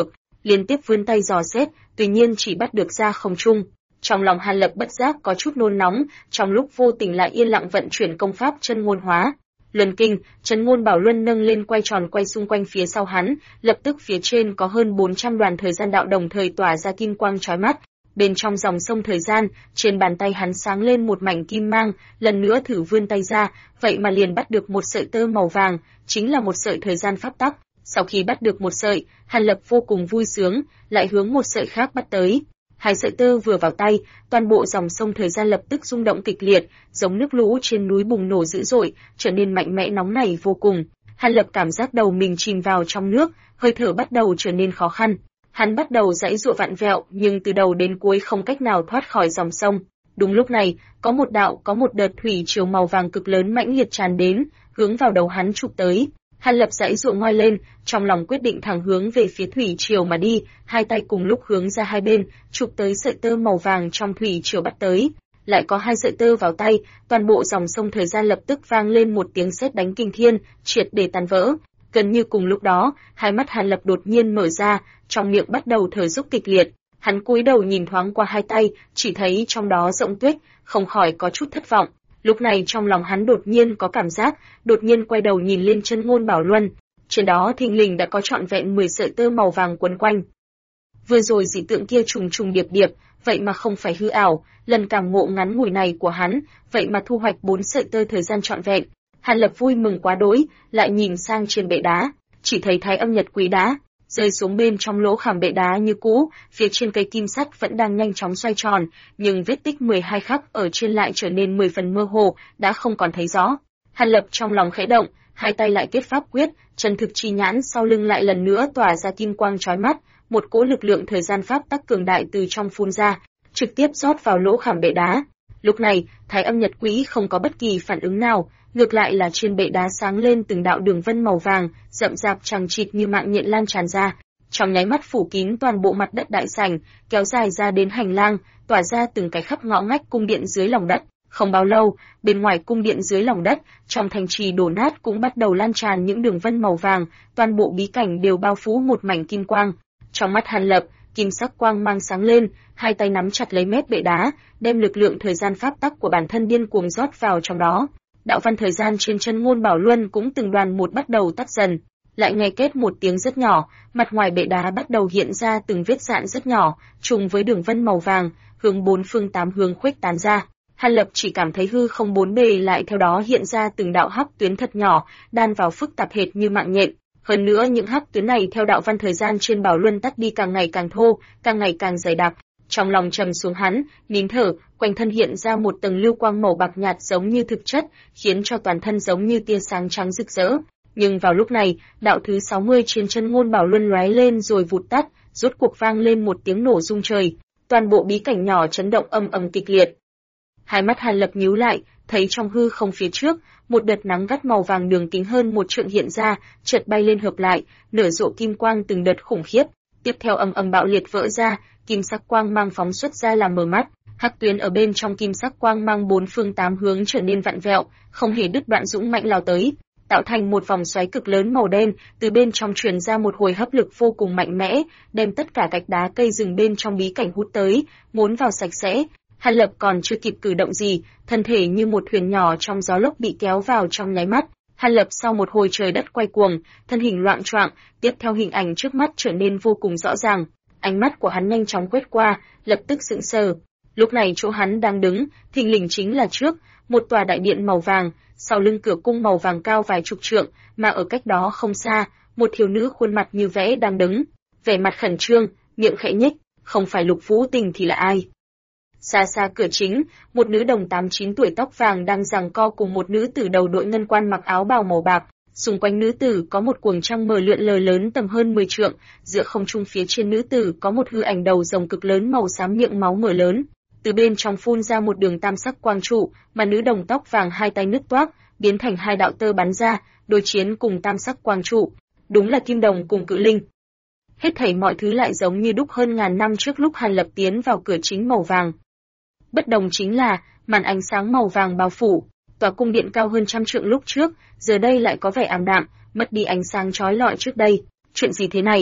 A: liên tiếp vươn tay dò xét, tuy nhiên chỉ bắt được ra không trung. Trong lòng Hàn Lập bất giác có chút nôn nóng, trong lúc vô tình lại yên lặng vận chuyển công pháp chân ngôn hóa. Luân kinh, chân ngôn bảo luân nâng lên quay tròn quay xung quanh phía sau hắn, lập tức phía trên có hơn 400 đoàn thời gian đạo đồng thời tỏa ra kim quang chói mắt. Bên trong dòng sông thời gian, trên bàn tay hắn sáng lên một mảnh kim mang, lần nữa thử vươn tay ra, vậy mà liền bắt được một sợi tơ màu vàng, chính là một sợi thời gian pháp tắc. Sau khi bắt được một sợi, Hàn Lập vô cùng vui sướng, lại hướng một sợi khác bắt tới. Hai sợi tơ vừa vào tay, toàn bộ dòng sông thời gian lập tức rung động kịch liệt, giống nước lũ trên núi bùng nổ dữ dội, trở nên mạnh mẽ nóng nảy vô cùng. Hàn Lập cảm giác đầu mình chìm vào trong nước, hơi thở bắt đầu trở nên khó khăn. Hắn bắt đầu giãy giụa vặn vẹo, nhưng từ đầu đến cuối không cách nào thoát khỏi dòng sông. Đúng lúc này, có một đợt thủy triều màu vàng cực lớn mãnh liệt tràn đến, hướng vào đầu hắn chụp tới. Hàn Lập giãy giụa ngoi lên, trong lòng quyết định thẳng hướng về phía thủy triều mà đi, hai tay cùng lúc hướng ra hai bên, chụp tới sợi tơ màu vàng trong thủy triều bắt tới. Lại có hai sợi tơ vào tay, toàn bộ dòng sông thời gian lập tức vang lên một tiếng sét đánh kinh thiên, triệt để tan vỡ. Gần như cùng lúc đó, hai mắt Hàn Lập đột nhiên mở ra, trong miệng bắt đầu thở dốc kịch liệt. Hắn cúi đầu nhìn thoáng qua hai tay, chỉ thấy trong đó rộng tuyết, không khỏi có chút thất vọng. Lúc này trong lòng hắn đột nhiên có cảm giác, đột nhiên quay đầu nhìn lên chân ngôn bảo luân. Trên đó thình lình đã có trọn vẹn 10 sợi tơ màu vàng quấn quanh. Vừa rồi dị tượng kia trùng trùng điệp điệp, vậy mà không phải hư ảo, lần cảm ngộ ngắn ngủi này của hắn, vậy mà thu hoạch 4 sợi tơ thời gian trọn vẹn. Hàn Lập vui mừng quá đỗi, lại nhìn sang trên bệ đá, chỉ thấy Thái Âm Nhật Quý đá rơi xuống bên trong lỗ khảm bệ đá như cũ, phía trên cây kim sắt vẫn đang nhanh chóng xoay tròn, nhưng vết tích 12 khắc ở trên lại trở nên 10 phần mơ hồ, đã không còn thấy rõ. Hàn Lập trong lòng khẽ động, hai tay lại kết pháp quyết, chân thực chi nhãn sau lưng lại lần nữa tỏa ra kim quang chói mắt, một cỗ lực lượng thời gian pháp tắc cường đại từ trong phun ra, trực tiếp rót vào lỗ khảm bệ đá. Lúc này, Thái Âm Nhật Quý không có bất kỳ phản ứng nào, ngược lại là trên bệ đá sáng lên từng đạo đường vân màu vàng, rậm rạp chằng chịt như mạng nhện lan tràn ra, trong nháy mắt phủ kín toàn bộ mặt đất đại sảnh, kéo dài ra đến hành lang, tỏa ra từng cái khắp ngõ ngách cung điện dưới lòng đất. Không bao lâu, bên ngoài cung điện dưới lòng đất, trong thành trì đổ nát cũng bắt đầu lan tràn những đường vân màu vàng, toàn bộ bí cảnh đều bao phủ một mảnh kim quang. Trong mắt Hàn Lập, kim sắc quang mang sáng lên, hai tay nắm chặt lấy mép bệ đá, đem lực lượng thời gian pháp tắc của bản thân điên cuồng rót vào trong đó. Đạo văn thời gian trên chân ngôn bảo luân cũng từng đoàn một bắt đầu tắt dần, lại nghe kết một tiếng rất nhỏ, mặt ngoài bệ đá bắt đầu hiện ra từng vết rạn rất nhỏ, trùng với đường vân màu vàng, hướng bốn phương tám hướng khuếch tán ra. Hàn Lập chỉ cảm thấy hư không bốn bề lại theo đó hiện ra từng đạo hắc tuyến thật nhỏ, đan vào phức tạp hệt như mạng nhện. Hơn nữa những hắc tuyến này theo đạo văn thời gian trên bảo luân tắt đi càng ngày càng thô, càng ngày càng dày đặc. Trong lòng trầm xuống hắn, nín thở, quanh thân hiện ra một tầng lưu quang màu bạc nhạt giống như thực chất, khiến cho toàn thân giống như tia sáng trắng rực rỡ. Nhưng vào lúc này, đạo thứ 60 trên chân ngôn bảo luân lóe lên rồi vụt tắt, rốt cuộc vang lên một tiếng nổ rung trời. Toàn bộ bí cảnh nhỏ chấn động ầm ầm kịch liệt. Hai mắt Hàn Lập nhíu lại, thấy trong hư không phía trước, một đợt nắng gắt màu vàng đường kính hơn một trượng hiện ra, chợt bay lên hợp lại, nở rộ kim quang từng đợt khủng khiếp. Tiếp theo ầm ầm bạo liệt vỡ ra, kim sắc quang mang phóng xuất ra làm mờ mắt, hắc tuyến ở bên trong kim sắc quang mang bốn phương tám hướng trở nên vặn vẹo, không hề đứt đoạn dũng mãnh lao tới, tạo thành một vòng xoáy cực lớn màu đen, từ bên trong truyền ra một hồi hấp lực vô cùng mạnh mẽ, đem tất cả gạch đá cây rừng bên trong bí cảnh hút tới, muốn vào sạch sẽ. Hàn Lập còn chưa kịp cử động gì, thân thể như một thuyền nhỏ trong gió lốc bị kéo vào trong nháy mắt. Hàn Lập sau một hồi trời đất quay cuồng, thân hình loạng choạng, tiếp theo hình ảnh trước mắt trở nên vô cùng rõ ràng. Ánh mắt của hắn nhanh chóng quét qua, lập tức sững sờ. Lúc này chỗ hắn đang đứng, thình lình chính là trước một tòa đại điện màu vàng, sau lưng cửa cung màu vàng cao vài chục trượng, mà ở cách đó không xa, một thiếu nữ khuôn mặt như vẽ đang đứng, vẻ mặt khẩn trương, miệng khẽ nhếch, không phải Lục Vũ Tình thì là ai? Xa xa cửa chính, một nữ đồng 8-9 tuổi tóc vàng đang giằng co cùng một nữ tử đầu đội ngân quan mặc áo bào màu bạc. Xung quanh nữ tử có một cuồng trăng mờ lượn lờ lớn tầm hơn 10 trượng, giữa không trung phía trên nữ tử có một hư ảnh đầu rồng cực lớn màu xám miệng máu mở lớn. Từ bên trong phun ra một đường tam sắc quang trụ, mà nữ đồng tóc vàng hai tay nứt toác, biến thành hai đạo tơ bắn ra, đối chiến cùng tam sắc quang trụ. Đúng là kim đồng cùng cự linh. Hết thảy mọi thứ lại giống như đúc hơn ngàn năm trước lúc Hàn Lập tiến vào cửa chính màu vàng. Bất đồng chính là, màn ánh sáng màu vàng bao phủ, tòa cung điện cao hơn trăm trượng lúc trước, giờ đây lại có vẻ ảm đạm, mất đi ánh sáng chói lọi trước đây. Chuyện gì thế này?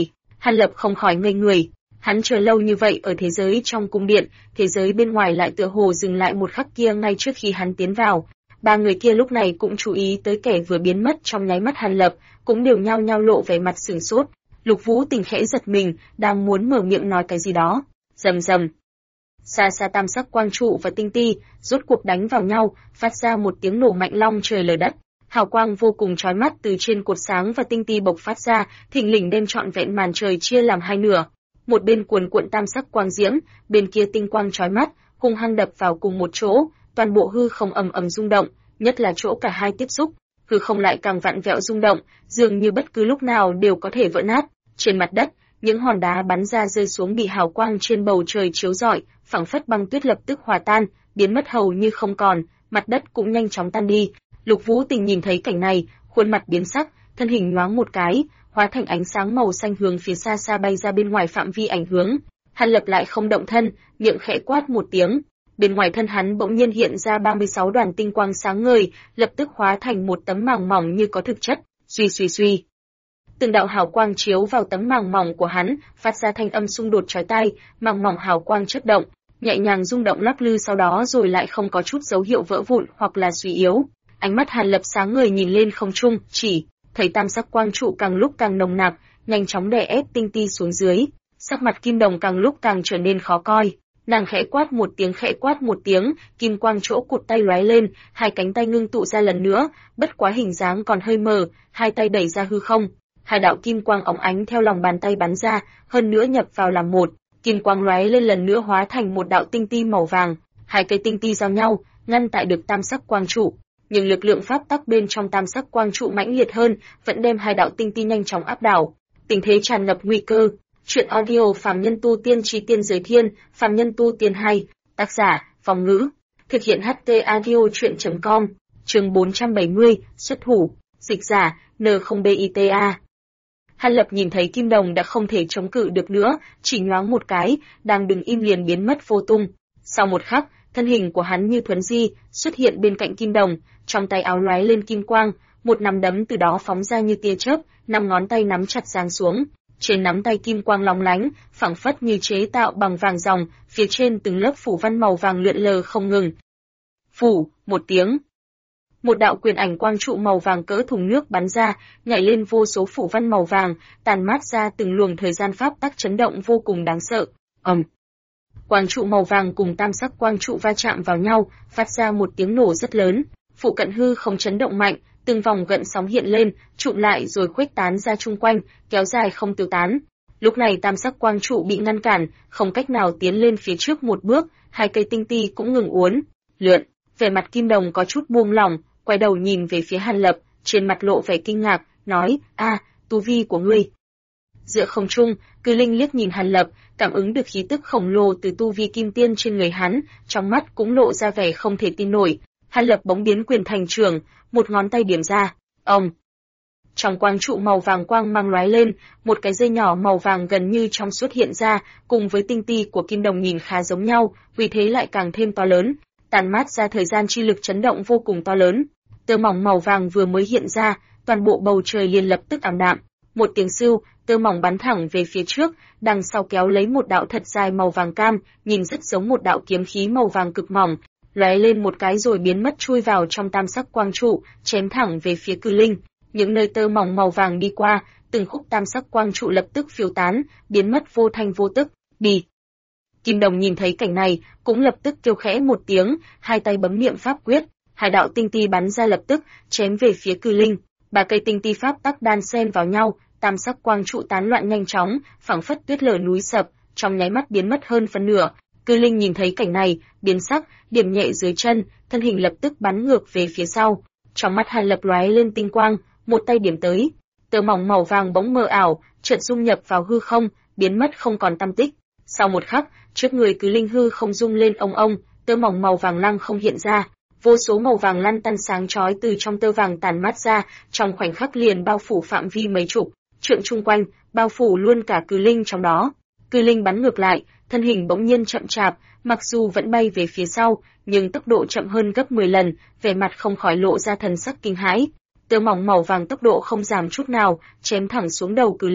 A: Hàn Lập không khỏi ngây người. Hắn chờ lâu như vậy ở thế giới trong cung điện, thế giới bên ngoài lại tựa hồ dừng lại một khắc kia ngay trước khi hắn tiến vào. Ba người kia lúc này cũng chú ý tới kẻ vừa biến mất trong nháy mắt Hàn Lập, cũng đều nhao nhao lộ vẻ mặt sửng sốt. Lục Vũ Tình khẽ giật mình, đang muốn mở miệng nói cái gì đó. Rầm rầm. Xa xa tam sắc quang trụ và tinh ti rốt cuộc đánh vào nhau, phát ra một tiếng nổ mạnh long trời lở đất. Hào quang vô cùng chói mắt từ trên cột sáng và tinh ti bộc phát ra, thình lình đem trọn vẹn màn trời chia làm hai nửa. Một bên cuồn cuộn tam sắc quang diễm, bên kia tinh quang chói mắt, hung hăng đập vào cùng một chỗ, toàn bộ hư không ầm ầm rung động, nhất là chỗ cả hai tiếp xúc, hư không lại càng vặn vẹo rung động, dường như bất cứ lúc nào đều có thể vỡ nát. Trên mặt đất, những hòn đá bắn ra rơi xuống bị hào quang trên bầu trời chiếu rọi, phảng phất băng tuyết lập tức hòa tan, biến mất hầu như không còn, mặt đất cũng nhanh chóng tan đi. Lục Vũ Tình nhìn thấy cảnh này, khuôn mặt biến sắc, thân hình nhoáng một cái, hóa thành ánh sáng màu xanh hướng phía xa xa bay ra bên ngoài phạm vi ảnh hướng. Hàn Lập lại không động thân, miệng khẽ quát một tiếng. Bên ngoài thân hắn bỗng nhiên hiện ra 36 đoàn tinh quang sáng ngời, lập tức hóa thành một tấm màng mỏng như có thực chất. Suy suy suy. Từng đạo hào quang chiếu vào tấm màng mỏng của hắn, phát ra thanh âm xung đột chói tai, màng mỏng hào quang chớp động, nhẹ nhàng rung động lắc lư sau đó rồi lại không có chút dấu hiệu vỡ vụn hoặc là suy yếu. Ánh mắt Hàn Lập sáng ngời nhìn lên không trung, chỉ thấy tam sắc quang trụ càng lúc càng nồng nặc, nhanh chóng đè ép tinh ti xuống dưới. Sắc mặt Kim Đồng càng lúc càng trở nên khó coi. Nàng khẽ quát một tiếng, kim quang chỗ cụt tay lóe lên, hai cánh tay ngưng tụ ra lần nữa, bất quá hình dáng còn hơi mờ, hai tay đẩy ra hư không. Hai đạo kim quang óng ánh theo lòng bàn tay bắn ra, hơn nữa nhập vào làm một, kim quang lóe lên lần nữa hóa thành một đạo tinh ti màu vàng, hai cây tinh ti giao nhau, ngăn tại được tam sắc quang trụ. Nhưng lực lượng pháp tắc bên trong tam sắc quang trụ mãnh liệt hơn, vẫn đem hai đạo tinh ti nhanh chóng áp đảo. Tình thế tràn ngập nguy cơ. Truyện audio Phàm Nhân Tu Tiên Chí Tiên Giới Thiên, Phàm Nhân Tu Tiên 2, tác giả, Phong Ngữ. Thực hiện HT audio truyện.com, chương 470, xuất thủ, dịch giả, N0BITA. Hàn Lập nhìn thấy Kim Đồng đã không thể chống cự được nữa, chỉ nhoáng một cái, đang đứng im liền biến mất vô tung. Sau một khắc, thân hình của hắn như thuấn di, xuất hiện bên cạnh Kim Đồng, trong tay áo lóe lên kim quang, một nắm đấm từ đó phóng ra như tia chớp, năm ngón tay nắm chặt giáng xuống. Trên nắm tay kim quang lóng lánh, phảng phất như chế tạo bằng vàng ròng, phía trên từng lớp phủ văn màu vàng lượn lờ không ngừng. Phủ, một tiếng. Một đạo quyền ảnh quang trụ màu vàng cỡ thùng nước bắn ra, nhảy lên vô số phủ văn màu vàng, tàn mát ra từng luồng thời gian pháp tắc chấn động vô cùng đáng sợ. Quang trụ màu vàng cùng tam sắc quang trụ va chạm vào nhau, phát ra một tiếng nổ rất lớn. Phụ cận hư không chấn động mạnh, từng vòng gợn sóng hiện lên, trụm lại rồi khuếch tán ra chung quanh, kéo dài không tiêu tán. Lúc này tam sắc quang trụ bị ngăn cản, không cách nào tiến lên phía trước một bước, hai cây tinh ti cũng ngừng uốn lượn. Vẻ mặt Kim Đồng có chút buông lỏng, quay đầu nhìn về phía Hàn Lập, trên mặt lộ vẻ kinh ngạc, nói: tu vi của ngươi. Giữa không trung, Cư Linh liếc nhìn Hàn Lập, cảm ứng được khí tức khổng lồ từ tu vi kim tiên trên người hắn, trong mắt cũng lộ ra vẻ không thể tin nổi. Hàn Lập bỗng biến quyền thành trưởng, một ngón tay điểm ra, trong quang trụ màu vàng quang mang lóe lên, một cái dây nhỏ màu vàng gần như trong suốt hiện ra, cùng với tinh ti của Kim Đồng nhìn khá giống nhau, vì thế lại càng thêm to lớn, tàn mát ra thời gian chi lực chấn động vô cùng to lớn. Tơ mỏng màu vàng vừa mới hiện ra, toàn bộ bầu trời liền lập tức ảm đạm. Một tiếng sưu, tơ mỏng bắn thẳng về phía trước, đằng sau kéo lấy một đạo thật dài màu vàng cam, nhìn rất giống một đạo kiếm khí màu vàng cực mỏng, lóe lên một cái rồi biến mất chui vào trong tam sắc quang trụ, chém thẳng về phía Cư Linh. Những nơi tơ mỏng màu vàng đi qua, từng khúc tam sắc quang trụ lập tức phiêu tán, biến mất vô thanh vô tức. Đi. Kim Đồng nhìn thấy cảnh này, cũng lập tức kêu khẽ một tiếng, hai tay bấm niệm pháp quyết, hai đạo tinh ti bắn ra lập tức chém về phía Cư Linh. Ba cây tinh ti pháp tắc đan xen vào nhau, tam sắc quang trụ tán loạn nhanh chóng, phảng phất tuyết lở núi sập, trong nháy mắt biến mất hơn phân nửa. Cư Linh nhìn thấy cảnh này, biến sắc, điểm nhẹ dưới chân, thân hình lập tức bắn ngược về phía sau. Trong mắt Hàn Lập lóe lên tinh quang, một tay điểm tới, tơ mỏng màu vàng bỗng mờ ảo, chợt dung nhập vào hư không, biến mất không còn tăm tích. Sau một khắc, trước người Cư Linh hư không rung lên ông, tơ mỏng màu vàng lăng không hiện ra, vô số màu vàng lăn tăn sáng chói từ trong tơ vàng tàn mát ra, trong khoảnh khắc liền bao phủ phạm vi mấy chục trượng chung quanh, bao phủ luôn cả Cư Linh trong đó. Cư Linh bắn ngược lại, thân hình bỗng nhiên chậm chạp, mặc dù vẫn bay về phía sau, nhưng tốc độ chậm hơn gấp 10 lần, vẻ mặt không khỏi lộ ra thần sắc kinh hãi. Tơ mỏng màu vàng tốc độ không giảm chút nào, chém thẳng xuống đầu Cư Linh.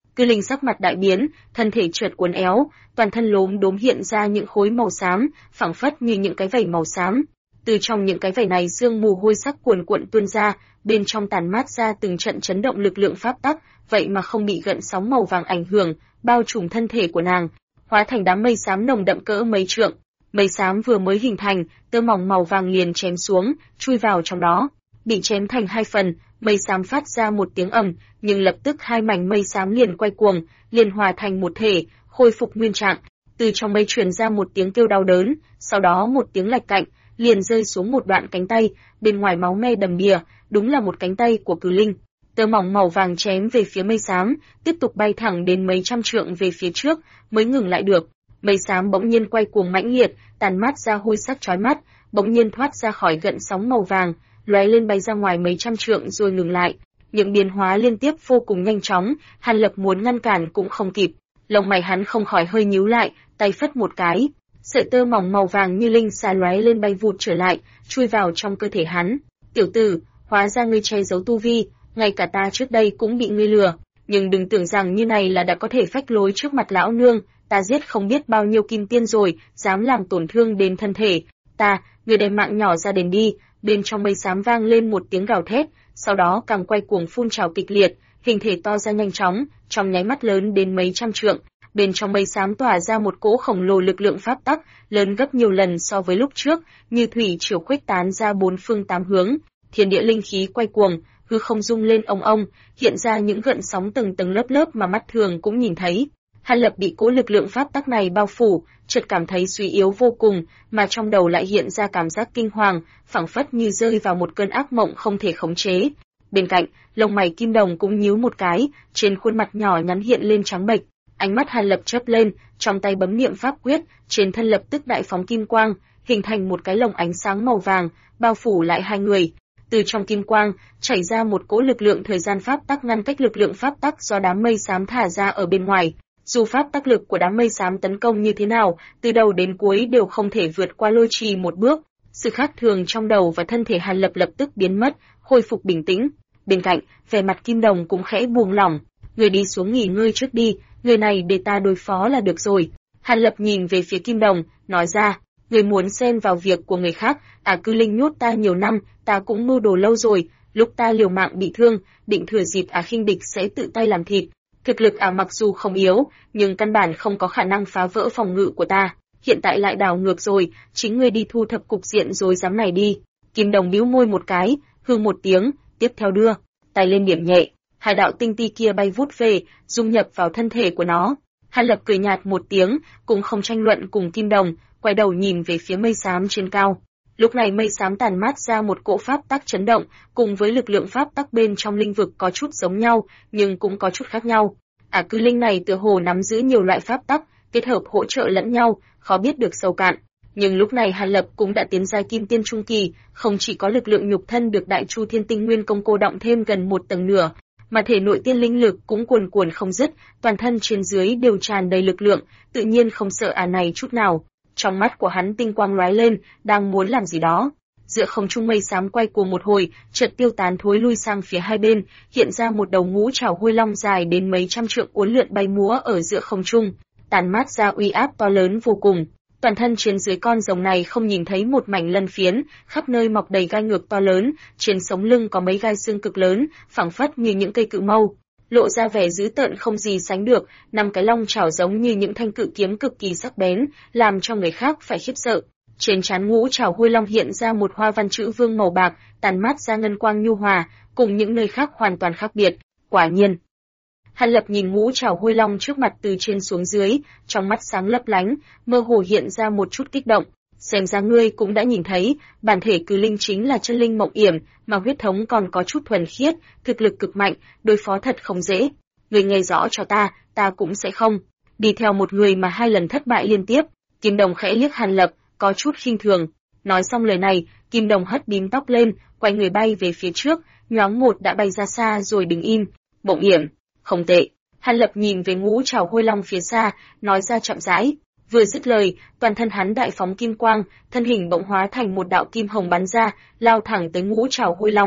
A: Cư Linh sắc mặt đại biến, thân thể chợt cuốn éo, toàn thân lốm đốm hiện ra những khối màu xám, phảng phất như những cái vảy màu xám. Từ trong những cái vảy này sương mù hôi sắc cuồn cuộn tuôn ra, bên trong tàn mát ra từng trận chấn động lực lượng pháp tắc, vậy mà không bị gợn sóng màu vàng ảnh hưởng, bao trùm thân thể của nàng, hóa thành đám mây xám nồng đậm cỡ mấy trượng. Mây xám vừa mới hình thành, tơ mỏng màu vàng liền chém xuống, chui vào trong đó, bị chém thành hai phần. Mây xám phát ra một tiếng ầm, nhưng lập tức hai mảnh mây xám liền quay cuồng, liền hòa thành một thể, khôi phục nguyên trạng. Từ trong mây truyền ra một tiếng kêu đau đớn, sau đó một tiếng lạch cạnh, liền rơi xuống một đoạn cánh tay, bên ngoài máu me đầm đìa, đúng là một cánh tay của Cử Linh. Tơ mỏng màu vàng chém về phía mây xám, tiếp tục bay thẳng đến mấy trăm trượng về phía trước, mới ngừng lại được. Mây xám bỗng nhiên quay cuồng mãnh liệt, tàn mát ra hôi sắc chói mắt, bỗng nhiên thoát ra khỏi gợn sóng màu vàng, lóe lên bay ra ngoài mấy trăm trượng rồi ngừng lại. Những biến hóa liên tiếp vô cùng nhanh chóng, Hàn Lập muốn ngăn cản cũng không kịp. Lông mày hắn không khỏi hơi nhíu lại, tay phất một cái, sợi tơ mỏng màu vàng như linh xà lóe lên bay vụt trở lại, chui vào trong cơ thể hắn. Tiểu tử, hóa ra ngươi che giấu tu vi, ngay cả ta trước đây cũng bị ngươi lừa, nhưng đừng tưởng rằng như này là đã có thể phách lối trước mặt lão nương, ta giết không biết bao nhiêu kim tiên rồi, dám làm tổn thương đến thân thể ta, ngươi đem mạng nhỏ ra đền đi. Bên trong mây xám vang lên một tiếng gào thét, sau đó càng quay cuồng phun trào kịch liệt, hình thể to ra nhanh chóng, trong nháy mắt lớn đến mấy trăm trượng. Bên trong mây xám tỏa ra một cỗ khổng lồ lực lượng pháp tắc, lớn gấp nhiều lần so với lúc trước, như thủy triều khuếch tán ra bốn phương tám hướng, thiên địa linh khí quay cuồng, hư không rung lên ong ong, hiện ra những gợn sóng từng tầng lớp lớp mà mắt thường cũng nhìn thấy. Hàn Lập bị cỗ lực lượng pháp tắc này bao phủ, chợt cảm thấy suy yếu vô cùng, mà trong đầu lại hiện ra cảm giác kinh hoàng, phảng phất như rơi vào một cơn ác mộng không thể khống chế. Bên cạnh, lông mày Kim Đồng cũng nhíu một cái, trên khuôn mặt nhỏ nhắn hiện lên trắng bệch. Ánh mắt Hàn Lập chớp lên, trong tay bấm niệm pháp quyết, trên thân lập tức đại phóng kim quang, hình thành một cái lồng ánh sáng màu vàng, bao phủ lại hai người. Từ trong kim quang chảy ra một cỗ lực lượng thời gian pháp tắc ngăn cách lực lượng pháp tắc do đám mây xám thả ra ở bên ngoài. Dù pháp tắc lực của đám mây xám tấn công như thế nào, từ đầu đến cuối đều không thể vượt qua lôi trì một bước. Sự khác thường trong đầu và thân thể Hàn Lập lập tức biến mất, khôi phục bình tĩnh. Bên cạnh, vẻ mặt Kim Đồng cũng khẽ buông lỏng. Người đi xuống nghỉ ngơi trước đi, người này để ta đối phó là được rồi. Hàn Lập nhìn về phía Kim Đồng, nói ra, người muốn xen vào việc của người khác, Cư Linh nhốt ta nhiều năm, ta cũng mưu đồ lâu rồi, lúc ta liều mạng bị thương, định thừa dịp khinh địch sẽ tự tay làm thịt. Thực lực mặc dù không yếu, nhưng căn bản không có khả năng phá vỡ phòng ngự của ta. Hiện tại lại đảo ngược rồi, chính ngươi đi thu thập cục diện rối rắm này đi. Kim Đồng bĩu môi một cái, hừ một tiếng, tiếp theo đưa tay lên điểm nhẹ, hai đạo tinh ti kia bay vút về, dung nhập vào thân thể của nó. Hàn Lập cười nhạt một tiếng, cũng không tranh luận cùng Kim Đồng, quay đầu nhìn về phía mây xám trên cao. Lúc này mây xám tàn mát ra một cỗ pháp tắc chấn động, cùng với lực lượng pháp tắc bên trong linh vực có chút giống nhau, nhưng cũng có chút khác nhau. Cư Linh này tựa hồ nắm giữ nhiều loại pháp tắc, kết hợp hỗ trợ lẫn nhau, khó biết được sâu cạn. Nhưng lúc này Hàn Lập cũng đã tiến giai kim tiên trung kỳ, không chỉ có lực lượng nhục thân được Đại Chu Thiên Tinh Nguyên Công cô động thêm gần một tầng nửa, mà thể nội tiên linh lực cũng cuồn cuộn không dứt, toàn thân trên dưới đều tràn đầy lực lượng, tự nhiên không sợ này chút nào. Trong mắt của hắn tinh quang lóe lên, đang muốn làm gì đó. Giữa không trung mây xám quay cuồng một hồi, chợt tiêu tán thối lui sang phía hai bên, hiện ra một đầu ngũ trảo hôi long dài đến mấy trăm trượng uốn lượn bay múa ở giữa không trung, tàn mát ra uy áp to lớn vô cùng. Toàn thân trên dưới con rồng này không nhìn thấy một mảnh lân phiến, khắp nơi mọc đầy gai ngược to lớn, trên sống lưng có mấy gai xương cực lớn, phảng phất như những cây cự mâu, lộ ra vẻ dữ tợn không gì sánh được. Năm cái long chảo giống như những thanh cự kiếm cực kỳ sắc bén, làm cho người khác phải khiếp sợ. Trên trán ngũ trảo hôi long hiện ra một hoa văn chữ vương màu bạc, tàn mát ra ngân quang nhu hòa, cùng những nơi khác hoàn toàn khác biệt. Quả nhiên. Hàn Lập nhìn ngũ trảo hôi long trước mặt từ trên xuống dưới, trong mắt sáng lấp lánh, mơ hồ hiện ra một chút kích động. Xem ra ngươi cũng đã nhìn thấy, bản thể Cừ Linh chính là chân linh mộng yểm, mà huyết thống còn có chút thuần khiết, thực lực cực mạnh, đối phó thật không dễ. Ngươi nghe rõ cho ta cũng sẽ không đi theo một người mà hai lần thất bại liên tiếp. Kim Đồng khẽ liếc Hàn Lập, có chút khinh thường. Nói xong lời này, Kim Đồng hất bím tóc lên, quay người bay về phía trước, nhoáng một đã bay ra xa rồi đứng im. Mộng yểm, không tệ. Hàn Lập nhìn về ngũ trảo hôi long phía xa, nói ra chậm rãi. Vừa dứt lời, toàn thân hắn đại phóng kim quang, thân hình bỗng hóa thành một đạo kim hồng bắn ra, lao thẳng tới ngũ trảo hôi long.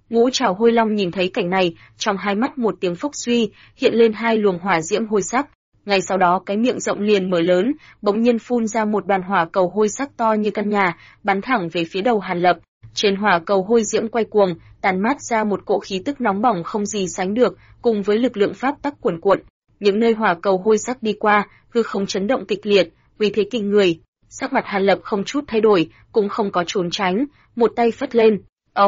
A: Ngũ Trảo Hôi Long nhìn thấy cảnh này, trong hai mắt một tiếng phốc suy, hiện lên hai luồng hỏa diễm hôi sắc. Ngay sau đó cái miệng rộng liền mở lớn, bỗng nhiên phun ra một đoàn hỏa cầu hôi sắc to như căn nhà, bắn thẳng về phía đầu Hàn Lập. Trên hỏa cầu hôi diễm quay cuồng, tàn mát ra một cỗ khí tức nóng bỏng không gì sánh được, cùng với lực lượng pháp tắc cuồn cuộn. Những nơi hỏa cầu hôi sắc đi qua, hư không chấn động kịch liệt, uy thế kinh người. Sắc mặt Hàn Lập không chút thay đổi, cũng không có trốn tránh, một tay phất lên,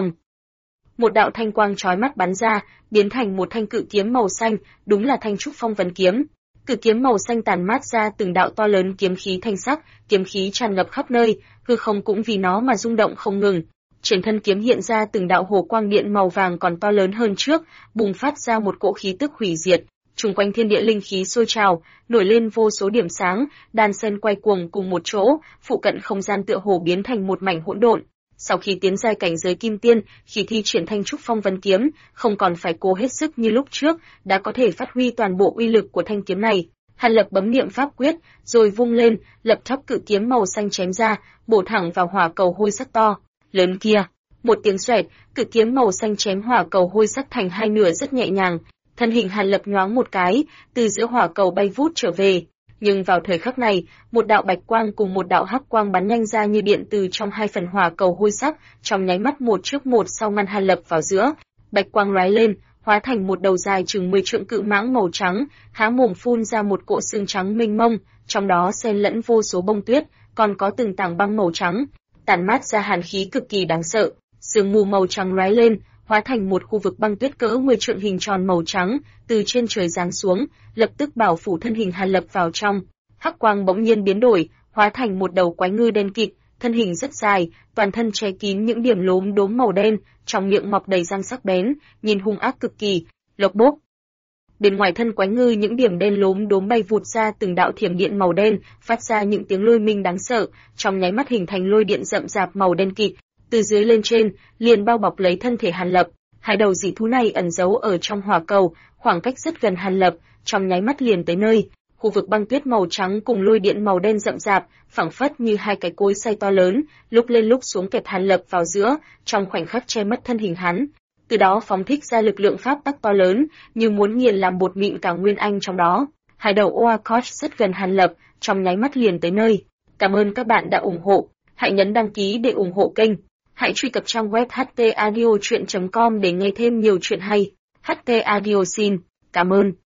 A: một đạo thanh quang chói mắt bắn ra, biến thành một thanh cự kiếm màu xanh, đúng là thanh trúc phong vấn kiếm. Cự kiếm màu xanh tàn mát ra từng đạo to lớn kiếm khí thanh sắc, kiếm khí tràn ngập khắp nơi, hư không cũng vì nó mà rung động không ngừng. Trên thân kiếm hiện ra từng đạo hồ quang điện màu vàng còn to lớn hơn trước, bùng phát ra một cỗ khí tức hủy diệt. Xung quanh thiên địa linh khí sôi trào, nổi lên vô số điểm sáng, đan xen quay cuồng cùng một chỗ, phụ cận không gian tựa hồ biến thành một mảnh hỗn độn. Sau khi tiến giai cảnh giới kim tiên, khi thi triển thanh trúc phong vân kiếm, không còn phải cố hết sức như lúc trước, đã có thể phát huy toàn bộ uy lực của thanh kiếm này. Hàn Lập bấm niệm pháp quyết, rồi vung lên, lập thấp cự kiếm màu xanh chém ra, bổ thẳng vào hỏa cầu hôi sắc to lớn kia. Một tiếng xoẹt, cự kiếm màu xanh chém hỏa cầu hôi sắc thành hai nửa rất nhẹ nhàng. Thân hình Hàn Lập nhoáng một cái, từ giữa hỏa cầu bay vút trở về. Nhưng vào thời khắc này, một đạo bạch quang cùng một đạo hắc quang bắn nhanh ra như điện từ trong hai phần hỏa cầu hôi sắc, trong nháy mắt một trước một sau ngăn Hàn Lập vào giữa. Bạch quang lóe lên, hóa thành một đầu dài chừng 10 trượng cự mãng màu trắng, há mồm phun ra một cỗ xương trắng mênh mông, trong đó xen lẫn vô số bông tuyết, còn có từng tảng băng màu trắng, tản mát ra hàn khí cực kỳ đáng sợ. Sương mù màu trắng lóe lên, hóa thành một khu vực băng tuyết cỡ 10 trượng hình tròn màu trắng, từ trên trời giáng xuống, lập tức bảo phủ thân hình Hàn Lập vào trong. Hắc quang bỗng nhiên biến đổi, hóa thành một đầu quái ngư đen kịt, thân hình rất dài, toàn thân che kín những điểm lốm đốm màu đen, trong miệng mọc đầy răng sắc bén, nhìn hung ác cực kỳ. Lộc bốp. Bên ngoài thân quái ngư những điểm đen lốm đốm bay vụt ra từng đạo thiểm điện màu đen, phát ra những tiếng lôi minh đáng sợ, trong nháy mắt hình thành lôi điện rậm rạp màu đen kịt, từ dưới lên trên, liền bao bọc lấy thân thể Hàn Lập. Hai đầu dị thú này ẩn giấu ở trong hỏa cầu, khoảng cách rất gần Hàn Lập, trong nháy mắt liền tới nơi. Khu vực băng tuyết màu trắng cùng lôi điện màu đen rậm rạp, phảng phất như hai cái cối xay to lớn, lúc lên lúc xuống kẹp Hàn Lập vào giữa, trong khoảnh khắc che mất thân hình hắn. Từ đó phóng thích ra lực lượng pháp tắc to lớn, như muốn nghiền làm bột mịn cả nguyên anh trong đó. Hai đầu Oakosh rất gần Hàn Lập, trong nháy mắt liền tới nơi. Cảm ơn các bạn đã ủng hộ. Hãy nhấn đăng ký để ủng hộ kênh. Hãy truy cập trang web htaudio.com để nghe thêm nhiều chuyện hay. HT Audio xin. Cảm ơn.